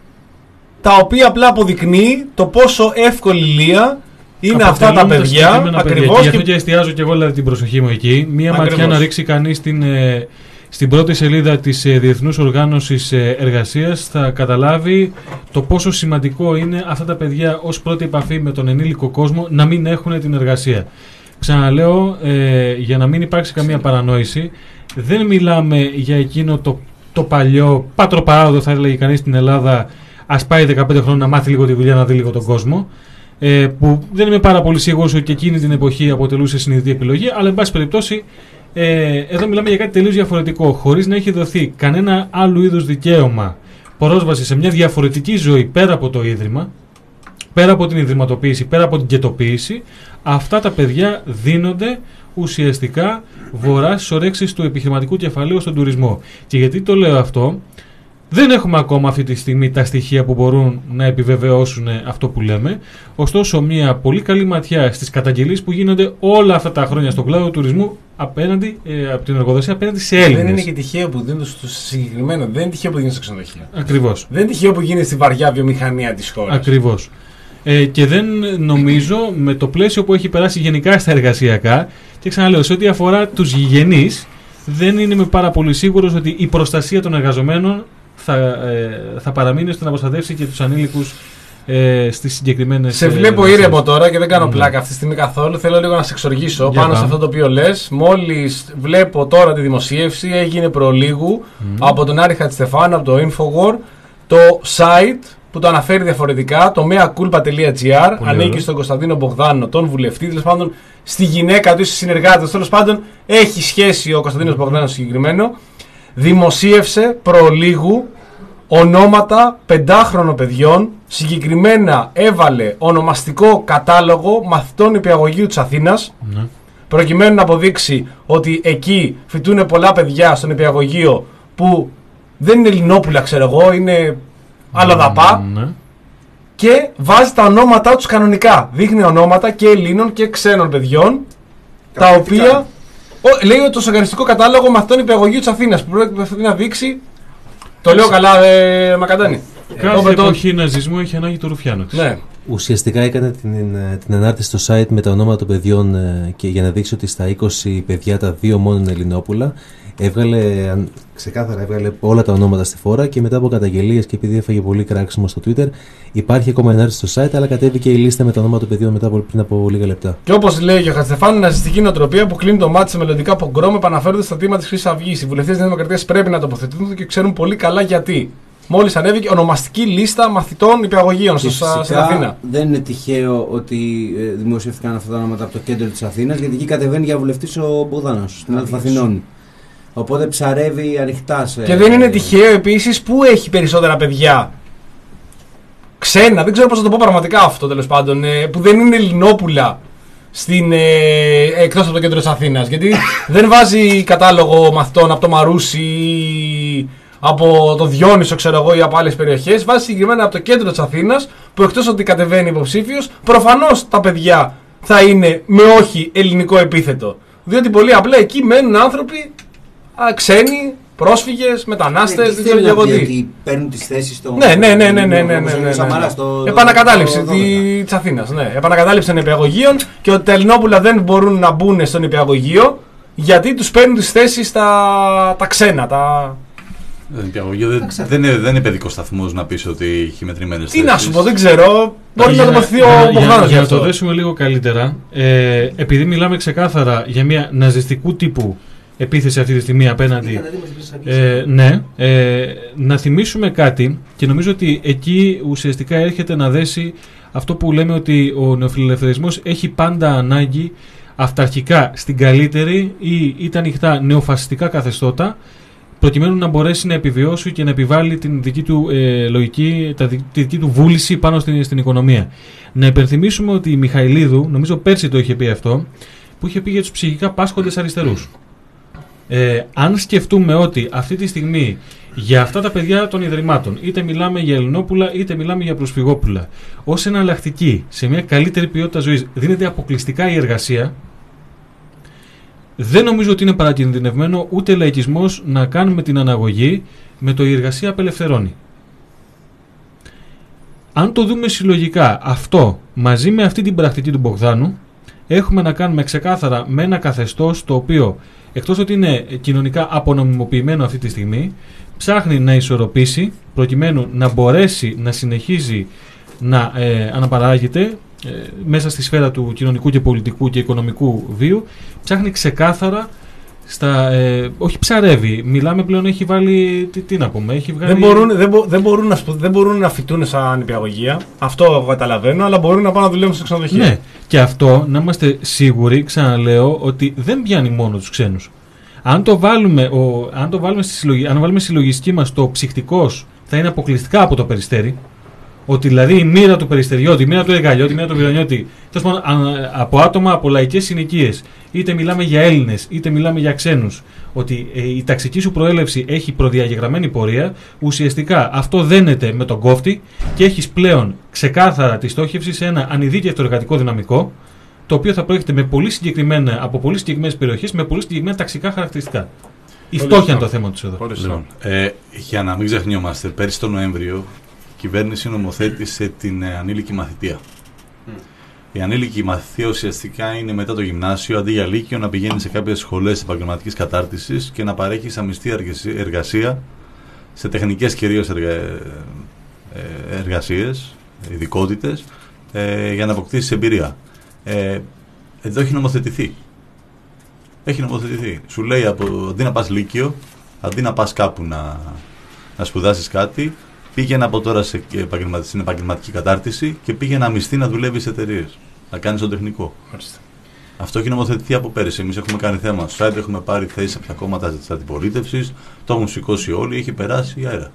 τα οποία απλά αποδεικνύει το πόσο εύκολη λία είναι αυτά τα παιδιά. Ακριβώς. Και γι' αυτό και εστιάζω και εγώ δηλαδή, την προσοχή μου εκεί. Μία ακριβώς. ματιά να ρίξει κανείς στην, ε, στην πρώτη σελίδα της ε, Διεθνούς Οργάνωσης ε, Εργασίας, θα καταλάβει το πόσο σημαντικό είναι αυτά τα παιδιά ως πρώτη επαφή με τον ενήλικο κόσμο να μην έχουν την εργασία. Ξαναλέω, ε, για να μην υπάρξει καμία παρανόηση, δεν μιλάμε για εκείνο το, το παλιό πατροπαράδοτο, θα έλεγε κανείς στην Ελλάδα. Ας πάει δεκαπέντε χρόνια να μάθει λίγο τη δουλειά, να δει λίγο τον κόσμο. Ε, που δεν είμαι πάρα πολύ σίγουρος ότι και εκείνη την εποχή αποτελούσε συνειδητή επιλογή, αλλά εν πάση περιπτώσει, ε, εδώ μιλάμε για κάτι τελείως διαφορετικό. Χωρίς να έχει δοθεί κανένα άλλου είδους δικαίωμα πρόσβαση σε μια διαφορετική ζωή πέρα από το ίδρυμα, πέρα από την ιδρυματοποίηση, πέρα από την κετοποίηση, αυτά τα παιδιά δίνονται ουσιαστικά βορρά στις ορέξεις του επιχειρηματικού κεφαλαίου στον τουρισμό. Και γιατί το λέω αυτό? Δεν έχουμε ακόμα αυτή τη στιγμή τα στοιχεία που μπορούν να επιβεβαιώσουν αυτό που λέμε. Ωστόσο, μια πολύ καλή ματιά στις καταγγελίες που γίνονται όλα αυτά τα χρόνια στον κλάδο του τουρισμού απέναντι, ε, από την εργοδοσία απέναντι σε Έλληνες. Δεν είναι και τυχαίο που δίνονται στο συγκεκριμένο, δεν είναι τυχαίο που γίνεται στα ξενοδοχεία. Ακριβώς. Δεν είναι τυχαίο που γίνεται στη βαριά βιομηχανία της χώρας. Ακριβώς. Ε, και δεν νομίζω με το πλαίσιο που έχει περάσει γενικά στα εργασιακά, και ξαναλέω, σε ό,τι αφορά τους γηγενείς, δεν είμαι πάρα πολύ σίγουρος ότι η προστασία των εργαζομένων θα, ε, θα παραμείνει ώστε να προστατεύσει και τους ανήλικους ε, στις συγκεκριμένες. Σε βλέπω ε, ήρεμο τώρα και δεν κάνω mm. πλάκα αυτή τη στιγμή καθόλου. Θέλω λίγο να σε εξοργήσω Για πάνω πάμε. σε αυτό το οποίο λες. Μόλις βλέπω τώρα τη δημοσίευση, έγινε προλίγου mm. από τον Άρη Χατζηστεφάνου, από το Infowar, το site που το αναφέρει διαφορετικά, το meaculpa.gr, ανήκει στον Κωνσταντίνο Μπογδάνο, τον βουλευτή, τέλος πάντων στη γυναίκα του ή στους συνεργάτες, τέλος πάντων έχει σχέση ο Κωνσταντίνος Μπογδάνος συγκεκριμένο. Δημοσίευσε προλίγου ονόματα πεντάχρονων παιδιών, συγκεκριμένα έβαλε ονομαστικό κατάλογο μαθητών νηπιαγωγείου της Αθήνας, ναι. προκειμένου να αποδείξει ότι εκεί φοιτούν πολλά παιδιά στο νηπιαγωγείο που δεν είναι Ελληνόπουλα, ξέρω εγώ, είναι αλλοδαπά, ναι. και βάζει τα ονόματά τους κανονικά. Δείχνει ονόματα και Ελλήνων και ξένων παιδιών, τα οποία... Ο, λέει το σοκαριστικό κατάλογο μαθητών νηπιαγωγείου της Αθήνας που πρέπει να δείξει. Το λέω καλά, ε, Μακαντάνη. Κάθε εποχή ναζισμού έχει ανάγκη το ρουφιάνο της. Ναι. Ουσιαστικά έκανε την, την ανάρτηση στο site με τα ονόματα των παιδιών και για να δείξει ότι στα είκοσι παιδιά τα δύο μόνο είναι Ελληνόπουλα. Έβγαλε, ξεκάθαρα έβγαλε όλα τα ονόματα στη φόρα και μετά από καταγγελίες και επειδή έφαγε πολύ κράξιμο στο Twitter, υπάρχει ακόμα ανάρτηση στο site, αλλά κατέβηκε η λίστα με τα ονόματα των παιδιών μετά από, πριν από λίγα λεπτά. Και όπως λέει και ο Χατζηστεφάνου, ναζιστική νοοτροπία που κλείνει το μάτι σε μελλοντικά πογκρόμ επαναφέρονται στα θύματα της Χρυσής Αυγής. Οι βουλευτές της Δημοκρατίας πρέπει να τοποθετούνται και ξέρουν πολύ καλά γιατί. Μόλις ανέβηκε ονομαστική λίστα μαθητών νηπιαγωγείων στην Αθήνα. Δεν είναι τυχαίο ότι δημοσιεύτηκαν αυτά τα ονόματα από το κέντρο της Αθήνας, γιατί εκεί κατεβαίνει για βουλευτής ο Μπογδάνος στην Αθηνών. Οπότε ψαρεύει ανοιχτά σε... Και δεν είναι τυχαίο επίσης που έχει περισσότερα παιδιά ξένα, δεν ξέρω πώς να το πω πραγματικά αυτό τέλος πάντων, που δεν είναι Ελληνόπουλα στην, ε, εκτός από το κέντρο της Αθήνας. Γιατί δεν βάζει κατάλογο μαθητών από το Μαρούσι, από το Διόνυσο, ξέρω εγώ, ή από άλλες περιοχές. Βάζει συγκεκριμένα από το κέντρο της Αθήνας, που εκτός ότι κατεβαίνει υποψήφιος, προφανώς τα παιδιά θα είναι με όχι ελληνικό επίθετο. Διότι πολύ απλά εκεί μένουν άνθρωποι α, ξένοι, πρόσφυγες, μετανάστες, δεν ξέρω και εγώ τι. Ότι παίρνουν τις θέσεις των. Ναι, ναι, ναι, ναι, ναι, ναι, ναι, ναι. Επανακατάληψη της Αθήνας. Ναι. Επανακατάληψη των νηπιαγωγείων και ότι τα Ελληνόπουλα δεν μπορούν να μπουν στο νηπιαγωγείο γιατί τους παίρνουν τις θέσεις τα, τα ξένα. Τα... Νηπιαγωγείο δεν, δεν, είναι, δεν είναι παιδικό σταθμός να πεις ότι έχει μετρημένες θέσεις. Τι να σου πω, δεν ξέρω. Μπορεί να τοποθετηθεί ο Μπογδάνος. Για να το δέσουμε λίγο καλύτερα, ε, επειδή μιλάμε ξεκάθαρα για μια ναζιστικού τύπου επίθεση αυτή τη στιγμή απέναντι. Ε, ναι, ε, να θυμίσουμε κάτι και νομίζω ότι εκεί ουσιαστικά έρχεται να δέσει αυτό που λέμε ότι ο νεοφιλελευθερισμός έχει πάντα ανάγκη αυταρχικά στην καλύτερη ή είτε ανοιχτά νεοφασιστικά καθεστώτα προκειμένου να μπορέσει να επιβιώσει και να επιβάλλει την δική του ε, λογική, τα, τη δική του βούληση πάνω στην, στην οικονομία. Να υπενθυμίσουμε ότι η Μιχαηλίδου, νομίζω πέρσι το είχε πει αυτό, που είχε πει για τους ψυχικά πάσχοντες αριστερούς. Ε, αν σκεφτούμε ότι αυτή τη στιγμή για αυτά τα παιδιά των Ιδρυμάτων, είτε μιλάμε για Ελληνόπουλα είτε μιλάμε για προσφυγόπουλα, ως εναλλακτική σε μια καλύτερη ποιότητα ζωής δίνεται αποκλειστικά η εργασία, δεν νομίζω ότι είναι παρακινδυνευμένο ούτε λαϊκισμός να κάνουμε την αναγωγή με το η εργασία απελευθερώνει. Αν το δούμε συλλογικά αυτό μαζί με αυτή την πρακτική του Μπογδάνου, έχουμε να κάνουμε ξεκάθαρα με ένα καθεστώς το οποίο, εκτός ότι είναι κοινωνικά απονομιμοποιημένο αυτή τη στιγμή, ψάχνει να ισορροπήσει προκειμένου να μπορέσει να συνεχίζει να ε, αναπαράγεται ε, μέσα στη σφαίρα του κοινωνικού και πολιτικού και οικονομικού βίου, ψάχνει ξεκάθαρα στα, ε, όχι ψαρεύει, μιλάμε πλέον, έχει βάλει, τι, τι να πούμε, έχει βγάλει... Δεν μπορούν, δεν, μπο, δεν, μπορούν να, δεν μπορούν να φοιτούν σαν νηπιαγωγία, αυτό καταλαβαίνω, αλλά μπορούν να πάνε να δουλεύουν στο ξενοδοχείο. Ναι, και αυτό να είμαστε σίγουροι, ξαναλέω, ότι δεν πιάνει μόνο τους ξένους. Αν το βάλουμε, ο, αν το βάλουμε στη συλλογή, αν βάλουμε στη λογιστική μας το ψυχτικός θα είναι αποκλειστικά από το Περιστέρι, ότι δηλαδή η μοίρα του Περιστεριώτη, η μοίρα του Εργαλειώτη, η μοίρα του Βυρονιώτη, από άτομα από λαϊκές συνοικίες, είτε μιλάμε για Έλληνες, είτε μιλάμε για ξένους, ότι ε, η ταξική σου προέλευση έχει προδιαγεγραμμένη πορεία, ουσιαστικά αυτό δένεται με τον κόφτη και έχεις πλέον ξεκάθαρα τη στόχευση σε ένα ανειδίκευτο εργατικό δυναμικό, το οποίο θα προέρχεται με πολύ συγκεκριμένα, από πολύ συγκεκριμένες περιοχές με πολύ συγκεκριμένα ταξικά χαρακτηριστικά. Η φτώχεια είναι το θέμα του εδώ. Λοιπόν, ε, για να μην ξεχνιόμαστε, πέρυσι τον Νοέμβριο η κυβέρνηση νομοθέτησε την ε, ανήλικη μαθητεία. Mm. Η ανήλικη μαθητεία ουσιαστικά είναι μετά το γυμνάσιο, αντί για λύκειο, να πηγαίνει σε κάποιες σχολές επαγγελματικής κατάρτισης και να παρέχει αμυστή εργασία σε τεχνικές κυρίως εργα... εργασίες, ειδικότητες, ε, για να αποκτήσει εμπειρία. Ε, εδώ έχει νομοθετηθεί. Έχει νομοθετηθεί. Σου λέει από, αντί να πας λύκειο, αντί να πας κάπου να, να σπουδάσεις κάτι, πήγαινε από τώρα σε επαγγελματική, στην επαγγελματική κατάρτιση και πήγαινε αμυστή να δουλεύει σε εταιρείες. Να κάνεις το τεχνικό. Μάλιστα. Αυτό έχει νομοθετηθεί από πέρυσι. Εμείς έχουμε κάνει θέμα στο site, έχουμε πάρει θέσεις από τα κόμματα της αντιπολίτευσης, το έχουν σηκώσει όλοι, έχει περάσει η αέρα.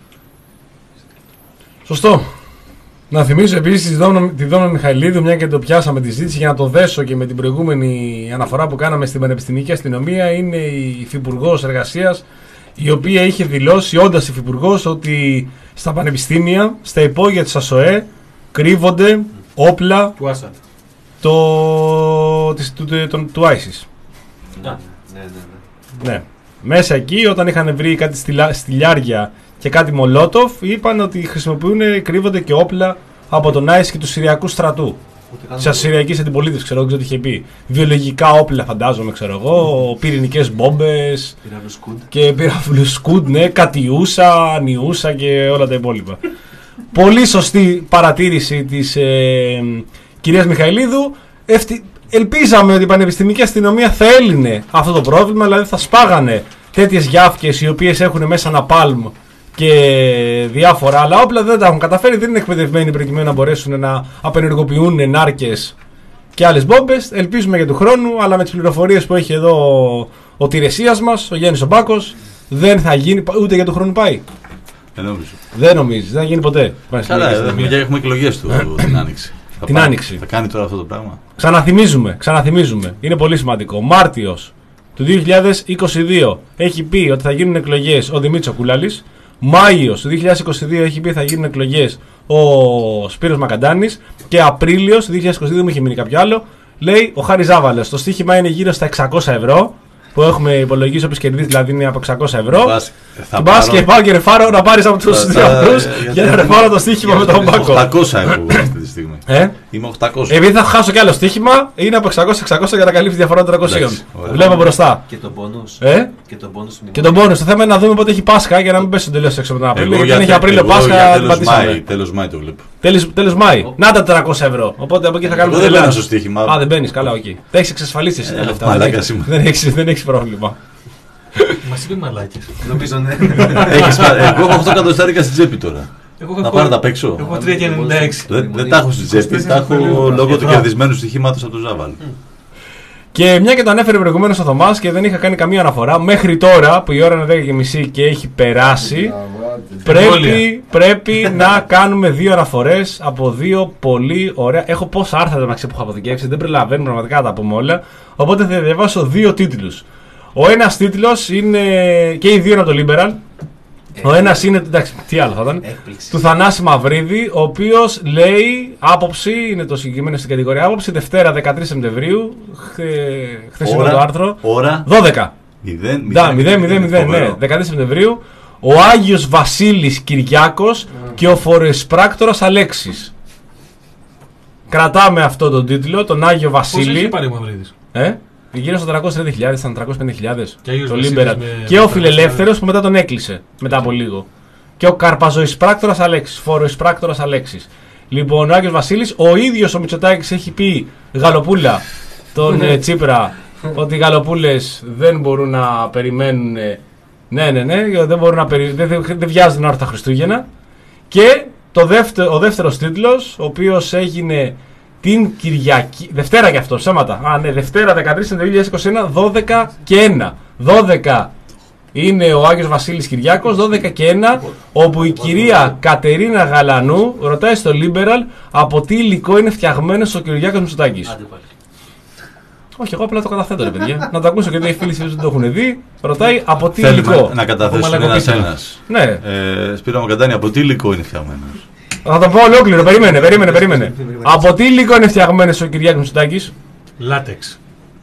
Σωστό. Να θυμίσω επίσης τη Δόμνα Μιχαηλίδου, μια και το πιάσαμε τη ζήτηση, για να το δέσω και με την προηγούμενη αναφορά που κάναμε στην Πανεπιστημιακή Αστυνομία, είναι η Υφυπουργός Εργασίας, η οποία είχε δηλώσει, όντας υφυπουργός, ότι στα πανεπιστήμια, στα υπόγεια της ΑΣΟΕ, κρύβονται όπλα του Άσαντ. Το, της, του, του, του, του ISIS. Ναι, ναι, ναι. Ναι. Μέσα εκεί, όταν είχαν βρει κάτι στυλα, στυλιάρια και κάτι μολότοφ, είπαν ότι χρησιμοποιούν, κρύβονται και όπλα από τον άις και του Συριακού στρατού. Τη Συριακή αντιπολίτευση, ξέρω, δεν ξέρω τι είχε πει. Βιολογικά όπλα, φαντάζομαι, ξέρω εγώ, πυρηνικές μπόμπες. Και πυραυλού σκουντ, ναι, κατιούσα, νιούσα και όλα τα υπόλοιπα. Πολύ σωστή παρατήρηση της ε, κυρίας Μιχαηλίδου. Ευθυ... Ελπίζαμε ότι η Πανεπιστημιακή Αστυνομία θα έλυνε αυτό το πρόβλημα, δηλαδή θα σπάγανε τέτοιες γιάφκες οι οποίες έχουν μέσα ένα πάλμ και διάφορα άλλα όπλα. Δεν τα έχουν καταφέρει, δεν είναι εκπαιδευμένοι προκειμένου να μπορέσουν να απενεργοποιούν νάρκες και άλλες μπόμπες. Ελπίζουμε για του χρόνου, αλλά με τις πληροφορίες που έχει εδώ ο τηρεσίας μας, ο Γιάννης ο Μπάκος, δεν θα γίνει, ούτε για του χρόνου πάει. Δεν νομίζω. Δεν νομίζεις, δεν θα γίνει ποτέ. Καλά, έχουμε, έχουμε εκλογές του την Άνοιξη. Την πάει, Άνοιξη. Θα κάνει τώρα αυτό το πράγμα. Ξαναθυμίζουμε, ξαναθυμίζουμε. Είναι πολύ σημαντικό. Μάρτιος του δύο χιλιάδες είκοσι δύο έχει πει ότι θα γίνουν εκλογές ο Δημήτρης Κουλάλης. Μάιος του δύο χιλιάδες είκοσι δύο έχει πει ότι θα γίνουν εκλογές ο Σπύρος Μακαντάνης. Και Απρίλιος του δύο χιλιάδες είκοσι δύο, μου είχε μείνει κάποιο άλλο, λέει ο Χάρης Ζάβαλας. Το στοίχημα είναι γύρω στα εξακόσια ευρώ. Που έχουμε υπολογίσει, όποιος κερδίζει δηλαδή είναι από εξακόσια ευρώ. Θα πας και πάω και ρεφάρω να πάρεις από τους δύο αυτούς για να ρεφάρω το στοίχημα με τον Μπάκο. οκτακόσια έχω αυτή τη στιγμή. Είμαι οκτακόσια. Επειδή θα χάσω κι άλλο στοίχημα, είναι από εξακόσια εξακόσια για να καλύψει τη διαφορά των τριακοσίων. Βλέπω μπροστά. Και τον πόνους. Και τον πόνους. Το θέμα είναι να δούμε πότε έχει Πάσχα για να μην πέσει τελείως έξω από τον Απρίλιο. Γιατί αν έχει Απρίλιο Πάσχα, πατήσαμε. Τέλος Μάη το βλέπω. Τέλος Μάη. Να τα τριακόσια ευρώ. Οπότε από εκεί θα κάνουμε. Δεν μπαίνω στο στοίχημα. Α, δεν μπαίνεις, καλά, οκ. Τα έχεις εξασφαλίσει εσύ τα λεφτά. Δεν έχεις πρόβλημα. Μας είπε μαλάκες. Νομίζω ναι. Εγώ έχω οκτώ εκατοστάρικα στην τσέπη τώρα. Να πάρω τα παίξω. Έχω τρία και ενενήντα έξι. Δεν τα έχω στην τσέπη, τα έχω λόγω του κερδισμένου στοιχήματος από τον Ζάβαλ. Και μια και το ανέφερε προηγουμένως ο Θωμάς και δεν είχα κάνει καμία αναφορά, μέχρι τώρα που η ώρα είναι δέκα και μισή και έχει περάσει, πρέπει, πρέπει να κάνουμε δύο αναφορές από δύο πολύ ωραία. Έχω πόσα άρθρα που έχω αποθηκεύσει, δεν προλαβαίνω πραγματικά να τα πούμε όλα. Οπότε θα διαβάσω δύο τίτλους. Ο ένας τίτλος είναι και οι δύο είναι από το Liberal. Ο ένας είναι, εντάξει, τι άλλο θα ήταν, έκπληξη. Του Θανάση Μαυρίδη, ο οποίος λέει άποψη, είναι το συγκεκριμένο στην κατηγορία άποψη, Δευτέρα δεκατρείς Σεπτεμβρίου, χθεσινό το άρθρο, ώρα, δώδεκα. μηδέν μηδέν μηδέν, ναι, δεκατρείς Σεπτεμβρίου, ο Άγιος Βασίλης Κυριάκος mm. και ο φοροεισπράκτορας Αλέξης. Κρατάμε αυτό τον τίτλο, τον Άγιο Βασίλη. Πώς έχει πάρει ο Μαυρίδης? Ε? Γύρω στα τριακόσιες τριάντα χιλιάδες, ήταν τριακόσιες πενήντα χιλιάδες το Liberal. Και ο Φιλελεύθερος που μετά τον έκλεισε μετά από λίγο. Και ο Καρπαζοεισπράκτορας Αλέξης, φοροεισπράκτορας Αλέξης. Λοιπόν, ο Άγιος Βασίλης, ο ίδιος ο Μητσοτάκης έχει πει γαλοπούλα τον ε, Τσίπρα ότι οι γαλοπούλες δεν μπορούν να περιμένουν. Ναι, ναι, ναι, δεν, μπορούν να περι... δεν, δεν, δεν βιάζουν να έρθουν τα Χριστούγεννα. Και το δεύτερο, ο δεύτερος τίτλος, ο οποίος έγινε την Κυριακή, Δευτέρα και αυτό, ψέματα. Α, ναι, Δευτέρα δεκατρείς Σεπτεμβρίου δύο χιλιάδες είκοσι ένα, δώδεκα και ένα. δώδεκα είναι ο Άγιος Βασίλης Κυριάκος, δώδεκα και ένα, όπου η κυρία Κατερίνα Γαλανού ρωτάει στο Liberal από τι υλικό είναι φτιαγμένος ο Κυριάκος Μητσοτάκης. Όχι, εγώ απλά το καταθέτω, ρε παιδιά. Να το ακούσω γιατί οι φίλοι δεν το έχουν δει. Ρωτάει από τι υλικό. Θέλουμε να καταθέσουν ένας-ένας. Ναι. Ε, Σπύρο Μακαντάνη, από τι υλικό είναι φτιαγμένος? Θα το πω ολόκληρο, περίμενε, περίμενε, περίμενε. Από τι υλικό είναι φτιαγμένος ο Κυριάκος Μητσοτάκης? Λάτεξ.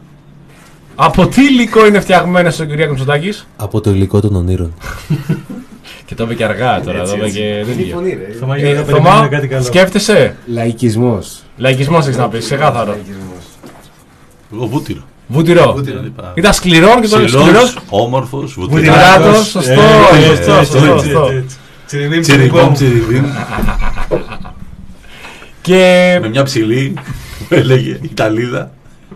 Από τι υλικό είναι φτιαγμένος ο Κυριάκος Μητσοτάκης? Από το υλικό των ονείρων. Και το είπε και αργά τώρα, το είπε και δεν Θωμά, σκέφτεσαι? Λαϊκισμός. Λαϊκισμός έχεις να πεις, ξεκάθαρο. Εγώ βούτυρο. Βούτυρο. Ήταν σκληρό και το σκληρός. Όμορφος, βουτυράτος. Σωστό, σωστό. Τσιριμπόμ, τσιριμπίμ. Και με μια ψηλή που έλεγε Ιταλίδα.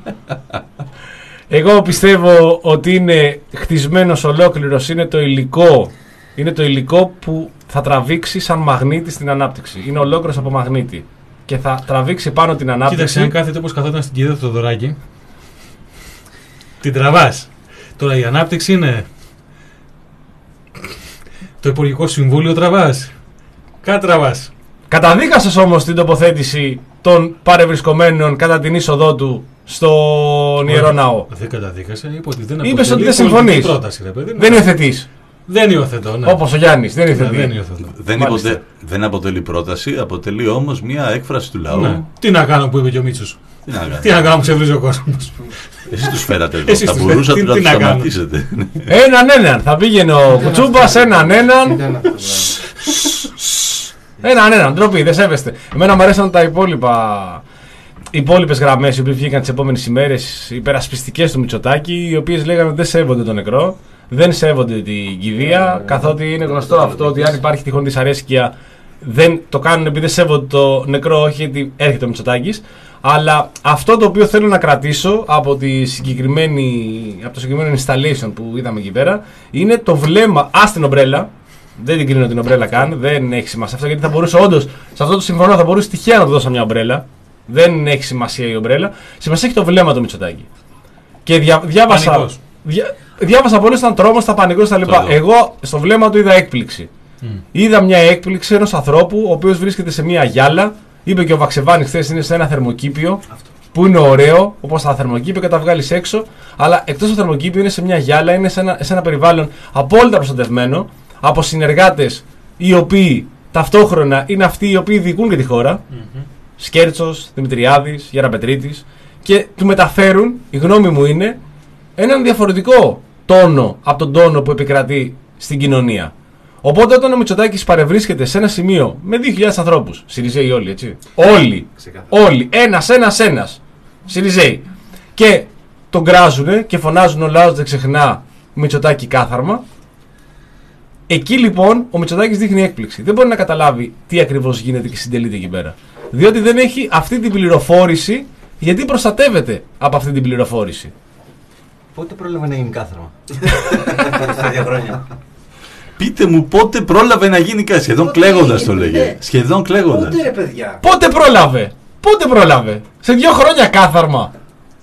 Εγώ πιστεύω ότι είναι χτισμένος ολόκληρος, είναι το υλικό. Είναι το υλικό που θα τραβήξει σαν μαγνήτη στην ανάπτυξη. Είναι ολόκληρος από μαγνήτη. Και θα τραβήξει πάνω την ανάπτυξη. Κοίταξε, αν κάθεται όπως καθόταν στην κυρία του Θοδωράκη, την τραβάς. Τώρα η ανάπτυξη είναι το Υπουργικό Συμβούλιο, τραβάς. Κάτι τραβάς. Καταδίκασες όμως την τοποθέτηση των παρευρισκομένων κατά την είσοδό του στον Ιερό Ναό. Δεν καταδίκασα, είπα ότι δεν είπες ότι δεν συμφωνείς. Πρόταση, ρε παιδί. Δεν υιοθετείς. Δεν υιοθετώ, ναι. Όπως ο Γιάννης, δεν υιοθετεί. Ναι, δεν, υιοθετώ. δεν, υποτε, δεν αποτελεί πρόταση, αποτελεί όμως μια έκφραση του λαού. Ναι. Τι να κάνω που είπε και ο Μίτσος. Τι να κάνω, Τι να κάνω που ξεβρίζει ο κόσμος. Εσείς τους φέρατε εδώ, θα μπορούσατε να τους σταματήσετε. Έναν έναν, θα πήγαινε ο Κουτσούμπας, έναν έναν. Έναν έναν, ντροπή, δεν σέβεστε. Εμένα μου αρέσαν τα υπόλοιπα. Οι υπόλοιπες γραμμές οι οποίες βγήκαν τις επόμενες ημέρες, υπερασπιστικές του Μητσοτάκη, οι οποίες λέγανε ότι δεν σέβονται τον νεκρό, δεν σέβονται την κηδεία, καθότι είναι γνωστό αυτό ότι αν υπάρχει τυχόν δυσαρέσκεια δεν το κάνουν επειδή δεν σέβονται το νεκρό, όχι γιατί έρχεται ο Μητσοτάκης. Αλλά αυτό το οποίο θέλω να κρατήσω από, τη συγκεκριμένη, από το συγκεκριμένο installation που είδαμε εκεί πέρα είναι το βλέμμα, ας την ομπρέλα. Δεν την κρίνω την ομπρέλα καν, δεν έχει σημασία αυτό γιατί θα μπορούσε όντως, σε αυτό το συμφωνώ, θα μπορούσε τυχαία να του δώσω μια ομπρέλα. Δεν έχει σημασία η ομπρέλα. Σημασία έχει το βλέμμα του Μητσοτάκη. Και διά, διάβασα. Διά, διάβασα πολύ στον τρόμο, στα πανικό στα λοιπά. Εγώ στο βλέμμα του είδα έκπληξη. Mm. Είδα μια έκπληξη ενός ανθρώπου ο οποίος βρίσκεται σε μια γυάλα. Είπε και ο Βαξεβάνης χθες είναι σε ένα θερμοκήπιο αυτό, που είναι ωραίο, όπως τα θερμοκήπια και τα βγάλεις έξω. Αλλά εκτός από το θερμοκήπιο είναι σε μια γυάλα, είναι σε ένα, σε ένα περιβάλλον απόλυτα προστατευμένο από συνεργάτες οι οποίοι ταυτόχρονα είναι αυτοί οι οποίοι διοικούν και τη χώρα. Mm-hmm. Σκέρτσος, Δημητριάδης, Γεραπετρίτης, και του μεταφέρουν, η γνώμη μου είναι, έναν διαφορετικό τόνο από τον τόνο που επικρατεί στην κοινωνία. Οπότε όταν ο Μητσοτάκης παρευρίσκεται σε ένα σημείο με δύο χιλιάδες ανθρώπους, Συριζέοι όλοι, έτσι, όλοι, όλοι, ένας, ένας, ένας, Συριζέοι, και τον κράζουνε και φωνάζουν ο λαός δεν ξεχνά Μητσοτάκη κάθαρμα. Εκεί λοιπόν ο Μητσοτάκης δείχνει έκπληξη. Δεν μπορεί να καταλάβει τι ακριβώς γίνεται και συντελείται εκεί πέρα. Διότι δεν έχει αυτή την πληροφόρηση, γιατί προστατεύεται από αυτή την πληροφόρηση. Πότε πρόλαβε να γίνει κάθαρμα? Στα δύο χρόνια. Πείτε μου πότε πρόλαβε να γίνει κάθαρμα. Σχεδόν κλαίγοντας το λέγε. Σχεδόν κλαίγοντας. Πότε ρε παιδιά. Πότε πρόλαβε. Πότε πρόλαβε. Σε δύο χρόνια κάθαρμα.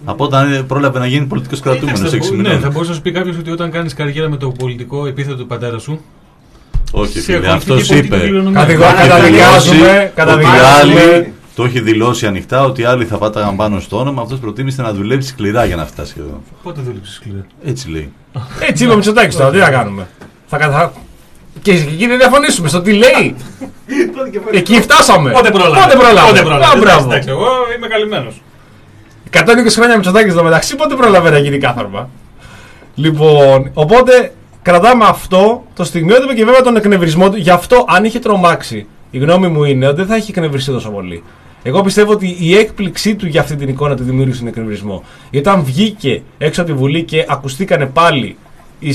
Από όταν πρόλαβε να γίνει πολιτικός κρατούμενος έξι μήνες. Ναι, θα μπορούσε να σου πει κάποιος ότι όταν κάνεις καριέρα με το πολιτικό επίθετο του πατέρα σου. Όχι, φίλε, αυτός είπε. Καταδικάζουμε, καταδικάζουμε. Το έχει δηλώσει ανοιχτά ότι άλλοι θα πάταγαν πάνω στο όνομα. Αυτός προτίμησε να δουλέψει σκληρά για να φτάσει εδώ. Πότε δούλεψε σκληρά? Έτσι λέει. Έτσι είπε ο Μητσοτάκης τώρα, τι να κάνουμε. Θα κατα... Και εκεί δεν διαφωνήσουμε στο τι λέει. Εκεί φτάσαμε. Πότε πρόλαβε. Πότε πρόλαβε. Πότε πρόλαβε. Εντάξει, εγώ είμαι καλυμμένος. εκατόν είκοσι χρόνια Μητσοτάκης εδώ μεταξύ, πότε πρόλαβε να γίνει κάθαρμα. Λοιπόν, οπότε κρατάμε αυτό το στιγμιότυπο και βέβαια τον εκνευρισμό του. Γι' αυτό, αν είχε τρομάξει, η γνώμη μου είναι ότι δεν θα είχε εκνευριστεί τόσο πολύ. Εγώ πιστεύω ότι η έκπληξή του για αυτή την εικόνα του δημιούργησε τον εκνευρισμό. Γιατί όταν βγήκε έξω από τη Βουλή και ακουστήκανε πάλι οι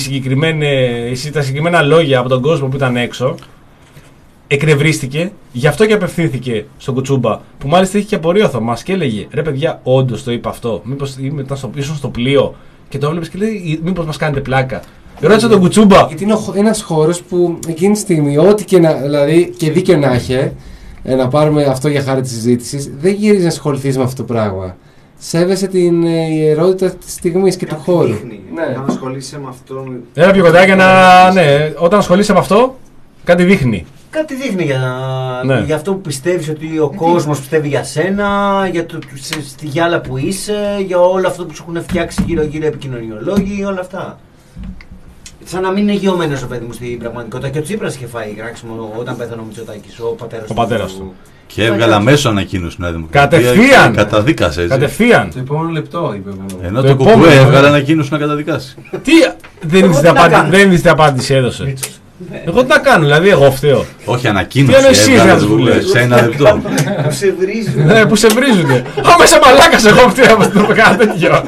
τα συγκεκριμένα λόγια από τον κόσμο που ήταν έξω, εκνευρίστηκε, γι' αυτό και απευθύνθηκε στον Κουτσούμπα, που μάλιστα είχε και απορία ο Θωμάς και έλεγε: ρε παιδιά, όντως το είπα αυτό. Μήπως ήταν στο, ήσουν στο πλοίο και το έβλεπες και λέει: μήπως μας κάνετε πλάκα. Ρώτησα τον Κουτσούμπα. Γιατί είναι ένας χώρος που εκείνη τη στιγμή, ό,τι και, να, δηλαδή, και δίκαιο να έχει, να πάρουμε αυτό για χάρη της συζήτησης, δεν γυρίζει να ασχοληθείς με αυτό το πράγμα. Σέβεσαι την ιερότητα της στιγμής και κάτι του χώρου. Δείχνει. Ναι. Να ασχολείσαι με αυτό. Ένα πιο κοντά για να. Ναι, όταν ασχολείσαι με αυτό, κάτι δείχνει. Κάτι δείχνει για, ναι. για αυτό που πιστεύεις ότι ο κόσμος πιστεύει για σένα, για το, στη γυάλα που είσαι, για όλο αυτό που σου έχουν φτιάξει γύρω-γύρω επικοινωνιολόγοι, όλα αυτά. Σαν να μην είναι γεωμένος ο παιδί μου στην πραγματικότητα. Και ο Τσίπρας είχε φάει κράξιμο όταν πέθανε ο Μητσοτάκης, ο πατέρας ο πατέρας του. Και έβγαλε αμέσως ανακοίνωση Νέα Δημοκρατία. Κατευθείαν! Καταδίκασε έτσι. Κατευθείαν! Το επόμενο λεπτό είπε. Ενώ το Κουκουέ έβγαλε ανακοίνωση να καταδικάσει. Τι! Δεν είδες τι απάντηση έδωσε. Εγώ τι να κάνω, δηλαδή εγώ φταίω. Όχι, ανακοίνωση έβγαλε σε ένα λεπτό. Που σε βρίζουν. Ναι, που σε βρίζουνε. Άμα είσαι μαλάκας εγώ φταίω από το κάνω τέτοιο.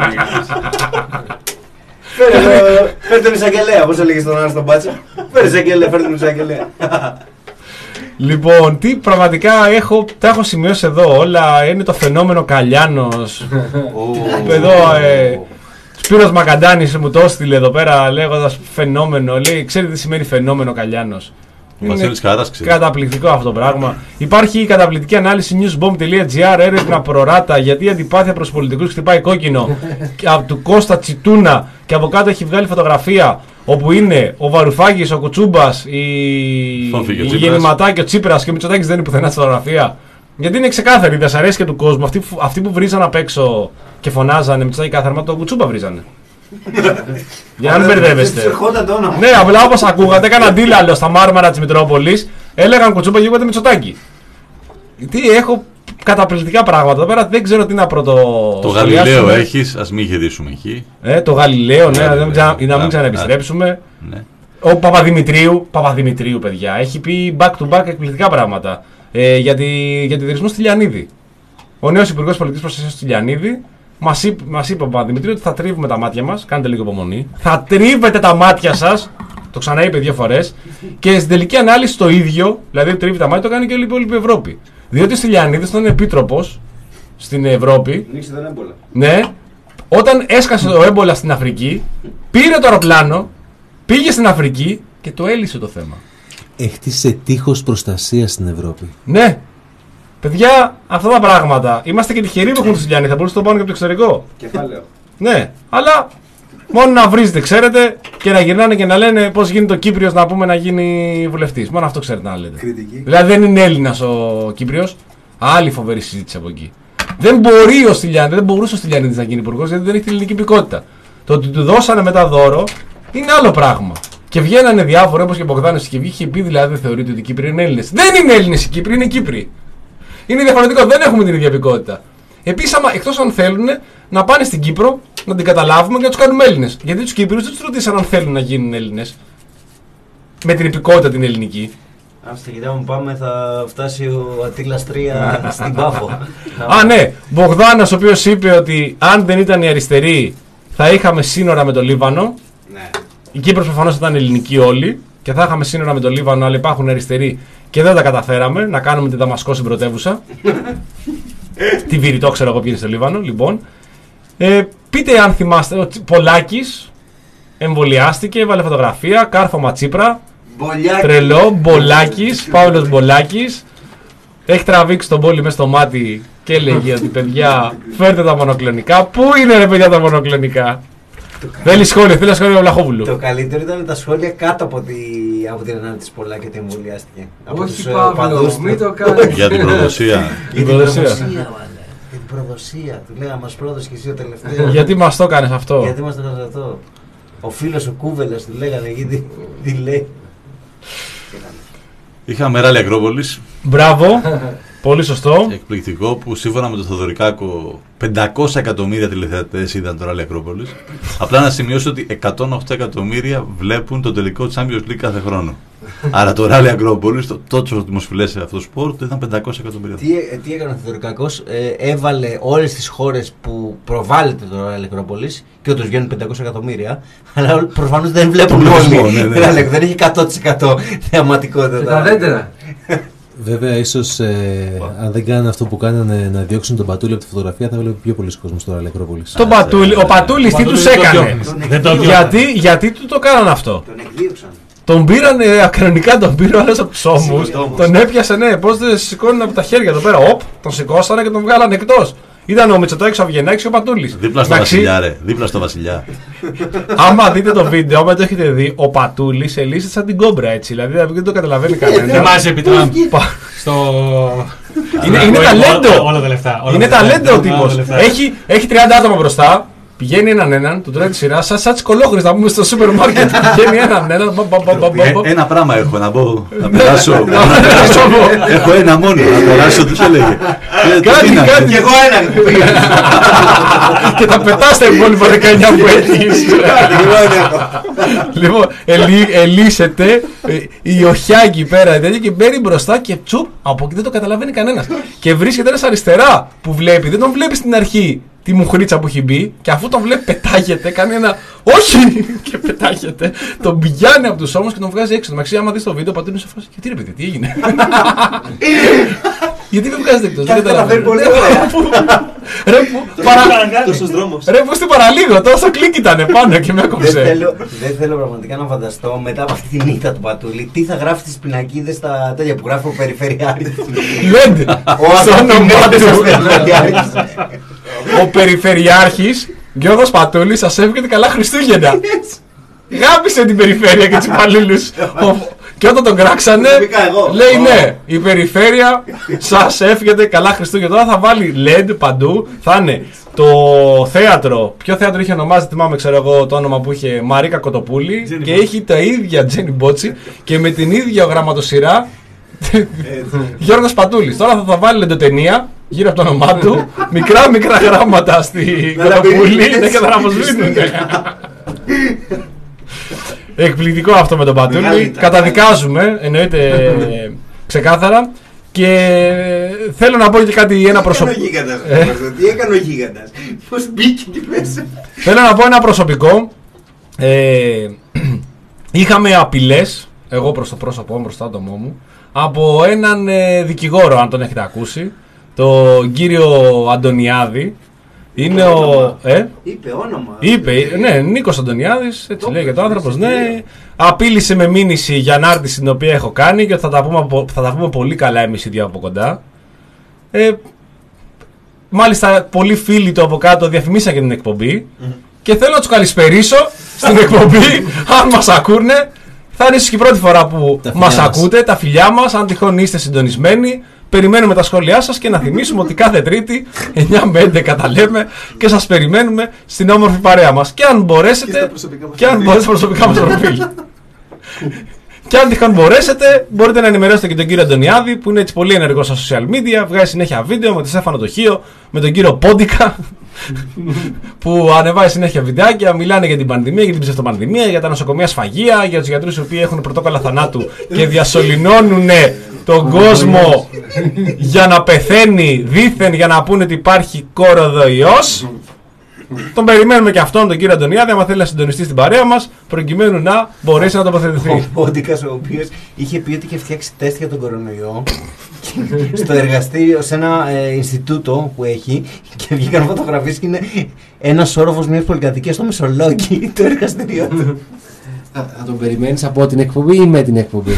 Φέρτε τον εισαγγελέα, πώς έλεγε στον άλλο στον Πάτσα. Φέρτε εισαγγελέα, φέρτε τον εισαγγελέα. Λοιπόν, τι πραγματικά έχω, τα έχω σημειώσει εδώ όλα. Είναι το φαινόμενο Καλιάνος. Εδώ, ε, Σπύρος Μακαντάνης μου το έστειλε εδώ πέρα λέγοντας φαινόμενο. Λέει, ξέρετε τι σημαίνει φαινόμενο Καλιάνος. Ο Βασίλης Καράς ξέρει. Καταπληκτικό αυτό το πράγμα. Υπάρχει η καταπληκτική ανάλυση newsbomb τελεία gr, έρευνα προράτα γιατί η αντιπάθεια προς πολιτικούς χτυπάει κόκκινο από του Κώστα Τσιτούνα και από κάτω έχει βγάλει φωτογραφία όπου είναι ο Βαρουφάκης, ο Κουτσούμπας, η, η Γεννηματάκη, ο Τσίπρας και ο Μητσοτάκης δεν είναι πουθενά στη φωτογραφία. Γιατί είναι ξεκάθαρη η δυσαρέσκεια του κόσμου. Αυτοί, αυτοί που βρίζαν απ' έξω και φωνάζανε Μητσοτάκη κάθαρμα, τον Κουτσούμπα βρίζανε. Για να μην μπερδεύεστε. Ναι, απλά όπως ακούγατε, έκανα αντίλαλο στα Μάρμαρα της Μητρόπολης, έλεγαν Κουτσούμπα και είπατε Μητσοτάκη. Γιατί έχω καταπληκτικά πράγματα εδώ πέρα, δεν ξέρω τι να πρωτο. Το Γαλιλαίο έχεις, ας μην γυρίσουμε εκεί. Ε, το Γαλιλαίο, ναι, να μην ξαναεπιστρέψουμε. Ο Παπαδημητρίου, Παπαδημητρίου, παιδιά, έχει πει back to back εκπληκτικά πράγματα ε, για, τη, για τη διορισμό στη Λιανίδη. Ο νέος Υπουργός Πολιτικής Προστασίας στη Λιανίδη μας είπε, μας είπε ο Παπαδημητρίου ότι θα τρίβουμε τα μάτια μας. Κάντε λίγο υπομονή. Θα τρίβετε τα μάτια σας. Το ξαναείπε δύο φορές. Και στην τελική ανάλυση το ίδιο, δηλαδή τρίβει τα μάτια, το κάνει και όλη η υπόλοιπη Ευρώπη. Διότι στη Λιανίδη ήταν επίτροπος στην Ευρώπη. Νίξε τον έμπολα. Ναι. Όταν έσκασε το έμπολα στην Αφρική, πήρε το αεροπλάνο, πήγε στην Αφρική και το έλυσε το θέμα. Έχτισε τείχος προστασίας στην Ευρώπη. Ναι. Παιδιά, αυτά τα πράγματα. Είμαστε και τυχεροί που έχουν στη Λιανίδη. Θα μπορούσατε να το πάνε και από το εξωτερικό. Κεφάλαιο. Ναι. Αλλά μόνο να βρίζετε, ξέρετε, και να γυρνάνε και να λένε πώς γίνεται ο Κύπριος να πούμε να γίνει βουλευτής. Μόνο αυτό ξέρετε να λέτε. Κριτική. Δηλαδή δεν είναι Έλληνας ο Κύπριος. Άλλη φοβερή συζήτηση από εκεί. Δεν μπορεί ο Στυλιανίδης, δεν μπορούσε ο Στυλιανίδης να γίνει υπουργός γιατί δεν έχει την ελληνική υπηκότητα. Το ότι του δώσανε μετά δώρο είναι άλλο πράγμα. Και βγαίνανε διάφοροι όπως και ο Μπογδάνος και βγήκε πει δηλαδή δεν θεωρείται ότι οι Κύπροι είναι Έλληνες. Δεν είναι Έλληνες οι Κύπροι, είναι Κύπροι. Είναι διαφορετικό, δεν έχουμε την ίδια υπηκότητα. Επίσης, εκτός αν θέλουν να πάνε στην Κύπρο, να την καταλάβουμε και να τους κάνουμε Έλληνες. Γιατί τους Κύπριους δεν τους ρωτήσαν αν θέλουν να γίνουν Έλληνες. Με την υπηκότητα την ελληνική. Αν στα κοιτά μου πάμε, θα φτάσει ο Ατήλας τρία στην Πάφο. Α, ναι. Μπογδάνος, ο οποίος είπε ότι αν δεν ήταν οι αριστεροί, θα είχαμε σύνορα με το Λίβανο. Ναι. Η Κύπρος προφανώς ήταν ελληνική όλοι και θα είχαμε σύνορα με το Λίβανο, αλλά υπάρχουν αριστεροί και δεν τα καταφέραμε να κάνουμε τη Δαμασκό στην πρωτεύουσα. Τη Βηρητό, ξέρω εγώ, πήγε στο Λίβανο. Λοιπόν, ε, πείτε αν θυμάστε, ο Πολάκης εμβολιάστηκε, έβαλε φωτογραφία, κάρφωμα Τσίπρα. Μπολιάκη. Τρελό, Μπολάκης, Παύλος Μπολάκης. Έχει τραβήξει τον πόλι μέσα στο μάτι και έλεγε ότι παιδιά φέρτε τα μονοκλονικά. Πού είναι ρε παιδιά τα μονοκλονικά? Θέλει σχόλιο, θέλει σχόλιο ο Βλαχόπουλου. Το καλύτερο ήταν τα σχόλια κάτω από, τη, από την ανάρτηση της Πολλά και την εμβολιάστηκε. Όχι Παύλο, μην το κάνεις. Για την προδοσία. Για την προδοσία, Για την προδοσία. Του λέγα μας πρόδωσε και εσύ ο τελευταίος. Γιατί μας το έκανες αυτό? Γιατί μας το έκανες αυτό? Ο φίλος ο Κούβελας του λέγανε γιατί τι λέει. Είχαμε ράλι Ακρόπολης. Μπράβο. Πολύ σωστό. Εκπληκτικό που σύμφωνα με τον Θοδωρικάκο πεντακόσια εκατομμύρια τηλεθεατές είδαν το ράλι Ακρόπολης. Απλά να σημειώσω ότι εκατόν οκτώ εκατομμύρια βλέπουν το τελικό Champions League κάθε χρόνο. Άρα το ράλι Ακρόπολης, το τόσο δημοσιοφιλές σε αυτό το σπορτ, ήταν πεντακόσια εκατομμύρια. Τι, ε, τι έκανε ο Θοδωρικάκος? Ε, έβαλε όλες τις χώρες που προβάλλεται το ράλι Ακρόπολης και όντως βγαίνουν πεντακόσια εκατομμύρια, αλλά προφανώς δεν βλέπουν όλοι. Ναι, ναι. Δεν έχει εκατό τοις εκατό θεαματικότητα. Τα δέντερα. Βέβαια, ίσως ε, αν δεν κάνανε αυτό που κάνανε να διώξουν τον Πατούλη από τη φωτογραφία, θα βλέπει πιο πολλοί κόσμο στο ράλι Ακρόπολης. Τον Πατούλη, ο Πατούλης τι τους έκανε? Γιατί, γιατί του το κάνανε αυτό? Τον εκδίωξαν. Τον πήραν, κανονικά τον πήρε ο άλλος από τους ώμους, τον έπιασε, ναι, πώς δεν σηκώνουν από τα χέρια εδώ πέρα, οπ, τον σηκώσανε και τον βγάλανε εκτός. Ήταν ο Μητσοτάκης, ο Αβγενάκης και ο Πατούλης. Δίπλα στο Βασιλιά, ρε. Δίπλα στο Βασιλιά. Άμα δείτε το βίντεο, άμα το έχετε δει, ο Πατούλης ελύσει σαν την κόμπρα έτσι. Δηλαδή δεν το καταλαβαίνει κανένα. Θυμάσαι επί Τραμπ. Στο. Είναι ταλέντο. Είναι ταλέντο ο τύπος. Έχει τριάντα άτομα μπροστά. Πηγαίνει έναν έναν, του τρώει τη σειρά, σαν σαν τις κολόχρες να πούμε στο σούπερ μάρκετ. Πηγαίνει έναν έναν. Ένα πράγμα έχω να πω. Να περάσω. Έχω ένα μόνο. Να περάσω, τι έλεγε. Κάτι, κάτι. Και εγώ ένα. Και τα πετάς τα υπόλοιπα δεκαεννιά που έχεις. Λοιπόν, ελύσεται η οχιά εκεί πέρα και μπαίνει μπροστά και τσουπ, από εκεί δεν το καταλαβαίνει κανένας. Και βρίσκεται ένας αριστερά που βλέπει, δεν τον βλέπει στην αρχή τη μουχρίτσα που έχει μπει, και αφού τον βλέπει πετάγεται, κάνει ένα όχι και πετάγεται, τον πιάνει από τους ώμους και τον βγάζει έξω. Εντάξει, άμα δεις το βίντεο, πατούν σε φάση, γιατί ρε παιδί, τι έγινε? Γιατί με βγάζετε εκτός? Δεν καταλαβαίνει πολύ ωραία. Ρε που στην παραλίγο, τόσο κλικ ήτανε πάνω και με έκοψε. Δεν θέλω πραγματικά να φανταστώ μετά από αυτή τη νύχτα του Πατούλη τι θα γράφει στις πινακίδες τα τέτοια που γράφει ο Περιφερειάρχης. Λένε, στο όνομά του. Ο Περιφερειάρχης Γιώργος Πατούλης, σας εύχεται καλά Χριστούγεννα. Γάπησε την περιφέρεια και τους υπαλλήλους. Και όταν τον κράξανε, λέει ναι, η περιφέρεια σας εύχεται καλά Χριστούγεννα. Τώρα θα βάλει ελ ι ντι παντού, θα είναι το θέατρο. Ποιο θέατρο είχε ονομάσει, θυμάμαι, ξέρω εγώ το όνομα που είχε, Μαρίκα Κοτοπούλη, και έχει τα ίδια Τζένι Μπότσι και με την ίδια γραμματοσυρά Γιώργος Πατούλης. Τώρα θα, θα βάλει λεντοτενία γύρω από το όνομά του, μικρά μικρά γράμματα στην Κοτοπούλη και θα αποσβήνουν. Εκπληκτικό αυτό με τον Πατούλη. Καταδικάζουμε, εννοείται ξεκάθαρα. Και θέλω να πω και κάτι, ένα προσωπικό. Τι έκανε ο γίγαντας, πώς μπήκε εκεί μέσα? Θέλω να πω ένα προσωπικό. ε, Είχαμε απειλές, εγώ προς το πρόσωπό μου, μπροστά το άτομό μου, από έναν ε, δικηγόρο, αν τον έχετε ακούσει, τον κύριο Αντωνιάδη. Είναι ο. Ε? Είπε όνομα. Είπε, ναι, Νίκος Αντωνιάδης, έτσι το λέγεται ο άνθρωπος, ναι. Απείλησε με μήνυση για ανάρτηση την οποία έχω κάνει και θα τα πούμε, θα τα πούμε πολύ καλά εμείς οι δύο από κοντά. Ε, μάλιστα, πολλοί φίλοι του από κάτω διαφημίσαν και την εκπομπή. Mm. Και θέλω να τους καλησπερίσω στην εκπομπή, αν μας ακούνε. Θα είναι ίσως και η πρώτη φορά που μας ακούτε, τα φιλιά μας, αν τυχόν είστε συντονισμένοι. Περιμένουμε τα σχόλιά σας και να θυμίσουμε ότι κάθε Τρίτη εννιά με έντεκα τα λέμε και σας περιμένουμε στην όμορφη παρέα μας. Και αν μπορέσετε, και αν μπορέσετε προσωπικά μας προφίλ. Και αν τυχόν μπορέσετε, μπορείτε να ενημερώσετε και τον κύριο Αντωνιάδη, που είναι έτσι πολύ ενεργός στα social media, βγάζει συνέχεια βίντεο με τον Στέφανο το Χίο, με τον κύριο Πόντικα, που ανεβάζει συνέχεια βιντεάκια, μιλάνε για την πανδημία, για την ψευτοπανδημία, για τα νοσοκομεία σφαγεία, για τους γιατρούς οι οποίοι έχουν πρωτόκολλα θανάτου και διασωληνώνουν τον κόσμο για να πεθαίνει δήθεν, για να πούνε ότι υπάρχει κορονοϊός. Τον περιμένουμε και αυτόν τον κύριο Αντωνιάδη, άμα θέλει να συντονιστεί στην παρέα μας, προκειμένου να μπορέσει να τοποθετηθεί. Ο Πόντικας, ο οποίος είχε πει ότι είχε φτιάξει τεστ για τον κορονοϊό στο εργαστήριο, σε ένα ε, Ινστιτούτο που έχει, και βγήκαν φωτογραφίες και είναι ένας όροφος μιας πολυκατοικίας στο Μεσολόγγι, το εργαστήριο του. Θα τον περιμένεις από την εκπομπή ή με την εκπομπή?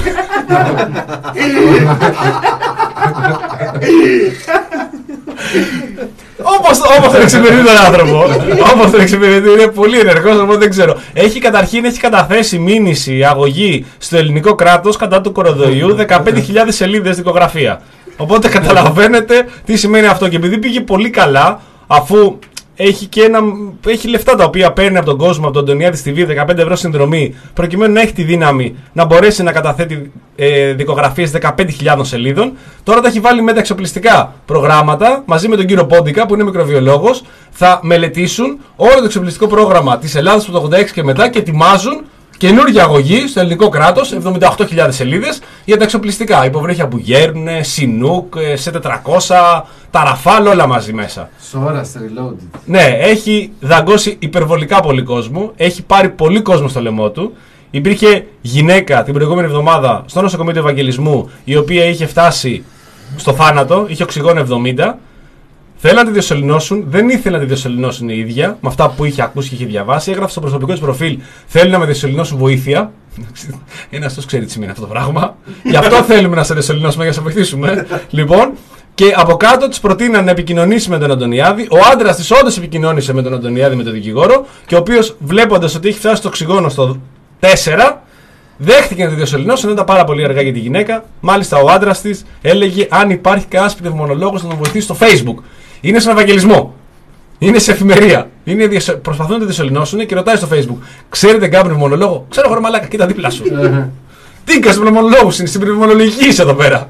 Όπως τον εξυπηρετεί τον άνθρωπο. Όπως τον εξυπηρετεί, είναι πολύ ενεργός, οπότε δεν ξέρω. Έχει καταρχήν έχει καταθέσει μήνυση, αγωγή στο ελληνικό κράτος κατά του κορονοϊού, δεκαπέντε χιλιάδες σελίδες δικογραφία. Οπότε καταλαβαίνετε τι σημαίνει αυτό. Και επειδή πήγε πολύ καλά, αφού έχει, και ένα, έχει λεφτά τα οποία παίρνει από τον κόσμο, από τον Αντωνιάδη στη Β, δεκαπέντε ευρώ συνδρομή, προκειμένου να έχει τη δύναμη να μπορέσει να καταθέτει ε, δικογραφίες δεκαπέντε χιλιάδες σελίδων. Τώρα τα έχει βάλει με τα εξοπλιστικά προγράμματα μαζί με τον κύριο Πόντικα, που είναι μικροβιολόγος. Θα μελετήσουν όλο το εξοπλιστικό πρόγραμμα της Ελλάδας από το ογδόντα έξι και μετά και ετοιμάζουν καινούργια αγωγή στο ελληνικό κράτος, εβδομήντα οκτώ χιλιάδες σελίδες, για τα εξοπλιστικά. Υποβρύχια που γέρνουν, Σινούκ, σε τετρακόσια, τα Ραφάλ, όλα μαζί μέσα. Σόρας Reloaded. Ναι, έχει δαγκώσει υπερβολικά πολύ κόσμο, έχει πάρει πολύ κόσμο στο λαιμό του. Υπήρχε γυναίκα την προηγούμενη εβδομάδα στο νοσοκομείο του Ευαγγελισμού, η οποία είχε φτάσει στο θάνατο, είχε οξυγόνο εβδομήντα. Θέλουν να τη διοσωληνώσουν, δεν ήθελαν να τη διοσωληνώσουν η ίδια, με αυτά που είχε ακούσει και είχε διαβάσει. Έγραφε στο προσωπικό της προφίλ: θέλουν να με διοσωληνώσουν, βοήθεια. Ένα αυτό ξέρει τι σημαίνει αυτό το πράγμα. Γι' αυτό θέλουμε να σε διοσωληνώσουμε, για να σε βοηθήσουμε. Λοιπόν, και από κάτω τη προτείναν να επικοινωνήσει με τον Αντωνιάδη. Ο άντρας της όντως επικοινώνησε με τον Αντωνιάδη, με τον δικηγόρο, και ο οποίος, βλέποντας ότι έχει φτάσει στο οξυγόνο στο τέσσερα, δέχτηκε να τη διοσωληνώσουν. Ήταν πάρα πολύ αργά για τη γυναίκα. Μάλιστα, ο άντρας της έλεγε αν υπάρχει κανένας πνευμονολόγος να τον βοηθήσει στο Facebook. Είναι στον Ευαγγελισμό. Είναι σε εφημερία. Είναι, προσπαθούν να τη διοσωληνώσουν και ρωτάει στο Facebook: ξέρετε κάποιον πνευμονολόγο? Ξέρω, χωρί μαλάκα, κοίτα δίπλα σου. Τι κάνει πνευμονολόγου, είναι στην πνευμονολογική είσαι εδώ πέρα.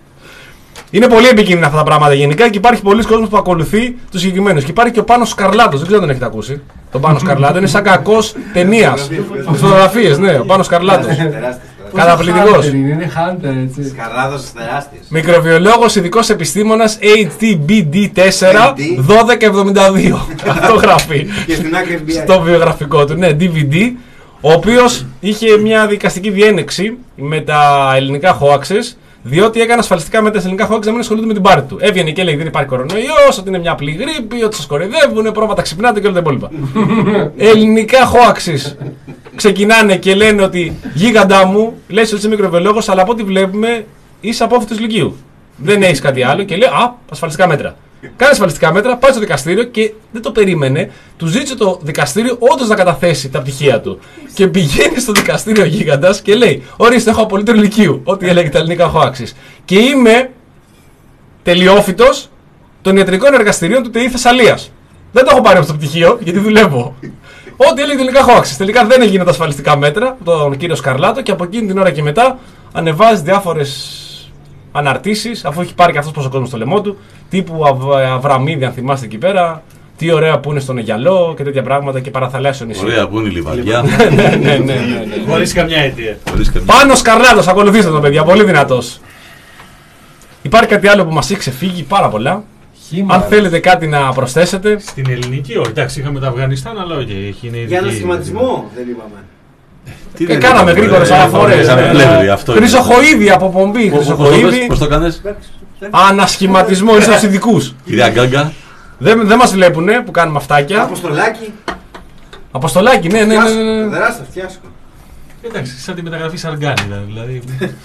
Είναι πολύ επικίνδυνα αυτά τα πράγματα γενικά και υπάρχει πολλοί κόσμος που ακολουθεί του συγκεκριμένου. Και υπάρχει και ο Πάνος Σκαρλάτος, δεν ξέρω αν τον έχετε ακούσει. Τον Πάνο Σκαρλάτο είναι σαν κακός ταινίας. Φωτογραφίες, ναι, ο Πάνος Σκαρλάτος. Καταπληκτικός. Είναι hunter, έτσι. Σκαρλάτος τεράστιος. Μικροβιολόγος, ειδικός επιστήμονας, έιτς τι μπι ντι τέσσερα δώδεκα εβδομήντα δύο. Αυτό γράφει στο βιογραφικό του. Ναι, ντι βι ντι. Ο οποίος είχε μια δικαστική διένεξη με τα ελληνικά hoaxes, διότι έκανε ασφαλιστικά με τα ελληνικά hoaxes να μην ασχολούνται με την πάρτη του. Έβγαινε και λέει: δεν υπάρχει κορονοϊός, ότι είναι μια απλή γρίπη, ότι σας κοροϊδεύουν, πρόβατα ξυπνάτε και όλα τα υπόλοιπα. Ελληνικά hoaxes ξεκινάνε και λένε ότι γίγαντά μου, λες ότι είσαι μικροβιολόγος, αλλά από ό,τι βλέπουμε είσαι απόφοιτος λυκείου. Δεν έχεις κάτι άλλο και λέει: α, ασφαλιστικά μέτρα. Κάνει ασφαλιστικά μέτρα, πάει στο δικαστήριο και δεν το περίμενε. Του ζήτησε το δικαστήριο όντως να καταθέσει τα πτυχία του. Και πηγαίνει στο δικαστήριο γίγαντας και λέει: ορίστε, έχω απολύτω λυκείου. Ό,τι έλεγε τα ελληνικά hoaxes. Και είμαι τελειόφοιτος των ιατρικών εργαστηρίων του ΤΕΙ Θεσσαλίας. Δεν το έχω πάρει από το πτυχίο, γιατί δουλεύω. Ό,τι έλεγε τα ελληνικά hoaxes. Τελικά δεν έγιναν τα ασφαλιστικά μέτρα από τον κύριο Σκαρλάτο και από εκείνη την ώρα και μετά ανεβάζει διάφορες αναρτήσεις, αφού έχει πάρει και αυτός πόσο κόσμο στο λαιμό του, τύπου Αβ, Αβραμίδη, αν θυμάστε εκεί πέρα. Τι ωραία που είναι στον Αιγιαλό και τέτοια πράγματα και παραθαλάσσιο νησί. Ωραία που είναι η Λιβαδιά. ναι, ναι, ναι, ναι, ναι. Χωρίς καμιά αιτία. Πάνος Σκαρλάτος, ακολουθήστε τον παιδιά, πολύ δυνατός. Υπάρχει κάτι άλλο που μας έχει ξεφύγει πάρα πολλά. Χήμα, αν θέλετε κάτι να προσθέσετε. Στην ελληνική, όχι. Εντάξει, είχαμε το Αφγανιστάν, αλλά όχι. Έχει είναι για ένα σχηματισμό δεν είπαμε. Τι και κάναμε γρήγορες αναφορές. Χρυσοχοΐδη από πομπή. Χρυσοχοΐδη. Πώς το κάνεις? Ανασχηματισμό, είσαι στους ειδικούς. Κυρία Γκάγκα. Δεν, δεν μας βλέπουνε που κάνουμε αυτάκια. Αποστολάκι. Αποστολάκι, ναι, ναι, ναι. ναι. Δεράστα, φτιάσκω. Εντάξει, σαν τη μεταγραφή Σαργκάνη ήταν. Δηλαδή.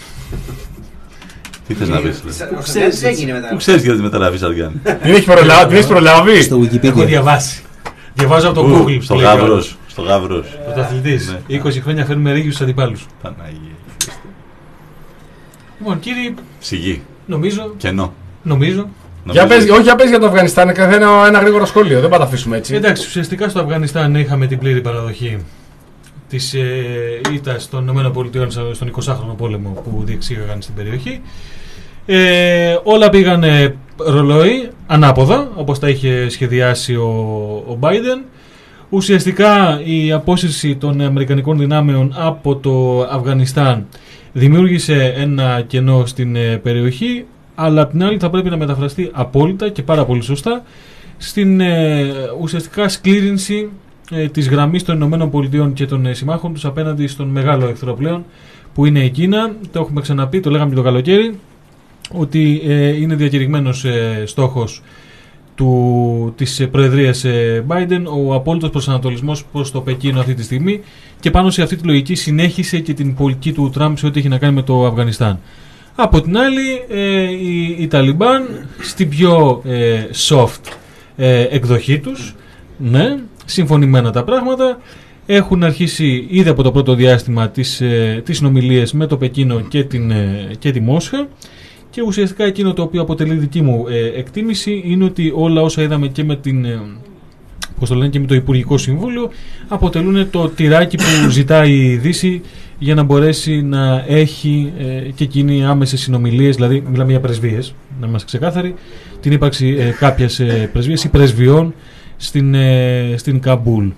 Τι θες να πεις? Πού ξέρεις για τη μεταγραφή Σαργκάνη? Την έχει προλάβει. Στο Wikipedia. Έχω διαβάσει. Διαβάζω από το Google. Στο Γαύρος. Στο Γαύρος. Πρωταθλητής. είκοσι χρόνια φέρνουμε ρίγιους στους αντιπάλους. Παναγία. Λοιπόν, κύριε. Ψυγή. Νομίζω. Κενό. Νομίζω. Για πες, όχι, για πες για το Αφγανιστάν, ένα, ένα γρήγορο σχόλιο. Δεν πάω να αφήσουμε έτσι. Εντάξει, ουσιαστικά στο Αφγανιστάν είχαμε την πλήρη παραδοχή της ε, ήττας των ΗΠΑ στον εικοσάχρονο πόλεμο που διεξήγαγαν στην περιοχή. Ε, όλα πήγαν ρολόι, ανάποδα, όπως τα είχε σχεδιάσει ο, ο Biden. Ουσιαστικά η απόσυρση των αμερικανικών δυνάμεων από το Αφγανιστάν δημιούργησε ένα κενό στην ε, περιοχή, αλλά απ' την άλλη θα πρέπει να μεταφραστεί απόλυτα και πάρα πολύ σωστά στην ε, ουσιαστικά σκλήρινση ε, της γραμμής των ΗΠΑ και των ε, συμμάχων τους απέναντι στον μεγάλο εχθρό πλέον που είναι η Κίνα. Το έχουμε ξαναπεί, το λέγαμε και το καλοκαίρι, ότι ε, είναι διακηρυγμένος ε, στόχος του, της προεδρίας ε, Biden ο απόλυτος προσανατολισμός προς το Πεκίνο αυτή τη στιγμή, και πάνω σε αυτή τη λογική συνέχισε και την πολιτική του Τραμπ σε ό,τι έχει να κάνει με το Αφγανιστάν. Από την άλλη, ε, οι, οι Ταλιμπάν στην πιο ε, soft ε, εκδοχή τους, ναι, συμφωνημένα τα πράγματα, έχουν αρχίσει ήδη από το πρώτο διάστημα τις, ε, τις συνομιλίες με το Πεκίνο και, την, ε, και τη Μόσχα, και ουσιαστικά εκείνο το οποίο αποτελεί δική μου ε, εκτίμηση είναι ότι όλα όσα είδαμε και με την... Ε, πώς το λένε, και με το Υπουργικό Συμβούλιο, αποτελούν το τυράκι που ζητάει η Δύση για να μπορέσει να έχει ε, και εκείνη άμεσες συνομιλίες, δηλαδή μιλάμε για πρεσβείες, να είμαστε ξεκάθαροι, την ύπαρξη ε, κάποιας ε, πρεσβείας ή πρεσβειών στην, ε, στην Καμπούλ.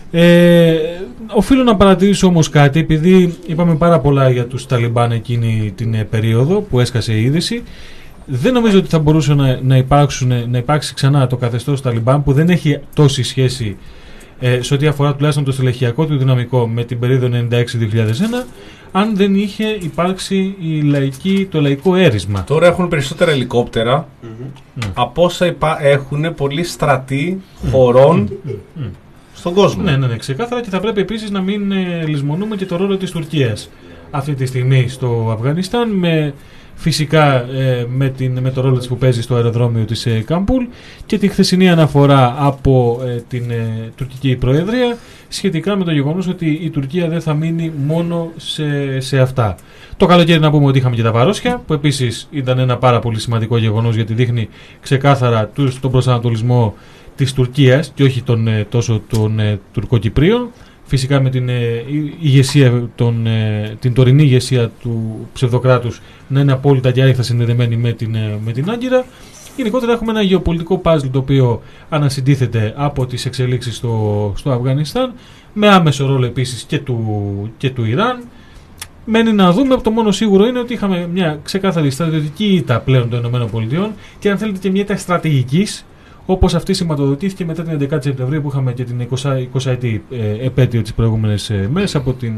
Ε, οφείλω να παρατηρήσω όμως κάτι, επειδή είπαμε πάρα πολλά για τους Ταλιμπάν εκείνη την ε, περίοδο που έσκασε η είδηση. Δεν νομίζω ότι θα μπορούσε να, να, υπάρξουν, να υπάρξει ξανά το καθεστώς Ταλιμπάν, που δεν έχει τόση σχέση ε, σε ό,τι αφορά τουλάχιστον το στελεχειακό του δυναμικό με την περίοδο ενενήντα έξι με δύο χιλιάδες ένα, αν δεν είχε υπάρξει η λαϊκή, το λαϊκό έρισμα. Τώρα έχουν περισσότερα ελικόπτερα mm-hmm. από όσα υπά- έχουν πολλοί στρατοί χωρών mm-hmm. στον κόσμο. Ναι, ναι, ναι, ξεκάθαρα, και θα πρέπει επίσης να μην ε, λησμονούμε και το ρόλο της Τουρκίας αυτή τη στιγμή στο Αφγανιστάν, με φυσικά ε, με, την, με το ρόλο της που παίζει στο αεροδρόμιο της ε, Καμπούλ, και τη χθεσινή αναφορά από ε, την ε, τουρκική προεδρία σχετικά με το γεγονός ότι η Τουρκία δεν θα μείνει μόνο σε, σε αυτά. Το καλοκαίρι να πούμε ότι είχαμε και τα Βαρόσια, που επίσης ήταν ένα πάρα πολύ σημαντικό γεγονός, γιατί δείχνει ξεκάθαρα τους, τον προσανατολισμό της Τουρκίας και όχι τον, ε, τόσο των ε, Τουρκοκυπρίων. Φυσικά με την, ε, ηγεσία, τον, ε, την τωρινή ηγεσία του ψευδοκράτους να είναι απόλυτα και άρρηκτα συνδεδεμένη με την, ε, με την Άγκυρα. Γενικότερα έχουμε ένα γεωπολιτικό παζλ το οποίο ανασυντίθεται από τις εξελίξεις στο, στο Αφγανιστάν, με άμεσο ρόλο επίσης και του, και του Ιράν. Μένει να δούμε, το μόνο σίγουρο είναι ότι είχαμε μια ξεκάθαρη στρατιωτική ήττα πλέον των ΗΠΑ, και αν θέλετε και μια ήττα στρατηγικής, όπως αυτή σηματοδοτήθηκε μετά την έντεκα Σεπτεμβρίου, που είχαμε και την εικοσάετη ε, επέτειο τις προηγούμενες ε, μέρες από την,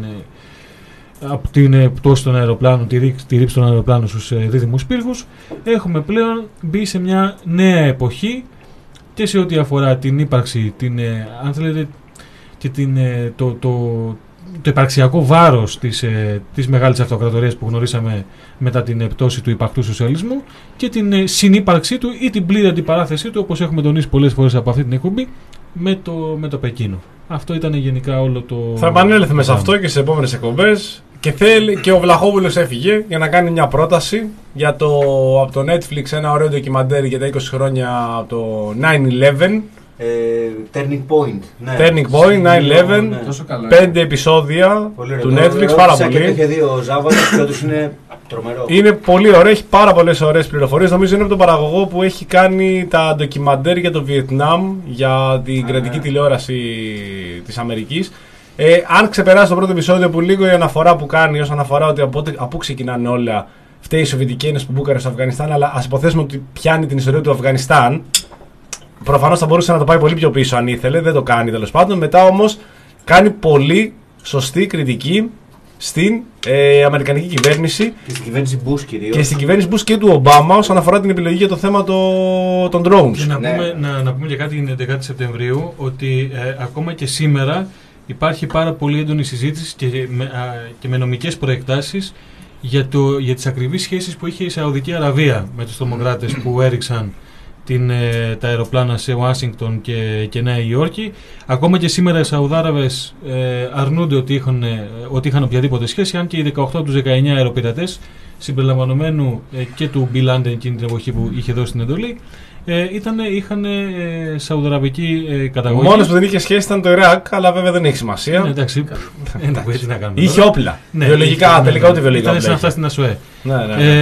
ε, από την ε, πτώση των αεροπλάνων, τη, ρή, τη ρήψη των αεροπλάνων στους ε, δίδυμους πύργους. Έχουμε πλέον μπει σε μια νέα εποχή, και σε ό,τι αφορά την ύπαρξη, την, ε, αν θέλετε, και την, ε, το, το, το υπαρξιακό βάρος της, ε, της μεγάλης αυτοκρατορίας που γνωρίσαμε μετά την πτώση του υπαρκτού σοσιαλισμού, και την ε, συνύπαρξή του ή την πλήρη αντιπαράθεσή του, όπως έχουμε τονίσει πολλές φορές από αυτή την εκπομπή, με το, με το Πεκίνο. Αυτό ήταν γενικά όλο το... Θα επανέλθουμε σε αυτό και στις επόμενες εκπομπές. Και, θέλει, και ο Βλαχόπουλος έφυγε για να κάνει μια πρόταση για το, από το Netflix, ένα ωραίο ντοκιμαντέρ για τα είκοσι χρόνια από το nine eleven. Ε, turning Point. Ναι. Turning Point, nine eleven. Ναι. Πέντε επεισόδια του Netflix, πάρα πολύ. Και δύο Ζάβατες και όντως είναι τρομερό. Είναι πολύ ωραίο, έχει πάρα πολλές ωραίες πληροφορίες. Νομίζω είναι από τον παραγωγό που έχει κάνει τα ντοκιμαντέρ για το Βιετνάμ, για την κρατική τηλεόραση της Αμερικής. Ε, αν ξεπεράσει το πρώτο επεισόδιο, που λίγο η αναφορά που κάνει όσον αφορά ότι από, από πού ξεκινάνε όλα, φταίει η Σοβιετική Ένωση που μπούκαρε στο Αφγανιστάν, αλλά ας υποθέσουμε ότι πιάνει την ιστορία του Αφγανιστάν. Προφανώς θα μπορούσε να το πάει πολύ πιο πίσω αν ήθελε, δεν το κάνει τέλος πάντων. Μετά όμως κάνει πολύ σωστή κριτική στην ε, Αμερικανική κυβέρνηση. Και στην κυβέρνηση Bush κυρίως. Και στην κυβέρνηση Bush και του Ομπάμα όσον αφορά την επιλογή για το θέμα το, των drones. Και να, ναι. πούμε, να, να πούμε και κάτι την έντεκα Σεπτεμβρίου, ότι ε, ακόμα και σήμερα υπάρχει πάρα πολύ έντονη συζήτηση και με, α, και με νομικές προεκτάσεις για, το, για τις ακριβείς σχέσεις που είχε η Σαουδική Αραβία με τους τρομοκράτες που έριξαν την, ε, τα αεροπλάνα σε Ουάσιγκτον και, και Νέα Υόρκη. Ακόμα και σήμερα οι Σαουδάραβες ε, αρνούνται ότι είχαν, ε, ότι είχαν οποιαδήποτε σχέση, αν και οι δεκαοκτώ από τους δεκαεννιά αεροπειρατές, συμπεριλαμβανομένου ε, και του Μπι Λάντεν εκείνη την εποχή που είχε δώσει την εντολή, ε, ήταν, είχαν ε, σαουδαραβική ε, καταγωγή. Ο μόνος που δεν είχε σχέση ήταν το Ιράκ, αλλά βέβαια δεν έχει σημασία. Ναι, εντάξει. εντάξει. Να κάνουμε, είχε όπλα. Ναι, βιολογικά, είχε, τελικά ό,τι βιολογικά. Ήταν σαν αυτά στην ΑΣΟΕ. Ναι, ναι, ναι.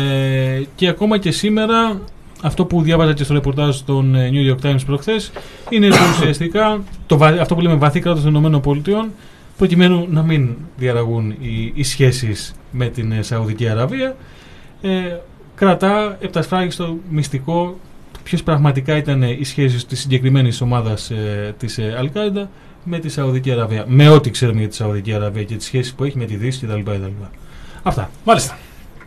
Ε, και ακόμα και σήμερα, αυτό που διάβαζα και στο ρεπορτάζ των New York Times προχθές, είναι ότι ουσιαστικά το, αυτό που λέμε βαθύ κράτος των ΗΠΑ, προκειμένου να μην διαραγούν οι, οι σχέσεις με την Σαουδική Αραβία, ε, κρατά επτασφράγιστο μυστικό ποιες πραγματικά ήταν οι σχέσεις της συγκεκριμένης ομάδας ε, της ε, Αλ-Κάιντα με τη Σαουδική Αραβία. Με ό,τι ξέρουμε για τη Σαουδική Αραβία και τις σχέσεις που έχει με τη Δύση κτλ. Αυτά. Μάλιστα.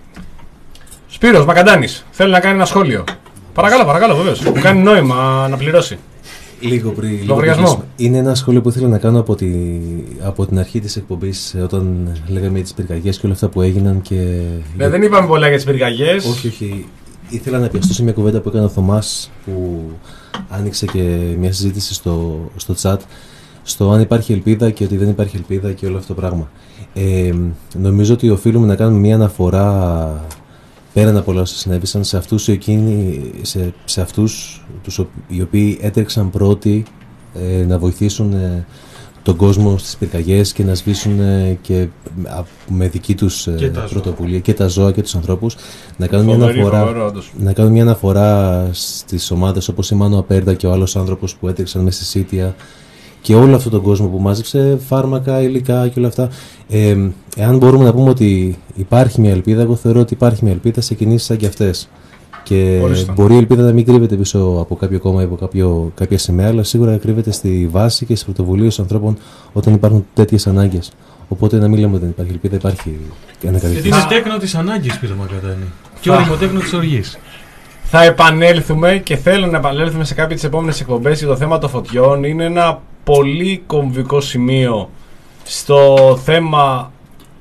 Σπύρος Μακαντάνης θέλει να κάνει ένα σχόλιο. Παρακαλώ, παρακαλώ, βεβαίως. Μου κάνει νόημα να πληρώσει. Λίγο πριν. Λογαριασμό. Είναι ένα σχόλιο που ήθελα να κάνω από, τη, από την αρχή της εκπομπής, όταν λέγαμε για τις πυρκαγιές και όλα αυτά που έγιναν. Και... Ναι, δεν είπαμε πολλά για τις πυρκαγιές. Όχι, όχι. Ήθελα να πιαστώ σε μια κουβέντα που έκανε ο Θωμάς, που άνοιξε και μια συζήτηση στο, στο chat, στο αν υπάρχει ελπίδα και ότι δεν υπάρχει ελπίδα και όλο αυτό το πράγμα. Ε, νομίζω ότι οφείλουμε να κάνουμε μια αναφορά, πέραν από όλα όσα συνέβησαν, σε αυτούς, εκείνοι, σε, σε αυτούς τους, οι οποίοι έτρεξαν πρώτοι ε, να βοηθήσουν ε, τον κόσμο στις πυρκαγιές και να σβήσουν ε, και με δική τους ε, πρωτοβουλία και τα ζώα και τους ανθρώπους. Να κάνουν, μια αναφορά, φοβερό, να κάνουν μια αναφορά στις ομάδες όπως η Μάνο Απέρντα και ο άλλος άνθρωπος που έτρεξαν μέσα στη Σίτια και όλο αυτόν τον κόσμο που μάζεψε φάρμακα, υλικά και όλα αυτά. Ε, εάν μπορούμε να πούμε ότι υπάρχει μια ελπίδα, εγώ θεωρώ ότι υπάρχει μια ελπίδα σε κινήσεις σαν και αυτές. Και Ορίστε. Μπορεί η ελπίδα να μην κρύβεται πίσω από κάποιο κόμμα ή από κάποιο, κάποια σημαία, αλλά σίγουρα κρύβεται στη βάση και στις πρωτοβουλίες των ανθρώπων όταν υπάρχουν τέτοιες ανάγκες. Οπότε να μην λέμε ότι δεν υπάρχει ελπίδα, υπάρχει ένα κάτι. Γιατί είναι τέκνο της ανάγκης, πήρε Μακατάνη. Και όριμο τέκνο της οργής. Θα επανέλθουμε και θέλω να επανέλθουμε σε κάποιες τις επόμενες εκπομπές για το θέμα των φωτιών. Είναι ένα πολύ κομβικό σημείο στο θέμα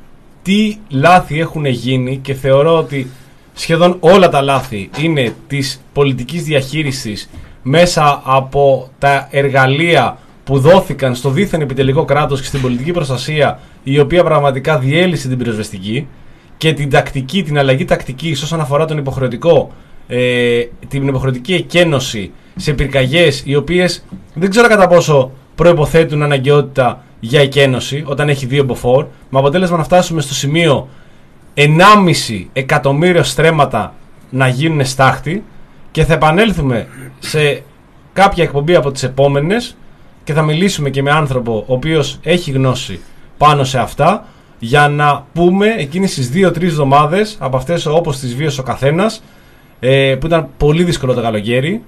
τι λάθη έχουν γίνει και θεωρώ ότι σχεδόν όλα τα λάθη είναι της πολιτικής διαχείρισης μέσα από τα εργαλεία που δόθηκαν στο δίθεν επιτελικό κράτος και στην πολιτική προστασία, η οποία πραγματικά διέλυσε την πυροσβεστική και την τακτική, την αλλαγή τακτικής όσον αφορά τον υποχρεωτικό, ε, την υποχρεωτική εκένωση σε πυρκαγιές, οι οποίες δεν ξέρω κατά πόσο προϋποθέτουν αναγκαιότητα για εκένωση όταν έχει δύο μποφόρ, με αποτέλεσμα να φτάσουμε στο σημείο ενάμιση εκατομμύριο στρέμματα να γίνουν στάχτη. Και θα επανέλθουμε σε κάποια εκπομπή από τις επόμενες και θα μιλήσουμε και με άνθρωπο ο οποίος έχει γνώση πάνω σε αυτά, για να πούμε εκείνες τις δύο τρεις εβδομάδες από αυτές όπως τις βίωσε ο καθένας, ε, που ήταν πολύ δύσκολο το καλοκαίρι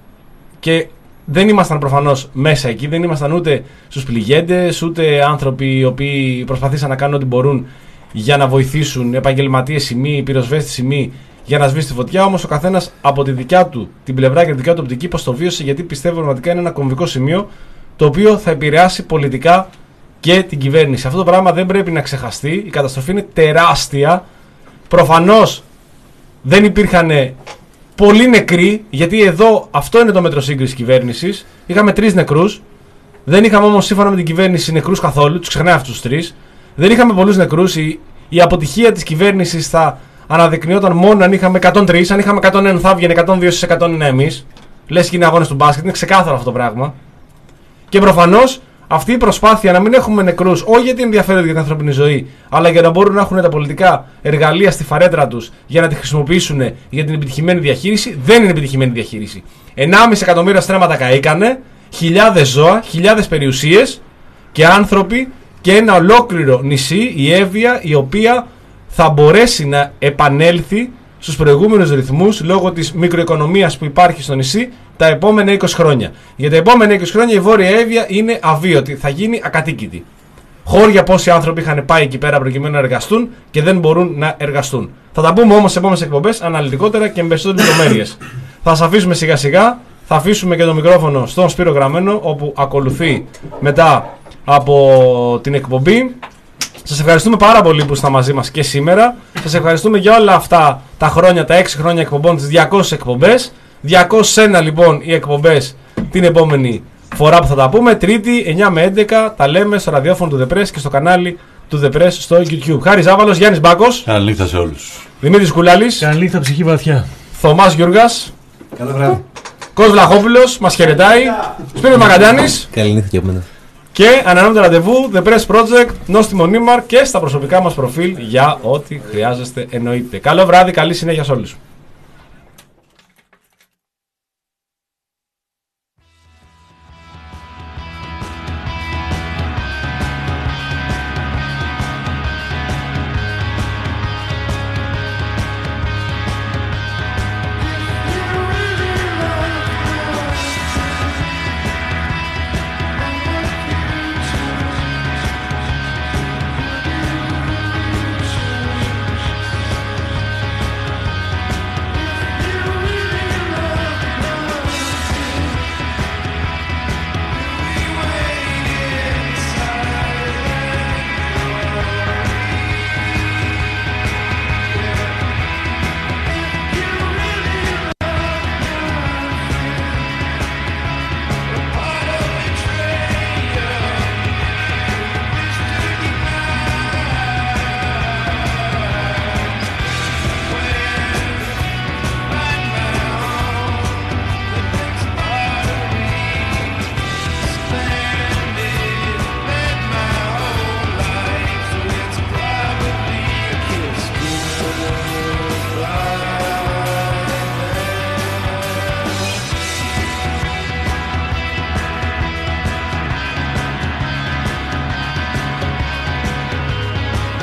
και δεν ήμασταν προφανώς μέσα εκεί, δεν ήμασταν ούτε στους πληγέντες, ούτε άνθρωποι οι οποίοι προσπαθήσαν να κάνουν ό,τι μπορούν για να βοηθήσουν, επαγγελματίες ή μη, πυροσβέστες ή μη, για να σβήσει τη φωτιά. Όμως ο καθένας από τη δικιά του την πλευρά και τη δικιά του οπτική πώς το βίωσε, γιατί πιστεύω πραγματικά είναι ένα κομβικό σημείο το οποίο θα επηρεάσει πολιτικά και την κυβέρνηση. Αυτό το πράγμα δεν πρέπει να ξεχαστεί. Η καταστροφή είναι τεράστια. Προφανώς δεν υπήρχαν πολλοί νεκροί, γιατί εδώ αυτό είναι το μέτρο σύγκρισης κυβέρνησης. Είχαμε τρεις νεκρούς. Δεν είχαμε όμως σύμφωνα με την κυβέρνηση νεκρούς καθόλου. Τους ξεχνάει αυτούς τους τρεις. Δεν είχαμε πολλούς νεκρούς. Η, η αποτυχία της κυβέρνησης θα αναδεικνύονταν μόνο αν είχαμε εκατόν τρία. Αν είχαμε εκατόν ένα θα έβγαινε εκατόν δύο στις εκατό είναι εμείς. Λες και είναι αγώνες του μπάσκετ. Είναι ξεκάθαρο αυτό το πράγμα. Και προφανώς αυτή η προσπάθεια να μην έχουμε νεκρούς, όχι γιατί ενδιαφέρονται για την ανθρώπινη ζωή, αλλά για να μπορούν να έχουν τα πολιτικά εργαλεία στη φαρέτρα τους για να τη χρησιμοποιήσουν για την επιτυχημένη διαχείριση, δεν είναι επιτυχημένη διαχείριση. ενάμιση εκατομμύρια στρέμματα καήκανε, χιλιάδες ζώα, χιλιάδες περιουσίες και άνθρωποι και ένα ολόκληρο νησί, η Εύβοια, η οποία θα μπορέσει να επανέλθει στους προηγούμενους ρυθμούς λόγω της μικροοικονομίας που υπάρχει στο νησί τα επόμενα είκοσι χρόνια. Για τα επόμενα είκοσι χρόνια η Βόρεια Εύβοια είναι αβίωτη, θα γίνει ακατοίκητη. Χώρια πόσοι άνθρωποι είχαν πάει εκεί πέρα προκειμένου να εργαστούν και δεν μπορούν να εργαστούν. Θα τα πούμε όμως σε επόμενες εκπομπές αναλυτικότερα και με περισσότερες λεπτομέρειες. Θα σας αφήσουμε σιγά σιγά, θα αφήσουμε και το μικρόφωνο στον Σπύρο Γραμμένο, όπου ακολουθεί μετά από την εκπομπή. Σας ευχαριστούμε πάρα πολύ που είστε μαζί μας και σήμερα. Σας ευχαριστούμε για όλα αυτά τα χρόνια, τα έξι χρόνια εκπομπών, τις διακόσιες εκπομπές. διακόσιες ένα λοιπόν οι εκπομπές την επόμενη φορά που θα τα πούμε. Τρίτη, εννιά με έντεκα, τα λέμε στο ραδιόφωνο του The Press και στο κανάλι του The Press στο YouTube. Χάρη Ζάβαλος, Γιάννης Μπάκος. Καλή νύχτα σε όλους. Δημήτρης Κουλάλης. Καλή νύχτα, ψυχή βαθιά. Θωμάς Γιούργας. Καλό βράδυ. Κος Βλαχόπουλος, μας χαιρετάει. Σπύρος Μακαντάνης. Καλή νύχτα και από μένα. Και ανανεώνουμε το ραντεβού The Press Project, νόστιμο Νίμαρ και στα προσωπικά μας προφίλ για ό,τι χρειάζεστε εννοείται. Καλό βράδυ, καλή συνέχεια σε όλους.